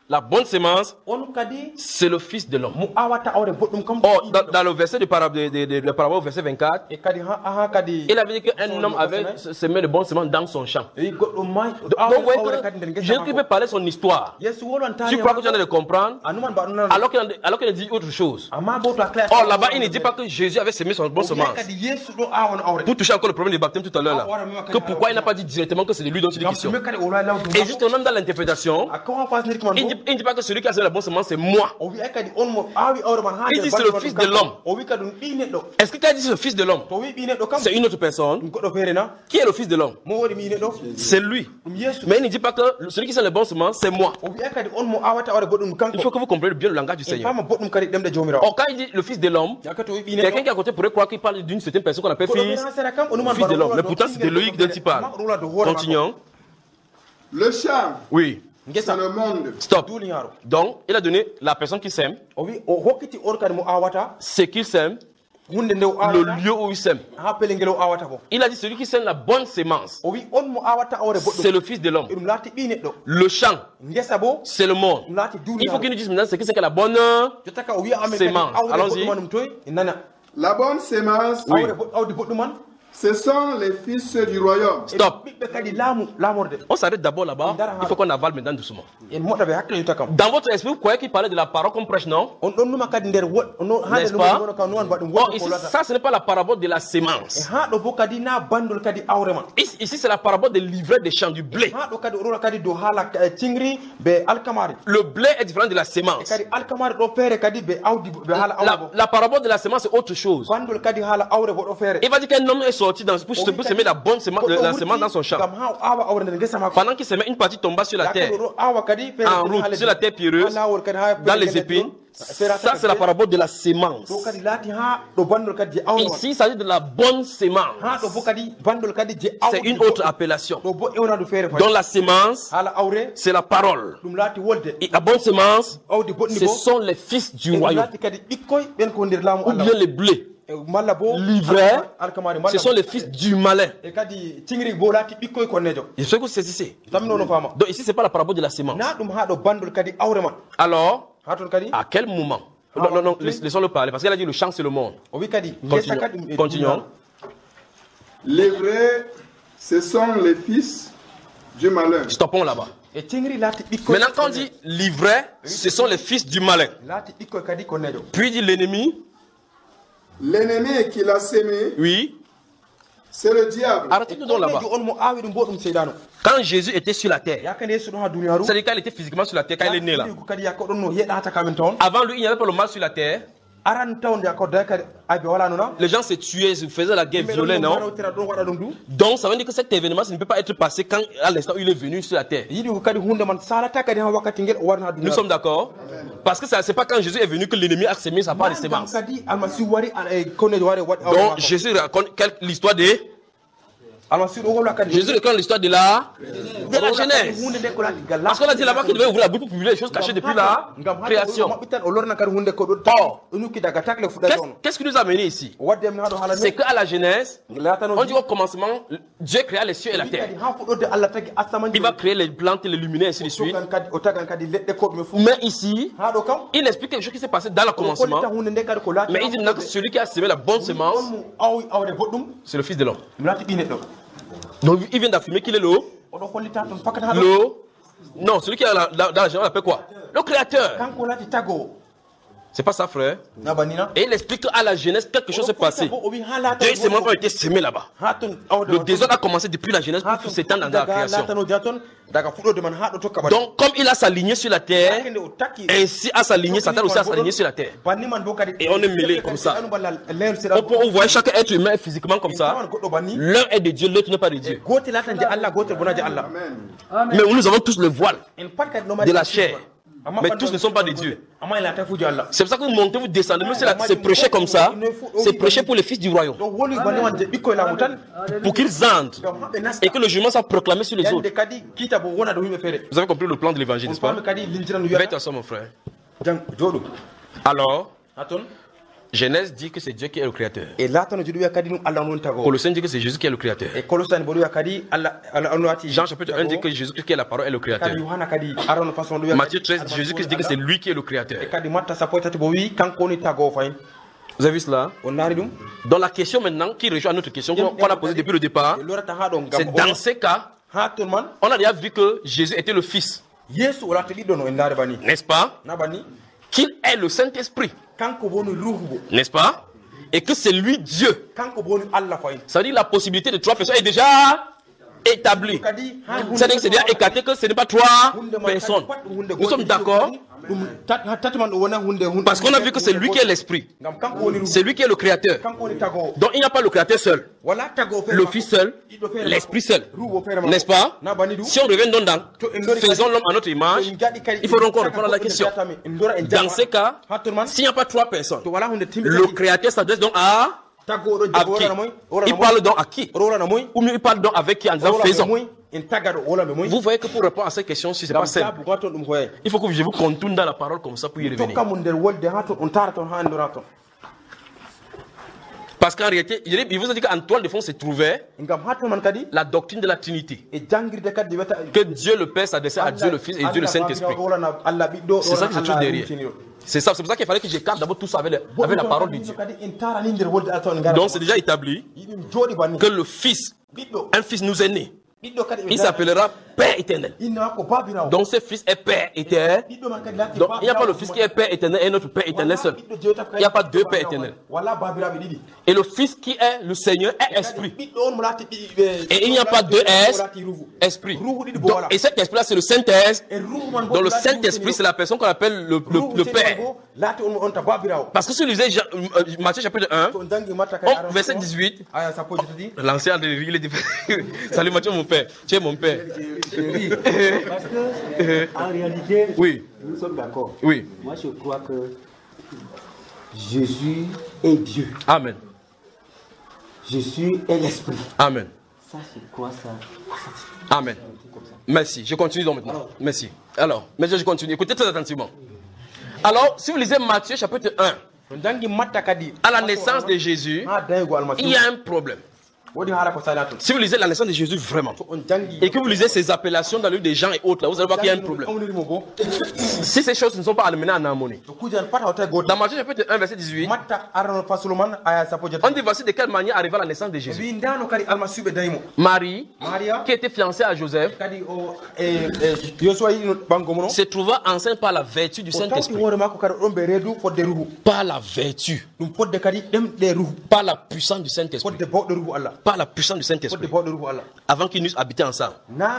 la bonne sémence, c'est le fils de l'homme. Or, dans, dans le verset de parabole, de, de, de parabole au verset vingt-quatre, il avait dit qu'un homme avait semé le bon sémence dans son champ. Donc, vous voyez que Jésus peut parler son histoire. Tu crois que tu en as de comprendre, alors qu'il alors qu'il dit autre chose. Or, là-bas, il ne dit pas que Jésus avait semé son bon sémence. Pour toucher encore le problème du baptême tout à l'heure, là, que pourquoi il n'a pas dit directement que c'est de lui dont il est question. Et justement, dans l'interprétation, il ne dit, dit pas que celui qui a semé la bonne semence, c'est moi. Il dit c'est le fils de l'homme. Est-ce que tu as dit c'est le fils de l'homme? C'est une autre personne. Qui est le fils de l'homme? C'est lui. Mais il ne dit pas que celui qui sème la bonne semence, c'est moi. Il faut que vous compreniez bien le langage du Seigneur. Or, quand il dit le fils de l'homme, quelqu'un qui est à côté pourrait croire qu'il parle d'une certaine personne qu'on appelle fils, fils de l'homme. Mais pourtant, c'est de Loïc dont il parle. Continuons.
Le champ,
oui,
c'est le monde.
Stop. Donc, il a donné la personne qui sème, ce qu'il sème, le lieu où il sème. Il a dit celui qui sème la bonne sémence, c'est le fils de l'homme. Le champ, c'est le monde. Il faut qu'il nous dise maintenant ce que c'est que la bonne sémence. Allons-y.
La bonne sémence,
oui,
ce sont les fils du royaume.
Stop. On s'arrête d'abord là-bas. Il faut qu'on avale maintenant doucement. Dans votre esprit, vous croyez qu'il parlait de la parole qu'on prêche, non? N'est-ce pas? Or, ici, ça, ce n'est pas la parabole de la sémence. Ici, ici c'est la parabole des livrets des champs, du blé. Le blé est différent de la sémence. La, la parabole de la sémence, c'est autre chose. Il va dire qu'un homme est sorti dans, pour, pour semer la bonne sémence, la sémence dans son champ. Pendant qu'il semait, une partie tomba sur la terre, en route, sur la terre pierreuse, dans les épines. Ça, c'est la parabole de la sémence. Ici, il s'agit de la bonne sémence. C'est une autre appellation. Donc la sémence, c'est la parole. Et la bonne sémence, ce sont les fils du royaume. Ou bien les blés. L'ivraie, ce sont les fils du malin. Je sais que c'est ici. Donc ici, ce n'est pas la parabole de la sémence. Alors, à quel moment? Non, non, non, laissons-le parler, parce qu'elle a dit le champ, c'est le monde. Continuons. Continuons.
L'ivraie, ce sont les fils du malin.
Stoppons là-bas. Maintenant, quand on dit l'ivraie, ce sont les fils du malin. Puis il dit l'ennemi.
L'ennemi qui l'a sémé,
oui,
c'est le diable.
Arrêtez-nous donc là-bas. Quand Jésus était sur la terre, c'est-à-dire qu'il était physiquement sur la terre, quand il est né là. Avant lui, il n'y avait pas le mal sur la terre. Les gens se tuaient, se faisaient la guerre violée, non? Donc ça veut dire que cet événement ça ne peut pas être passé quand, à l'instant où il est venu sur la terre. Nous sommes d'accord? Parce que ce n'est pas quand Jésus est venu que l'ennemi a semé sa part de sémence. Donc Jésus raconte l'histoire de... Jésus raconte l'histoire de la, de la Genèse. Parce qu'on a dit là-bas qu'il devait ouvrir la bouche pour publier les choses cachées depuis la création. Or, qu'est-ce qui nous a menés ici? C'est qu'à la Genèse, on dit au commencement, Dieu créa les cieux et la terre. Il va créer les plantes, les lumineux, et ainsi de suite. Mais ici, il explique quelque chose qui s'est passé dans le commencement. Mais il dit que celui qui a semé la bonne semence, c'est le Fils de l'homme. Donc il vient d'affirmer qu'il est l'eau. L'eau. Non, celui qui est dans la Genèse, on l'appelle quoi? Le Créateur. C'est pas ça, frère. Et il explique qu'à la Genèse, quelque chose s'est passé. Deux semences ont été semées là-bas. Le désordre a commencé depuis la Genèse pour s'étendre dans la création. Donc, comme il a s'aligné sur la terre, ainsi a s'aligné, Satan aussi a s'aligné sur la terre. Et on est mêlés comme ça. On voit chaque être humain physiquement comme ça. L'un est de Dieu, l'autre n'est pas de Dieu. Mais nous avons tous le voile de la chair. Mais tous ne sont pas de Dieu. C'est pour ça que vous montez, vous descendez. Mais c'est prêché comme ça. C'est prêché pour les fils du royaume. Pour qu'ils entrent. Et que le jugement soit proclamé sur les autres. Vous avez compris le plan de l'évangile, n'est-ce pas? Veille-toi ça, mon frère. Alors, Genèse dit que c'est Dieu qui est le créateur.
Et là, ton Dieu a dit que
Colossiens dit que c'est Jésus qui est le créateur.
Et Colossiens dit
Jean chapitre un dit que Jésus qui est la parole est le créateur. Matthieu treize, Jésus qui dit que c'est lui qui est le créateur. Vous avez vu cela? Dans la question maintenant qui rejoint notre question qu'on a posée depuis le départ, c'est dans ces cas, on a déjà vu que Jésus était le Fils. N'est-ce pas? Qu'il est le Saint-Esprit. N'est-ce pas? Et que c'est lui Dieu. Ça veut dire que la possibilité de trois personnes est déjà établie. C'est-à-dire que c'est déjà écarté que ce n'est pas trois personnes. Nous sommes d'accord? Parce qu'on a vu que c'est lui qui est l'esprit. C'est lui qui est le créateur. Donc il n'y a pas le créateur seul. Le Fils seul. L'esprit seul. N'est-ce pas? Si on revient donc dans faisons l'homme à notre image, il faut donc répondre à la question. Dans ces cas, s'il n'y a pas trois personnes, le créateur s'adresse donc à à qui? Il parle donc à qui? Ou mieux il parle donc avec qui en disant faisons. Vous voyez que pour répondre à cette question, si ce n'est pas simple, il faut que je vous contourne dans la parole comme ça pour y revenir. Parce qu'en réalité, il vous a dit qu'en toile de fond se trouvait la doctrine de la Trinité. Que Dieu le Père s'adressait à Dieu le Fils et Dieu le Saint-Esprit. C'est ça qui se trouve derrière. C'est ça, c'est pour ça qu'il fallait que j'écarte d'abord tout ça avec, le, avec la parole de Dieu. Donc c'est déjà établi que le Fils, un Fils nous est né. Il s'appellera Père éternel. Donc ce Fils est Père éternel. Donc il n'y a pas le Fils qui est Père éternel et notre Père éternel seul. Il n'y a pas deux Pères éternels. Et le Fils qui est le Seigneur est Esprit. Et il n'y a pas deux S, Esprit. Donc, et cet Esprit-là c'est le Saint-Esprit. Donc le Saint-Esprit c'est la personne qu'on appelle le, le, le Père. Parce que si vous lisez Jean, euh, Matthieu chapitre un, on, verset dix-huit, l'ancien de il est différent. Salut Matthieu mon Père, tu es mon Père.
Parce que, en réalité,
oui.
nous sommes d'accord.
Oui.
Moi, je crois que Jésus est Dieu.
Amen.
Jésus est l'Esprit.
Amen.
Ça, je crois ça.
Amen. Merci. Je continue donc maintenant. Alors, merci. Alors, maintenant je continue. Écoutez très attentivement. Alors, si vous lisez Matthieu chapitre un, à la naissance de Jésus, il y a un problème. Si vous lisez la naissance de Jésus vraiment, et que vous lisez ces appellations dans le livre des gens et autres, là, vous allez voir qu'il y a un problème. Si ces choses ne sont pas amenées en harmonie. Dans Matthieu chapitre un, verset dix-huit, on dit voici de quelle manière arriva la naissance de Jésus. Marie, qui était fiancée à Joseph, se trouva enceinte par la vertu du Saint-Esprit. Par la vertu. Par la puissance du Saint-Esprit. Par la puissance du Saint-Esprit. Avant qu'ils n'eussent habité ensemble.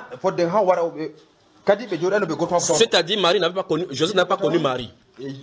C'est-à-dire Marie n'avait pas connu, Joseph n'avait pas connu Marie.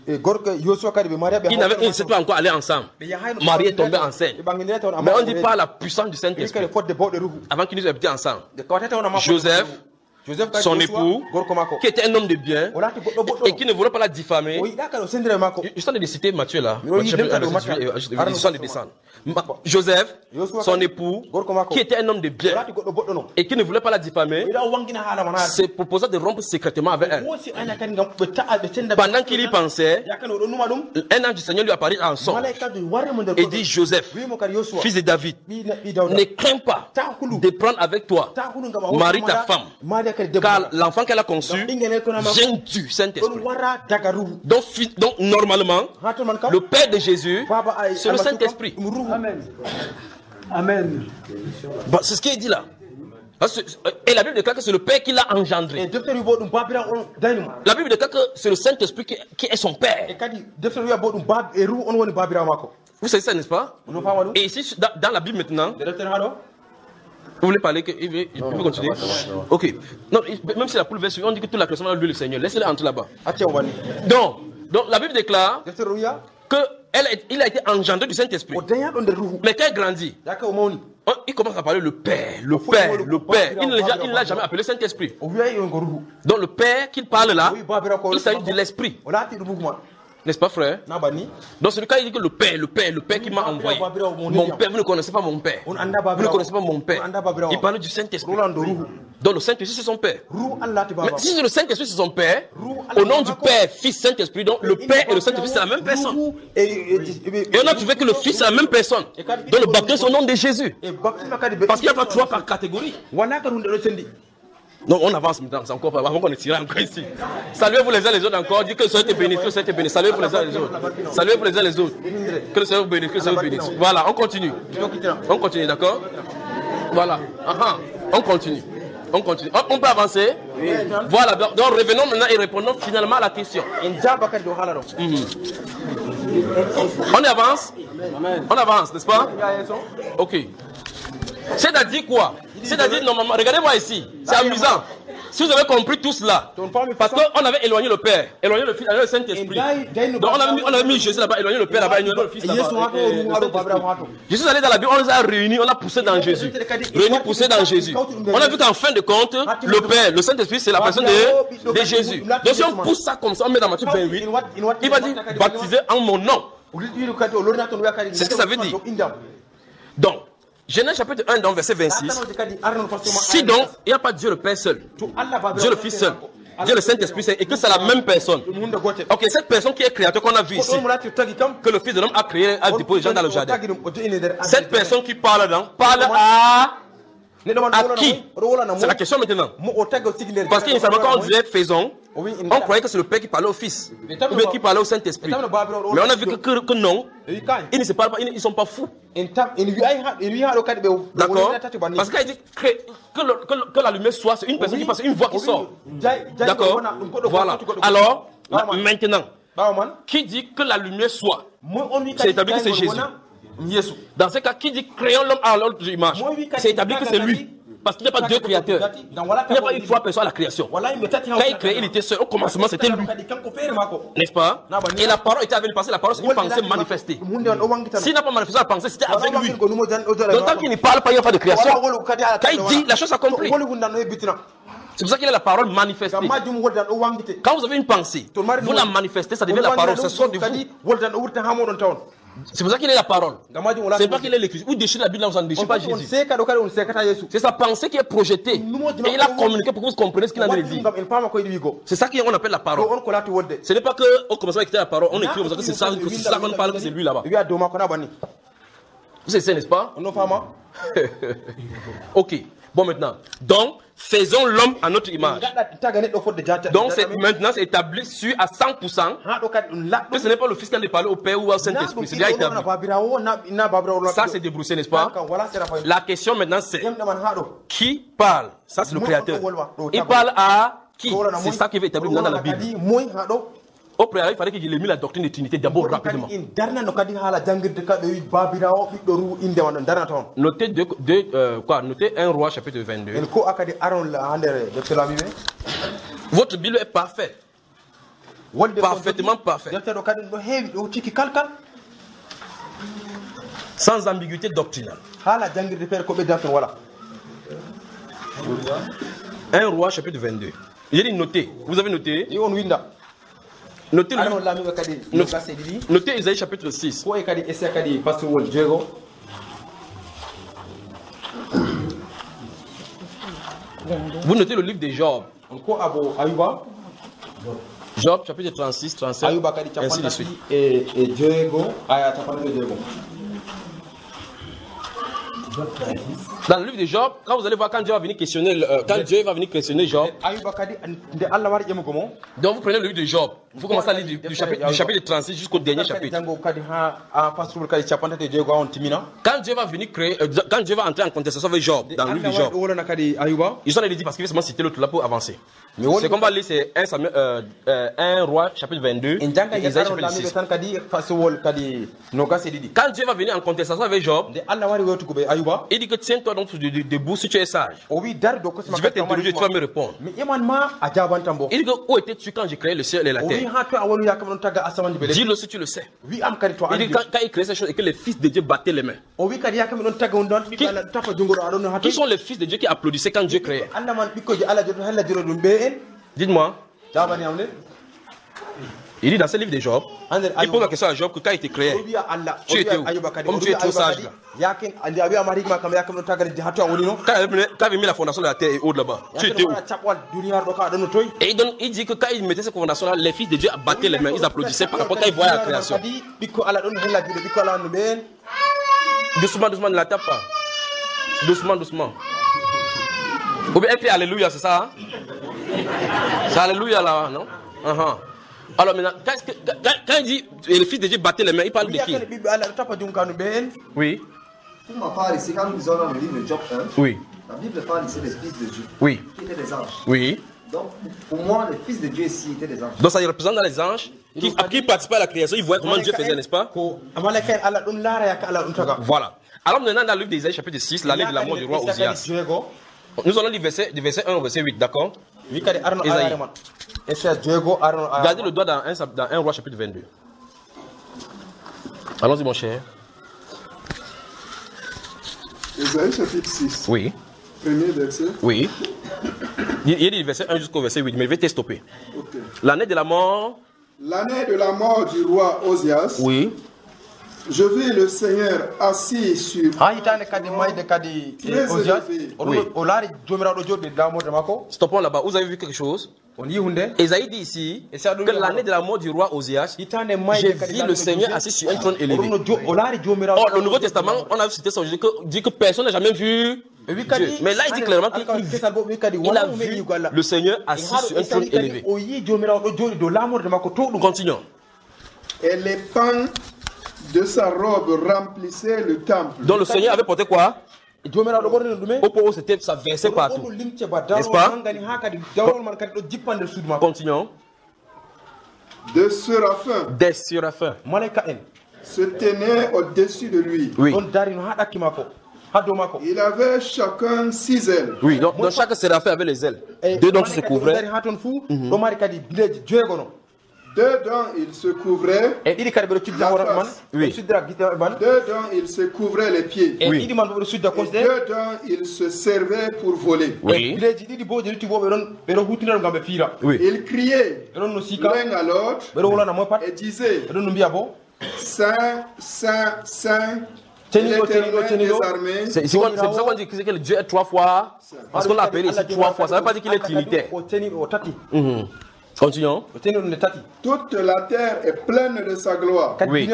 Ils n'avaient ils pas encore allés ensemble. Marie est tombée enceinte. Mais on dit par la puissance du Saint-Esprit. Avant qu'ils n'eussent habité ensemble. Joseph, son époux, qui était un homme de bien et qui ne voulait pas la diffamer. Je suis en train de citer Matthieu là. Je suis en de descendre. Joseph, son époux, qui était un homme de bien et qui ne voulait pas la diffamer, se proposa de rompre secrètement avec elle. Pendant qu'il y pensait, un ange du Seigneur lui apparut en son et dit: Joseph, fils de David, ne crains pas de prendre avec toi Marie ta femme, car l'enfant qu'elle a conçu vient du Saint-Esprit. Donc, donc normalement, le Père de Jésus, c'est le Saint-Esprit.
Amen. Amen.
Bon, c'est ce qui est dit là. Et la Bible déclare que c'est le Père qui l'a engendré. La Bible déclare que c'est le Saint-Esprit qui, qui est son Père. Vous savez ça, n'est-ce pas? Et ici, dans, dans la Bible maintenant, vous voulez parler que... Je peux continuer? Ok. Non, même si la poule verse, on dit que toute la création a loué le Seigneur. Laissez-le entrer là-bas. Donc, donc, la Bible déclare que elle a, il a été engendré du Saint-Esprit. Mais quand il grandit, il commence à parler le Père, le Père, le Père. Il ne l'a jamais appelé Saint-Esprit. Donc le Père qu'il parle là, il s'agit de l'Esprit. N'est-ce pas, frère? Donc c'est le cas, il dit que le Père, le Père, le Père qui m'a envoyé. Mon Père, vous ne connaissez pas mon Père. Vous ne connaissez pas mon Père. Il parle du Saint-Esprit. Donc le Saint-Esprit c'est son Père. Mais si le Saint-Esprit c'est son Père, au nom du Père, Fils, Saint-Esprit, donc le Père et le Saint-Esprit c'est la même personne. Et on a trouvé que le Fils c'est la même personne. Donc le baptême c'est au nom de Jésus. Parce qu'il n'y a pas trois par catégorie. Non, on avance maintenant, c'est encore pas avant qu'on est tiré encore ici. Saluez-vous les uns les autres encore, dites que le Seigneur est béni, que le Seigneur est béni. Saluez-vous les uns les autres. Saluez-vous les uns les autres. Que le Seigneur vous bénisse, que le Seigneur vous bénisse. Voilà, on continue. On continue, d'accord? Voilà. Uh-huh. On continue. On continue. On, on peut avancer? Oui. Voilà, donc, donc revenons maintenant et répondons finalement à la question. Mm-hmm. On avance? On avance, n'est-ce pas? Ok. C'est-à-dire quoi? C'est-à-dire, normalement, regardez-moi ici, c'est amusant. Si vous avez compris tout cela, parce qu'on avait éloigné le Père, éloigné le Fils, éloigné le Saint-Esprit. Donc on avait mis, on avait mis Jésus là-bas, éloigné le Père là-bas, éloigné le Fils là-bas. Jésus est allé dans la Bible, on les a réunis, on a poussé dans Jésus. Réunis, poussé dans Jésus. On a vu qu'en fin de compte, le Père, le Saint-Esprit, c'est la personne de, de Jésus. Donc si on pousse ça comme ça, on met dans Matthieu vingt-huit, il va dire baptisez en mon nom. C'est ce que ça veut dire. Donc, Genèse chapitre un, dans verset vingt-six. Si donc, il n'y a pas Dieu le Père seul, Dieu le Fils seul, Dieu le Saint-Esprit seul, et que c'est la même personne. Ok, cette personne qui est créateur qu'on a vu ici, que le Fils de l'homme a créé, a déposé les gens dans le jardin. Cette personne qui parle là, parle à... À qui? C'est la question maintenant. Parce qu'initialement, quand on disait faisons, on croyait que c'est le Père qui parlait au Fils, ou bien qui parlait au Saint-Esprit. Mais on a vu que, que, que non, ils ne se parlent pas, ils ne sont pas fous. D'accord? Parce qu'il dit que, que, le, que, que la lumière soit, c'est une personne qui passe, une voix qui sort. D'accord? Voilà. Alors, maintenant, qui dit que la lumière soit? C'est établi que c'est Jésus. Dans ce cas, qui dit créons l'homme à l'autre image? C'est établi que c'est lui. Parce qu'il n'y a pas deux créateurs. Il n'y a pas une trois personnes à la création. Quand il créait, il était seul. Au commencement, c'était lui. N'est-ce pas? Et la parole était avec lui. Parce que la parole, c'est une pensée manifestée. S'il n'a pas manifesté la pensée, c'était avec lui. Donc, tant qu'il ne parle pas, il n'y a pas de création. Quand il dit, la chose s'accomplit. C'est pour ça qu'il a la parole manifestée. Quand vous avez une pensée, vous la manifestez, ça devient la parole. Ça sort de vous. C'est pour ça qu'il est la parole. C'est pas qu'il est l'écriture. Vous déchirez la Bible, on ne déchire pas Jésus. C'est sa pensée qui est projetée. Et il a communiqué pour que vous compreniez ce qu'il a dit. C'est ça qu'on appelle la parole. Ce n'est pas qu'au commencement avec la parole, on écrit, c'est ça qu'on parle, que c'est lui là-bas. Vous savez, n'est-ce pas? Ok. Bon, maintenant. Donc, faisons l'homme à notre image. Donc, maintenant, c'est établi sur à cent pour cent que ce n'est pas le Fils qui a parlé au Père ou au Saint-Esprit. C'est déjà établi. Ça, c'est débroussé, n'est-ce pas? La question maintenant, c'est qui parle? Ça, c'est le Créateur. Il parle à qui? C'est ça qui est établi dans la Bible. Au préalable, il fallait qu'il ait mis la doctrine de Trinité d'abord rapidement. Notez, deux, deux, euh, quoi, notez un roi chapitre vingt-deux. Votre Bible est parfaite. Parfaitement parfaite. Sans ambiguïté doctrinale. Un roi chapitre vingt-deux. J'ai dit notez. Vous avez noté? Notez, le, notez Isaïe chapitre six. Vous notez le livre de Job. Job chapitre trente-six, trente-sept, ainsi de suite. Dans le livre de Job, quand vous allez voir quand Dieu va venir questionner, euh, quand Dieu va venir questionner Job, donc vous prenez le livre de Job, vous commencez à lire du, du, chapitre, du chapitre trente-six jusqu'au dernier chapitre. Quand Dieu va venir créer, euh, quand Dieu va entrer en contestation avec Job, dans le livre de Job, ils sont allés dire parce qu'il veut seulement citer l'autre là pour avancer. C'est qu'on va lire, c'est un, euh, euh, un roi chapitre vingt-deux, et Isaïe chapitre six. Quand Dieu va venir en contestation avec Job, il dit que tiens-toi donc debout si tu es sage. Je vais t'interroger, tu vas me répondre. Il dit que où étais-tu quand j'ai créé le ciel et la terre? Dis-le si tu le sais. Il dit quand, quand il créait ces choses et que les fils de Dieu battaient les mains. Qui, qui sont les fils de Dieu qui applaudissaient quand Dieu créait? Dites-moi. Il dit dans ce livre de Job, il pose la question à Job que quand il te créait, tu étais où? Comme tu es trop sage là. Quand il avait mis la fondation de la terre et haut là-bas, tu étais où? Et il, donne, il dit que quand il mettait cette fondation là, les fils de Dieu battaient les mains, ils applaudissaient par rapport à quand ils voyaient la création. Doucement, doucement, ne la tape pas. Doucement, doucement. Ou bien elle fait alléluia, c'est ça? Hein? C'est alléluia là, non? Uh-huh. Alors maintenant, quand, quand, quand il dit le fils de Dieu battait les mains, il parle de qui? Oui.
Pour ma part, ici, quand nous lisons dans le livre de Job un,
oui.
La Bible parle ici des fils de Dieu.
Oui.
Qui étaient des anges.
Oui.
Donc, pour moi, les fils de Dieu ici étaient des anges.
Donc ça représente dans les anges qui, qui participaient à la création, ils voyaient comment Dieu faisait, n'est-ce pas? Voilà. Alors maintenant, dans le livre d'Ésaïe, chapitre six, l'année de la mort du roi Osias. Nous allons du verset, du verset un au verset huit, d'accord? Ésaïe. Gardez le doigt dans un, dans un roi chapitre vingt-deux. Allons-y, mon cher.
Ésaïe chapitre six.
Oui.
Premier verset.
Oui. Il, il dit verset un jusqu'au verset huit, mais je vais te stopper.
Okay.
L'année de la mort.
L'année de la mort du roi Osias.
Oui.
Je vis le Seigneur assis sur
ah, il très élevé. Oui. Stoppons là-bas. Vous avez vu quelque chose? Esaïe dit ici que l'année de la mort du roi Osias, j'ai vu le Seigneur assis sur un trône élevé. Or, le Nouveau Testament, on a cité ça aujourd'hui, que dit que personne n'a jamais vu Dieu. Mais là, il dit clairement qu'il a vu le Seigneur assis sur un trône élevé. Continuons.
Et les pans de sa robe remplissaient le temple.
Donc le Seigneur avait porté quoi? Au pauvre, c'était ça versait partout. N'est-ce pas? Continuons.
De séraphins.
Des séraphins.
Se tenaient au-dessus de lui.
Oui.
Il avait chacun six ailes.
Oui, donc, donc chaque séraphin avait les ailes. Deux dont il se couvrait. Mm-hmm.
Deux dents il se couvrait la face.
Oui.
Deux dents il se couvrait les pieds.
Oui.
Et deux dents il se servait pour voler.
Oui.
Oui. Il criait l'un à l'autre et disait Saint, Saint, Saint, l'Éternel des armées.
C'est pour ça qu'on dit que Dieu est trois fois. Parce qu'on l'a appelé ici trois fois. Ça ne veut pas dire qu'il est trinitaire. Mm-hmm. Continuons.
Toute la terre est pleine de sa gloire.
Oui.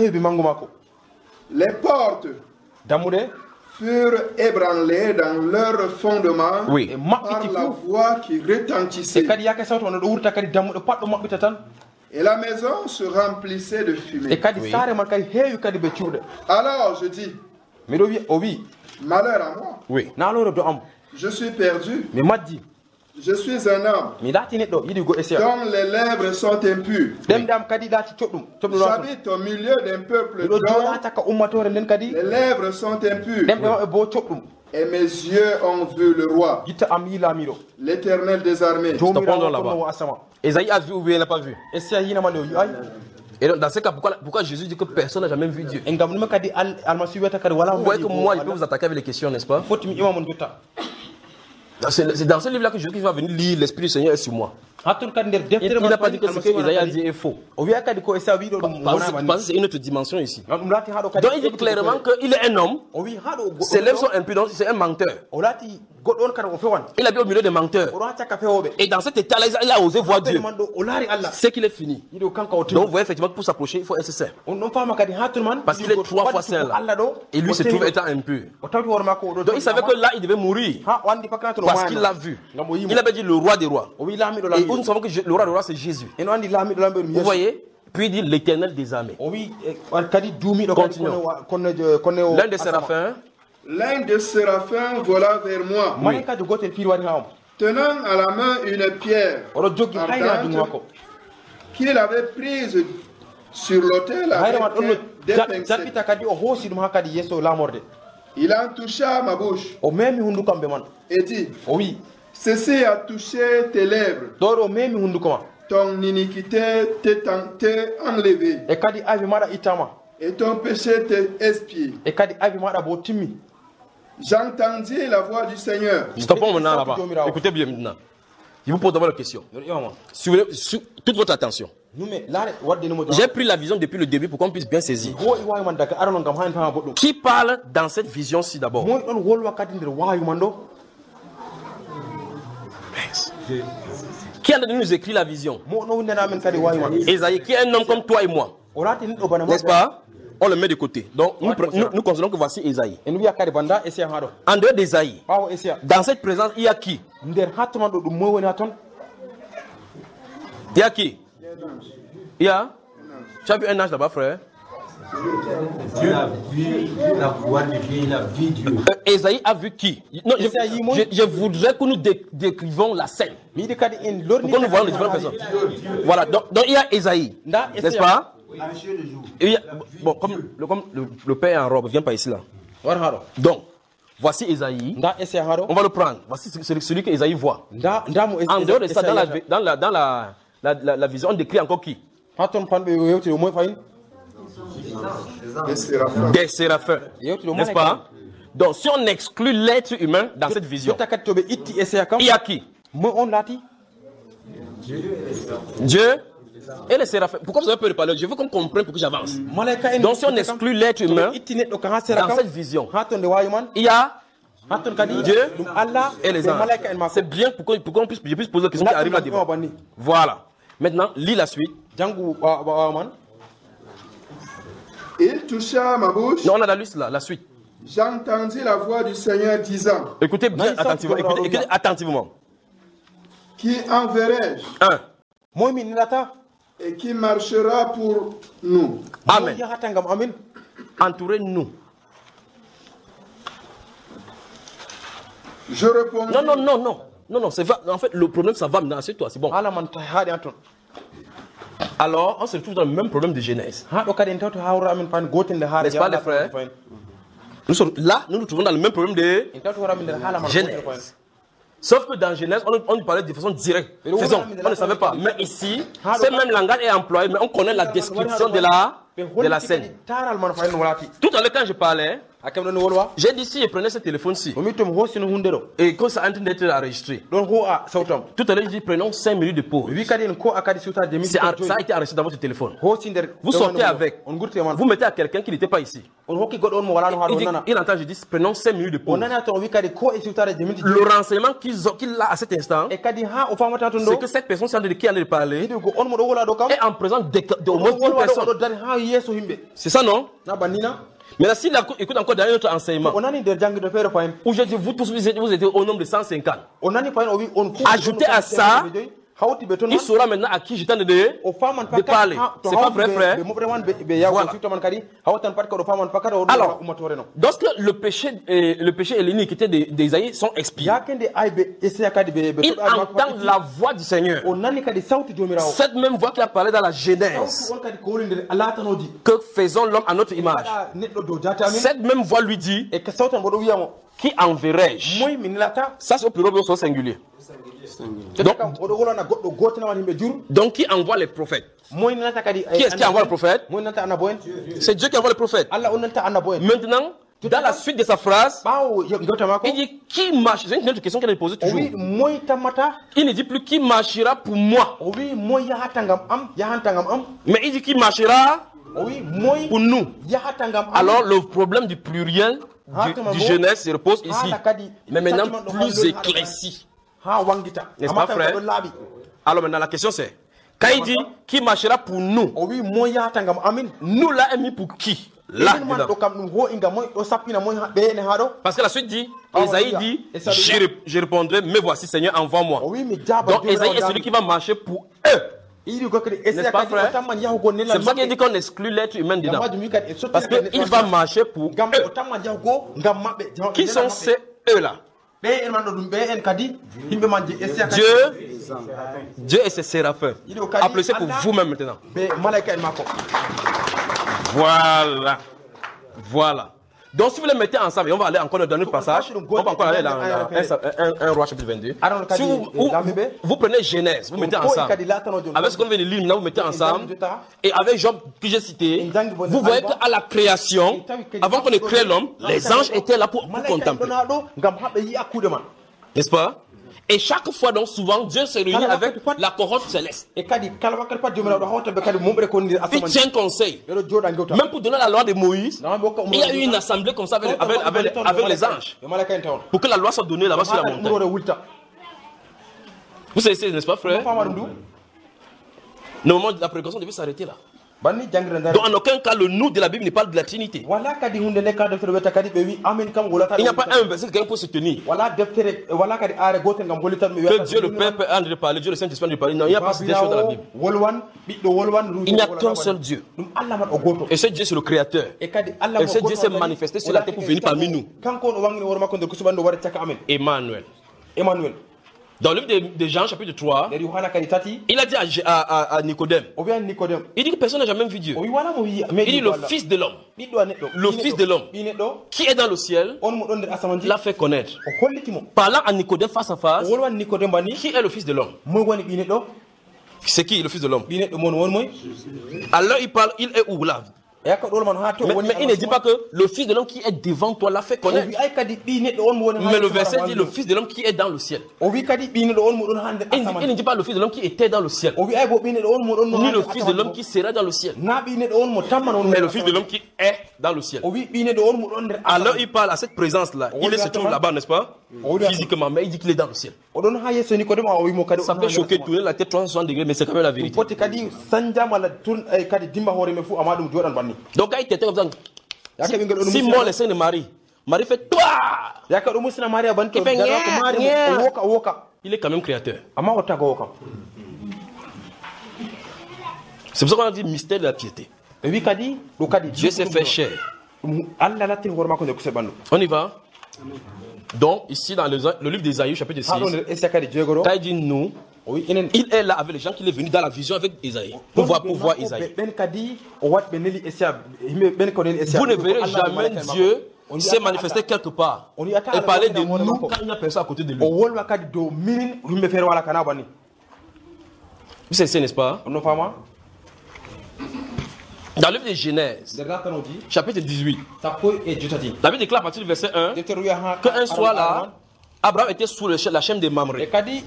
Les portes furent ébranlées dans leur fondement
oui.
par la voix qui retentissait. Et la maison se remplissait de fumée.
Oui.
Alors je dis, malheur à moi.
Oui.
Je suis perdu. Je suis un homme dont les lèvres sont impures. J'habite au milieu d'un peuple dont les lèvres sont impures. Et mes yeux ont vu le roi, l'Éternel des armées.
Stoppons là-bas. Esaïe a vu ou bien il n'a pas vu? Et donc, dans ce cas, pourquoi, pourquoi Jésus dit que personne n'a jamais vu Dieu? Vous voyez que moi, je peux vous attaquer avec les questions, n'est-ce pas? C'est dans ce livre-là que Jésus va venir lire, l'Esprit du Seigneur est sur moi. Il n'a pas dit que ce que Isaïe a dit est faux. Parce que c'est une autre dimension ici. Donc il dit clairement qu'il est un homme. Ses lèvres sont impures, donc c'est un menteur. Il habite au milieu des menteurs. Et dans cet état-là, il a osé voir Dieu. C'est qu'il est fini. Donc vous voyez effectivement que pour s'approcher, il faut être saint. Parce qu'il est trois fois saint là. Et lui se trouve étant impur. Donc il savait que là, il devait mourir. Parce qu'il l'a vu. Il avait dit le roi des rois. Et nous savons que le roi des rois, c'est Jésus. Vous voyez? Puis il dit l'Éternel des armées. Continuons. L'un des séraphins.
L'un des séraphins vola vers moi,
oui.
tenant à la main une pierre ardente qu'il avait prise sur l'autel avec des pincettes. Il en toucha ma bouche et dit, cessez à toucher tes lèvres. Ton iniquité t'est enlevée et ton péché t'est expié. J'entendis la voix du Seigneur.
Stoppons maintenant là-bas. Écoutez bien maintenant. Je vous pose d'abord la question. Suivez su, toute votre attention. J'ai pris la vision depuis le début pour qu'on puisse bien saisir. Qui parle dans cette vision-ci d'abord? Qui a de nous écrit la vision? Esaïe, qui est un homme comme toi et moi. N'est-ce pas? On le met de côté. Donc, nous, nous, nous considérons que voici Esaïe. En dehors d'Esaïe, dans cette présence, il y a qui? Il y a qui? Il y a? Tu as vu un ange là-bas, frère?
Dieu a vu la gloire de Dieu, il a vu Dieu.
Esaïe a vu qui? Non, je, je, je voudrais que nous dé décrivons la scène. Pour que nous voyons les différentes personnes. Voilà, donc, donc il y a Esaïe, n'est-ce pas? Il y a, bon, comme, le, comme le, le père en robe, viens pas ici là. Donc, voici Esaïe. On va le prendre. Voici celui, celui que Esaïe voit. En dehors de ça, dans la, dans la, dans la, la, la, la vision, on décrit encore qui? Des séraphins. N'est-ce pas? Donc, si on exclut l'être humain dans cette vision, il y a qui? Dieu et les séraphins. Pourquoi vous avez peur de parler? Je veux qu'on comprenne pour que j'avance. Donc, si on exclut l'être humain dans cette vision, il y a Dieu et les anges. C'est bien pour qu'on pour puisse, puisse poser la question qui arrive là devant. Voilà. Maintenant, lis la suite.
Il toucha ma bouche.
Non, on a la liste là, la suite.
J'entendis la voix du Seigneur disant.
Écoutez bien attentivement. Écoutez, écoutez attentivement.
Qui enverrai-je?
Un.
Et qui marchera pour nous?
Amen. Entourez-nous.
Je réponds.
Non, non, non, non. Non, non, c'est va. En fait, le problème, ça va maintenant. C'est toi, c'est bon. Alors, on se retrouve dans le même problème de Genèse. N'est-ce pas, les frères? Nous sommes là, nous nous trouvons dans le même problème de Genèse. Sauf que dans Genèse, on, on parlait de façon directe. Faisons, on ne savait pas. Mais ici, ce même langage est employé, mais on connaît la description de la, de la scène. Tout à l'heure, quand je parlais, j'ai dit si je prenais ce téléphone-ci et que ça est en train d'être enregistré. Tout à l'heure, j'ai dit prenons cinq minutes de pause. Ça a été enregistré dans votre téléphone. Vous sortez avec, vous mettez à quelqu'un qui n'était pas ici. Il, dit, il entend, je dis prenons cinq minutes de pause. Le renseignement qu'il qu a à cet instant, c'est que cette personne qui est en train de parler est en présence d'au moins une personne. C'est ça, non? Maintenant, s'il écoute encore dans notre enseignement, où je dis vous tous, vous étiez, vous étiez au nombre de cent cinquante. Ajoutez à ça, il saura maintenant à qui j'étais en train de, de parler. C'est pas vrai, frère? Voilà. Alors, lorsque le péché, et, le péché et l'iniquité d'Ésaïe sont expiés, il entend la voix du Seigneur. Cette même voix qui a parlé dans la Genèse, que faisons l'homme à notre image. Cette même voix lui dit, qui enverrai-je? Ça, c'est au pluriel au singulier. Donc, donc, qui envoie les prophètes? Qui est-ce qui envoie le prophète? C'est Dieu qui envoie le prophète. Maintenant, dans la suite de sa phrase, il dit qui marche. C'est une autre question qu'elle a posée toujours. Il ne dit plus qui marchera pour moi. Mais il dit qui marchera pour nous. Alors, le problème du pluriel du, du Genèse se repose ici. Mais maintenant, plus éclairci. N'est-ce pas, frère? Alors maintenant, la question c'est, quand il dit qui marchera pour nous, nous là est mis pour qui? Là, parce que la suite dit, Esaïe dit, je, je répondrai, mais voici Seigneur, envoie-moi. Donc Esaïe est celui qui va marcher pour eux. N'est-ce pas, frère? C'est pour ça qu'il dit qu'on exclut l'être humain dedans. Parce qu'il va marcher pour eux. Qui sont ces eux-là? Dieu, Dieu et ses séraphins. Applaudissez pour vous-même maintenant. Voilà. Voilà. Donc si vous les mettez ensemble, et on va aller encore dans notre passage, on va encore aller dans, dans un, un, un roi chapitre vingt-deux. Si vous, vous, vous prenez Genèse, vous mettez ensemble. Avec ce qu'on vient de lire, vous mettez ensemble. Et avec Job que j'ai cité, vous voyez qu'à la création, avant qu'on ait créé l'homme, les anges étaient là pour, pour contempler. N'est-ce pas? Et chaque fois, donc souvent, Dieu se réunit avec la cohorte céleste. Il tient conseil. Même pour donner la loi de Moïse, il y a eu une assemblée comme ça avec, avec, avec, avec les anges. Pour que la loi soit donnée là-bas sur la montagne. Vous savez, n'est-ce pas, frère? Normalement, la prédication devait s'arrêter là. Donc en aucun cas le nous de la Bible ne parle de la Trinité. Il n'y a pas un verset qui peut se tenir. Que Dieu le Père peut en parler, Dieu le Saint-Esprit peut en parler. Non, il n'y a pas ces choses dans la Bible. Il n'y a qu'un seul Dieu. Et ce Dieu c'est le Créateur. Et ce Dieu s'est manifesté sur la terre pour venir parmi nous. Emmanuel. Emmanuel. Dans le livre de, de Jean, chapitre trois, il a dit à, à, à Nicodème, il dit que personne n'a jamais vu Dieu. Il dit le Fils de l'homme, le Fils de l'homme, qui est dans le ciel, l'a fait connaître. Parlant à Nicodème face à face, qui est le Fils de l'homme? C'est qui le Fils de l'homme? Alors il parle, il est où là? Mais, mais il ne dit pas que le Fils de l'homme qui est devant toi l'a fait connaître. Mais le verset dit le Fils de l'homme qui est dans le ciel. Il, il ne dit pas le Fils de l'homme qui était dans le ciel. Ni le Fils de l'homme qui sera dans le ciel. Mais le Fils de l'homme qui est dans le ciel. Alors il parle à cette présence-là. Il se trouve là-bas, n'est-ce pas? Physiquement, mais il dit qu'il est dans le ciel. Ça peut choquer, tourner la tête trois cent soixante degrés, mais c'est quand même la vérité. Donc quand il était comme ça, si, si moi les saints de Marie, Marie fait toi, il fait nya, nya. Il est quand même créateur. C'est pour ça qu'on a dit mystère de la piété. Dieu s'est fait chair. On y va. Donc ici dans le, le livre d'Ésaïe chapitre six, quand il dit nous, il est là avec les gens qui est venu dans la vision avec Isaïe pour voir, pour voir Isaïe. Vous ne verrez jamais Dieu se manifester quelque part et parler de nous quand il n'y a personne à côté de lui. Vous savez, n'est-ce pas? Dans le livre de Genèse, chapitre dix-huit, la Bible déclare à partir du verset un qu'un soir là, Abraham était sous la chaîne de Mamré. Était,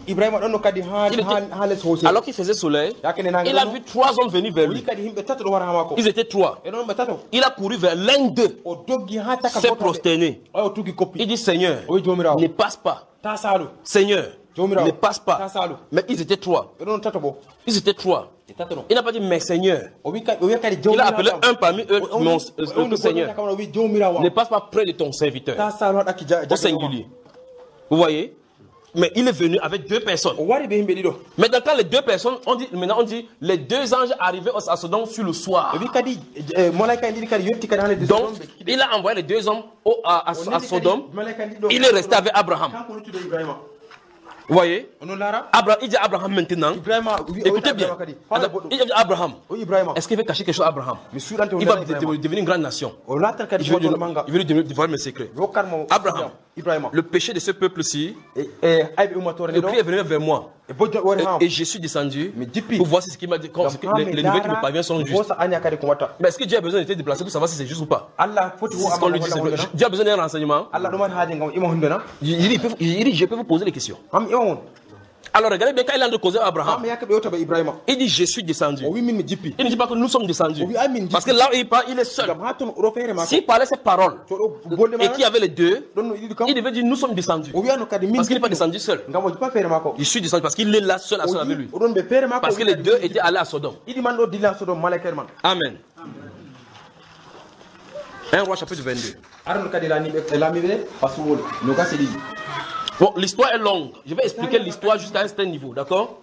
alors qu'il faisait soleil, il a vu trois hommes venir vers lui. Ils étaient trois. Il a couru vers l'un d'eux, s'est prosterné. Il dit Seigneur, ne passe pas. Seigneur, ne passe pas. Mais ils étaient trois. Ils étaient trois. Il n'a pas dit mais Seigneur. Il a appelé un parmi eux, mon euh, Seigneur, ne passe pas près de ton serviteur. Au singulier. Vous voyez? Mais il est venu avec deux personnes. Mais dans quand les deux personnes, on dit, maintenant on dit, les deux anges arrivaient à Sodome sur le soir. Donc, il a envoyé les deux hommes au, à, à, à Sodome. Il est resté avec Abraham. Vous voyez? Abraham, il dit à Abraham maintenant. Écoutez bien. Il dit à Abraham. Est-ce qu'il veut cacher quelque chose à Abraham? Il va devenir une grande nation. Il veut lui dévoiler mes secrets. Abraham, le péché de ce peuple-ci, le cri est venu vers moi. Et, et je suis descendu pour voir si ce qu'il m'a dit, les, les nouvelles qui me parviennent sont justes. Mais est-ce que Dieu a besoin d'être déplacé pour savoir si c'est juste ou pas? C'est ce qu'on lui dit. Dieu a besoin d'un renseignement. Il dit, il dit, je peux vous poser des questions. Alors regardez bien quand il est en train de causer à Abraham. Il dit je suis descendu. Il ne dit pas que nous sommes descendus. Parce que là où il parle, il est seul. S'il parlait ces paroles et qu'il y avait les deux, il devait dire nous sommes descendus. Parce qu'il n'est pas descendu seul. Je suis descendu parce qu'il est là seul à seul avec lui. Parce que les deux étaient allés à Sodome. Amen. un roi chapitre vingt-deux. Bon, l'histoire est longue. Je vais expliquer l'histoire jusqu'à un certain niveau, d'accord?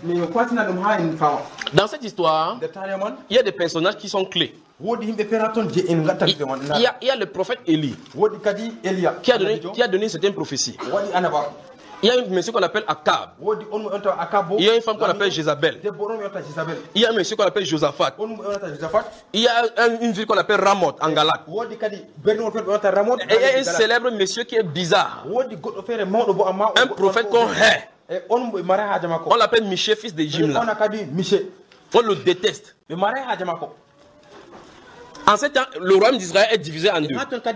Dans cette histoire, il y a des personnages qui sont clés. Il y a, il y a le prophète Élie qui a donné, qui a donné certaines prophéties. Il y a un monsieur qu'on appelle Akab. Il y a une femme qu'on appelle Jézabel. Il y a un monsieur qu'on appelle Josaphat. Il y a une ville qu'on appelle Ramoth en Galate. Et il y a un célèbre monsieur qui est bizarre. Un prophète qu'on hait. On l'appelle Miché, fils de Jimla. On le déteste. En ce temps, le royaume d'Israël est divisé en deux.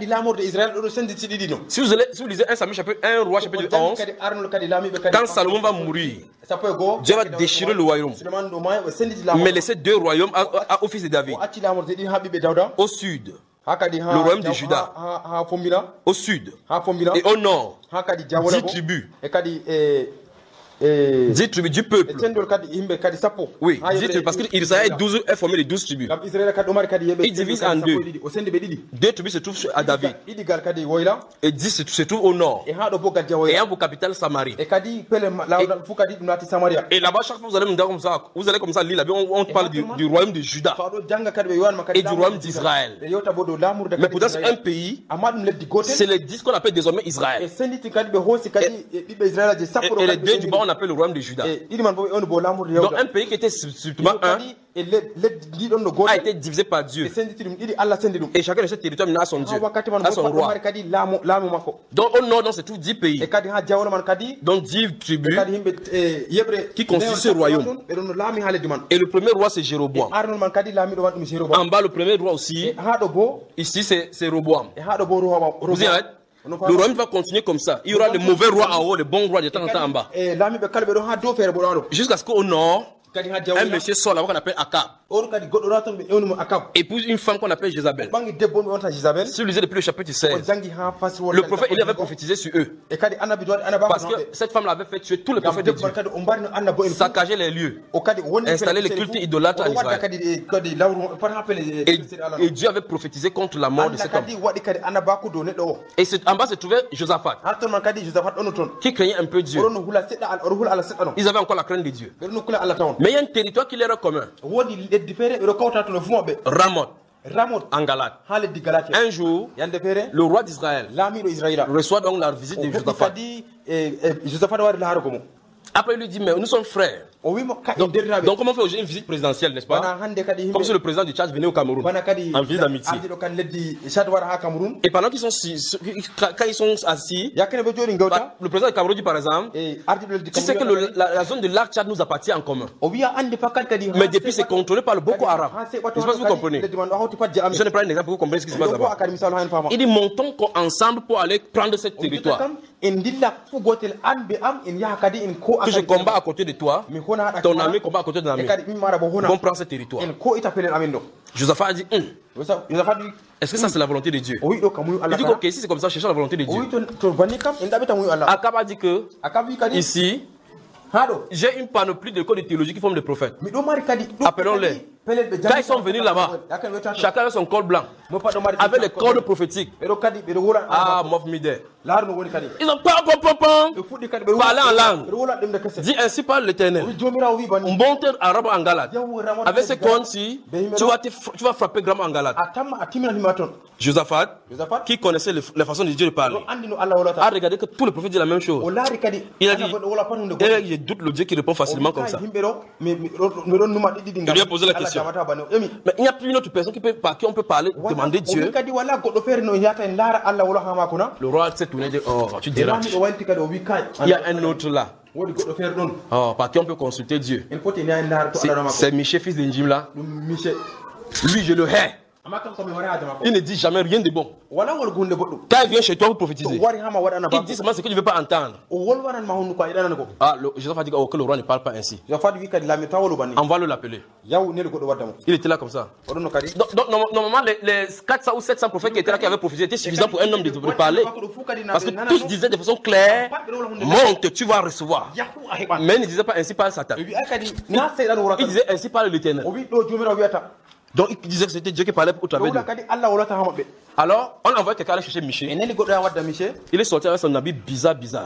Si vous, allez, si vous lisez un Samuel chapitre un, roi chapitre onze, quand Salomon va mourir, Dieu va déchirer le royaume, mais laisser deux royaumes à, à, au fils de David. Au sud, le royaume de Juda. Au sud et au nord, dix tribus. dix tribus du peuple. Oui, dix tribus, parce qu'Israël est formé de douze tribus. Il divise en deux. Deux tribus se trouvent à David. Et dix se, se trouvent au nord. Et un pour capitale Samarie. Et, et là-bas, chaque fois vous allez me dire comme ça, vous allez comme ça lire là-bas, on, on parle du, du royaume de Juda et du royaume d'Israël. Mais pourtant, c'est un pays, c'est les dix qu'on appelle désormais Israël. Et, et les deux du bas, on appelle le royaume de Juda. Donc un pays qui était strictement un a été divisé par Dieu. Et chacun de ces territoires a son Dieu, a son roi. Donc au nord, se trouvent dix pays. Donc dix tribus qui constituent ce royaume. Et le premier roi c'est Jéroboam. En bas le premier roi aussi. Ici c'est Roboam. Vous y êtes? Le royaume va continuer comme ça. Il y aura les mauvais rois en haut, les bons rois de temps en temps en bas. Jusqu'à ce qu'au nord, un monsieur sort là-bas qu'on appelle Akab. Épouse une femme qu'on appelle Jézabel. Si vous lisez depuis le chapitre seize, le prophète Élie avait prophétisé sur eux. Parce que cette femme l'avait fait tuer tous les prophètes de Dieu, saccager les lieux, installer les cultes idolâtres en Israël. Et, et Dieu avait prophétisé contre la mort de cet homme. Et en bas se trouvait Josaphat, qui craignait un peu Dieu. Ils avaient encore la crainte de Dieu. Mais il y a un territoire qui leur est commun. Ramoth. En Galate. Un jour, le roi d'Israël reçoit donc la visite de Josaphat. Après, il lui dit, mais nous sommes frères. Donc, donc comment on fait aujourd'hui une visite présidentielle, n'est-ce pas? Comme si le président du Tchad venait au Cameroun en visite d'amitié. Et pendant qu'ils sont, quand ils sont assis, le président du Cameroun dit par exemple, tu sais que le, la, la zone de l'arc Tchad nous appartient en commun. Mais depuis c'est contrôlé par le Boko Haram. Je ne sais pas si vous comprenez. Je ne prends un exemple pour que vous compreniez ce qui se passe là-bas. Il dit, montons ensemble pour aller prendre ce territoire. Que je combats à côté de toi, ton ami combat à côté de l'ami. On prend ce territoire. Josaphat a dit, hum. Est-ce que ça c'est la volonté de Dieu? Il dit, ok, si c'est comme ça, cherchons la volonté de Dieu. Akab a dit que, ici, j'ai une panoplie de codes de théologie qui forment des prophètes. Appelons-les. Quand ils sont venus là-bas, chacun avait son col blanc, avec les cordes prophétiques. Ah, Mof Midé. Ils ont pam, pam, pam, pam, parlé en langue. Dit ainsi par l'Éternel. On monte arabe en Galate. Avec ces cornes-ci, tu vas, tu vas frapper grand en Galate. Josaphat, qui connaissait les, les façons de Dieu de parler, a regardé que tous les prophètes disent la même chose. Il a dit, et je doute le Dieu qui répond facilement comme ça. Il lui a posé la question. Mais il n'y a plus une autre personne qui peut, par qui on peut parler, demander Dieu. Le roi s'est tourné et dit, oh, tu diras. Il y a un autre là. Oh, par qui on peut consulter Dieu. C'est Michel, fils de Njimla. Lui, je le hais. Il ne dit jamais rien de bon. Quand il vient chez toi pour prophétiser, il dit seulement ce que tu ne veux pas entendre. Ah, Josaphat dit oh, que le roi ne parle pas ainsi. Envoie-le l'appeler. Il était là comme ça. Donc, donc normalement, les, les quatre cents ou sept cents prophètes qui étaient là, qui avaient prophétisé, étaient suffisants pour un homme de, de parler. Parce que tous disaient de façon claire, monte, tu vas recevoir. Mais il ne disait pas ainsi par Satan. Il disait ainsi par l'Éternel. Donc il disait que c'était Dieu qui parlait au travers d'eux. Alors on envoie quelqu'un aller chercher Michel. Il est sorti avec son habit bizarre, bizarre.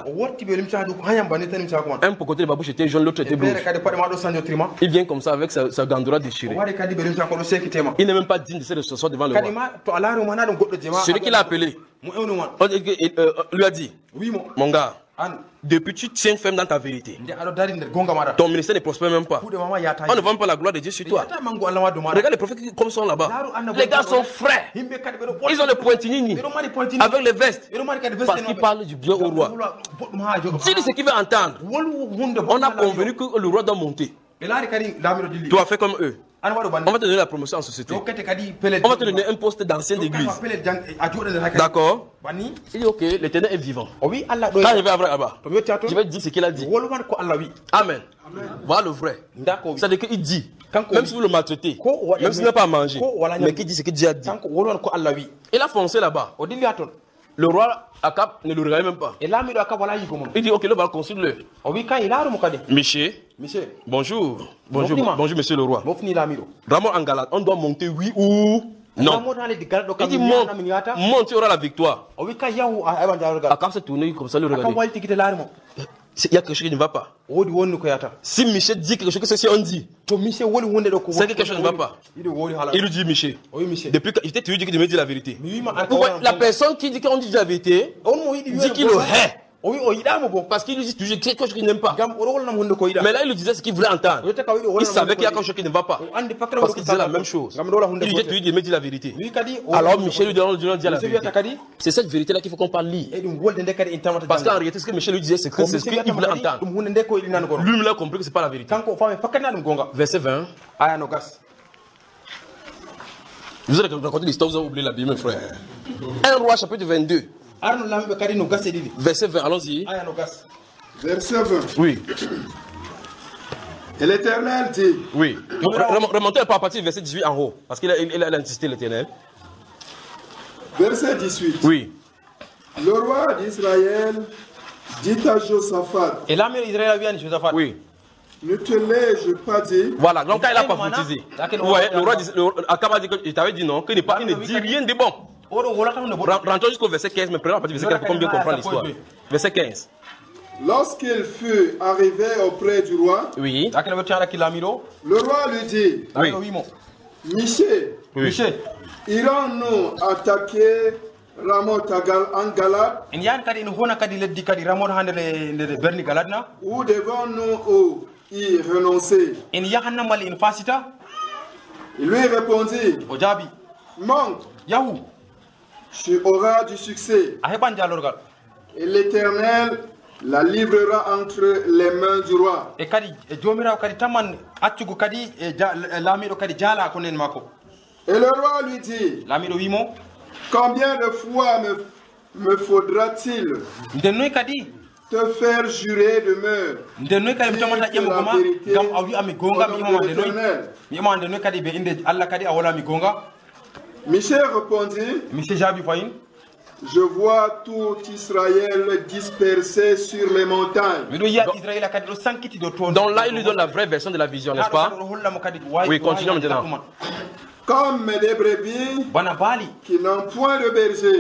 Un pour côté de ma bouche était jaune, l'autre était bleu. Il vient comme ça avec sa, sa gandoura déchirée. Il n'est même pas digne de se recevoir devant le roi. Celui qui l'a appelé, on lui a dit, mon gars, depuis tu tiens ferme dans ta vérité. Ton ministère ne prospère même pas. On ne voit même pas la gloire de Dieu sur toi. Regarde les prophètes comme ils sont là-bas. Les gars sont frais. Ils ont les pointinini avec les vestes. Parce qu'ils parlent du bien au roi. Dis-lui ce qu'il veut entendre. On a convenu que le roi doit monter. Tu as fait comme eux. On va te donner la promotion en société. On va te donner un poste d'ancien d'église. D'accord. Il dit ok, l'Éternel est vivant. Quand je vais avoir là-bas, je vais te dire ce qu'il a dit. Amen. Voilà le vrai. C'est-à-dire qu'il dit, même si vous le maltraitez, même s'il n'a pas à manger, mais qu'il dit ce que Dieu a dit. Il a foncé là-bas. Le roi Akab ne le regardait même pas. Il dit ok, le va construire-le. Michel, bonjour. Bonjour, bonjour monsieur le roi. Ramon en Galate, on doit monter oui ou non. Il dit monte, monte, il y aura la victoire. Akab s'est tourné comme ça, le regarder. Il y a quelque chose qui ne va pas. Si Michel dit quelque chose que ceci on dit, c'est que quelque chose ne va pas. Il lui dit Michel, depuis que j'étais toujours dit que tu me dis la vérité. La personne qui dit qu'on dit la vérité, dit qu'il le hait. Parce qu'il lui dit toujours quelque chose qu'il n'aime pas. Mais là il lui disait ce qu'il voulait entendre. Il savait qu'il y a quelque chose qui ne va pas. Parce qu'il disait la même chose. Il lui disait toujours de me dire la vérité. Alors Michel lui dit la vérité. C'est cette vérité là qu'il faut qu'on parle lire. Parce qu'en réalité ce que Michel lui disait c'est ce qu'il voulait entendre. Lui il a compris que ce n'est pas la vérité. Verset vingt. Vous allez raconter l'histoire, vous avez oublié la Bible mes frères. un roi chapitre vingt-deux. Verset vingt, allons-y.
Verset vingt.
Oui.
Et l'Éternel dit.
Oui. Remontez à partir du verset dix-huit en haut. Parce qu'il a, il a insisté l'Éternel.
Verset dix-huit.
Oui.
Le roi d'Israël dit à Josaphat.
Et là, Israël vient de Josaphat.
Oui.
Ne te l'ai-je pas dit?
Voilà, donc quand il n'a pas prophétisé. Ouais, le roi dit, Akab a dit que, il t'avait dit non, qu'il ne dit rien de bon. Rentrons jusqu'au verset quinze, mais prenons à partir du verset quinze pour qu'on bien comprendre l'histoire. Verset quinze.
Lorsqu'il fut arrivé auprès du roi,
oui.
Le roi lui dit,
oui.
Michel,
oui.
irons-nous attaquer Ramoth en Galade? Ou devons-nous y renoncer? Il lui répondit, monte, tu auras du succès. Et l'Éternel la livrera entre les mains du roi. Et le roi lui dit, combien de fois me, me faudra-t-il te faire jurer de mort la vérité? Michel répondit, je vois tout Israël dispersé sur les montagnes.
Donc, donc là, il lui donne la vraie version de la vision, n'est-ce pas? Oui, continuons maintenant.
Comme des brebis qui n'ont point de berger.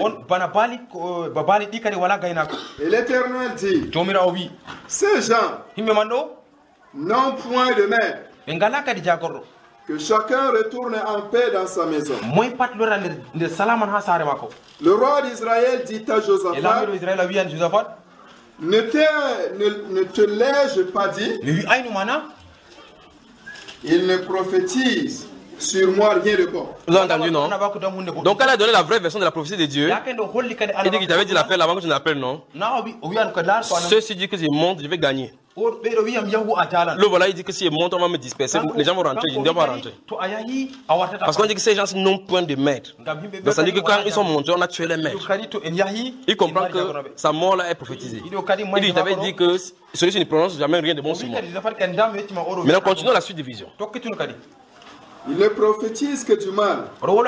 Et l'Éternel dit, ces gens n'ont point de maître. Que chacun retourne en paix dans sa maison. Le roi d'Israël dit à Josaphat, ne te, ne, ne te l'ai-je pas dit? Il ne prophétise sur moi rien de bon.
Vous avez entendu, non? Donc elle a donné la vraie version de la prophétie de Dieu. Il dit qu'il t'avait dit l'affaire avant que tu n'appelles, non? Ceux-ci disent que je monte, je vais gagner. Le voilà, il dit que si je monte, on va me disperser. Les gens vont rentrer, je ne dois pas rentrer. Parce qu'on dit que ces gens n'ont point de maître. Donc ça dit que quand ils sont montés, on a tué les maîtres. Il comprend que sa mort là est prophétisée. Il dit, il t'avait dit que celui-ci ne prononce jamais rien de bon sur moi. Maintenant, continuons la suite de vision.
Il ne prophétise que du mal.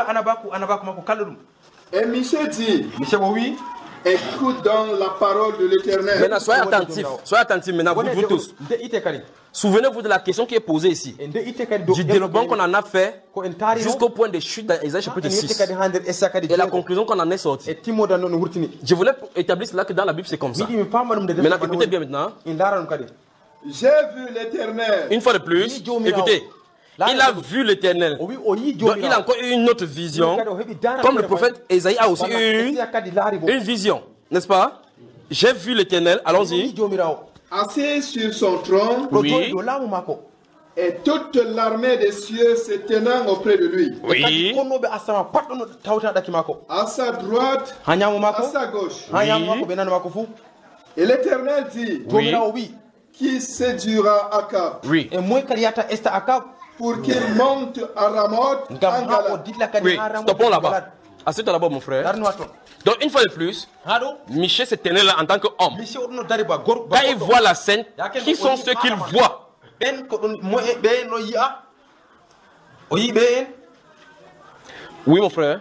Et Michel dit, écoute donc la parole de l'Éternel.
Maintenant, soyez attentifs. Soyez attentifs maintenant, vous, vous tous. Souvenez-vous de la question qui est posée ici. Du développement qu'on en a fait jusqu'au point de chute dans Isaïe chapitre six. Et la conclusion qu'on en est sortie. Je voulais établir cela que dans la Bible c'est comme ça. Maintenant, écoutez bien maintenant.
J'ai vu l'Éternel.
Une fois de plus, écoutez. Il a vu l'Éternel. Donc il a encore eu une autre vision. Comme le prophète Isaïe a aussi eu une vision. N'est-ce pas? J'ai vu l'Éternel. Allons-y.
Assis sur son trône.
Oui.
Et toute l'armée des cieux se tenant auprès de lui.
Oui.
À sa droite, à sa gauche.
Oui.
Et l'Éternel dit,
oui.
Qui séduira Akab?
Oui.
pour qu'il monte à Ramoth en Galade.
Oui, stoppons là-bas. Assieds-toi là-bas, mon frère. Donc, une fois de plus, Michel se tenait là en tant qu'homme. Quand il voit la scène, qui sont ceux qu'il voit? Oui, mon frère.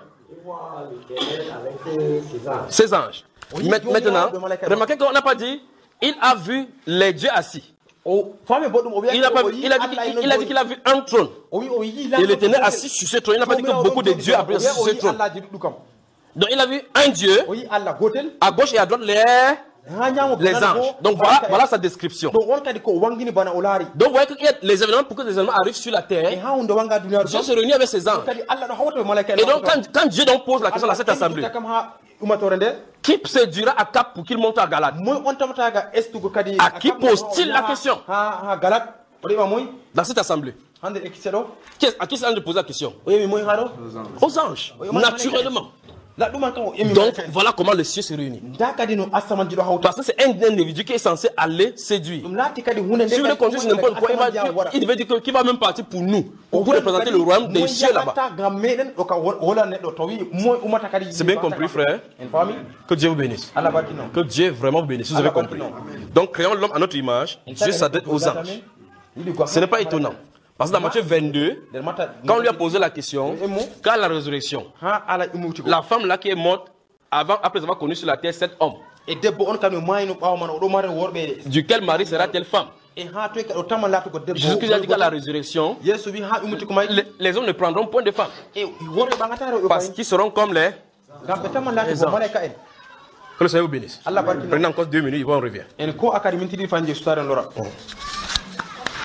Ces anges. Maintenant, remarquez qu'on n'a pas dit, il a vu les dieux assis. Il a, pas, il a dit qu'il il a, dit qu'il a vu un trône. Il était assis sur ce trône. Il n'a pas dit que beaucoup de dieux avaient assis sur ce trône. Donc il a vu un dieu, à gauche et à droite les, les anges. Donc voilà, voilà sa description. Donc vous voyez que les événements, pour que les événements arrivent sur la terre, Dieu se réunit avec ses anges. Et donc quand, quand Dieu donc pose la question à cette assemblée, qui séduira à Cap pour qu'il monte à Galade? À qui pose-t-il la question? Dans cette assemblée. À qui s'est posé la question? Aux anges. Naturellement. Donc voilà comment le ciel se réunit. Parce que c'est un individu qui est censé aller séduire. Si vous le conduisez sur n'importe quoi, il, va, il, il devait dire qu'il va même partir pour nous, pour vous représenter le royaume des cieux là-bas. C'est bien compris, frère? Que Dieu vous bénisse. Que Dieu vraiment vous bénisse. Vous avez compris. Donc créons l'homme à notre image. Dieu s'adresse aux anges. Ce n'est pas étonnant. Parce que dans Matthieu vingt-deux, quand on lui a posé la question, quand la résurrection, la femme là qui est morte, avant, après avoir connu sur la terre sept hommes, duquel mari sera-t-elle femme? Jésus-Christ a dit qu'à la résurrection, les, les hommes ne prendront point de femme. Parce qu'ils seront comme les, les anges. Que le Seigneur vous bénisse. Prenez encore deux minutes, on revient.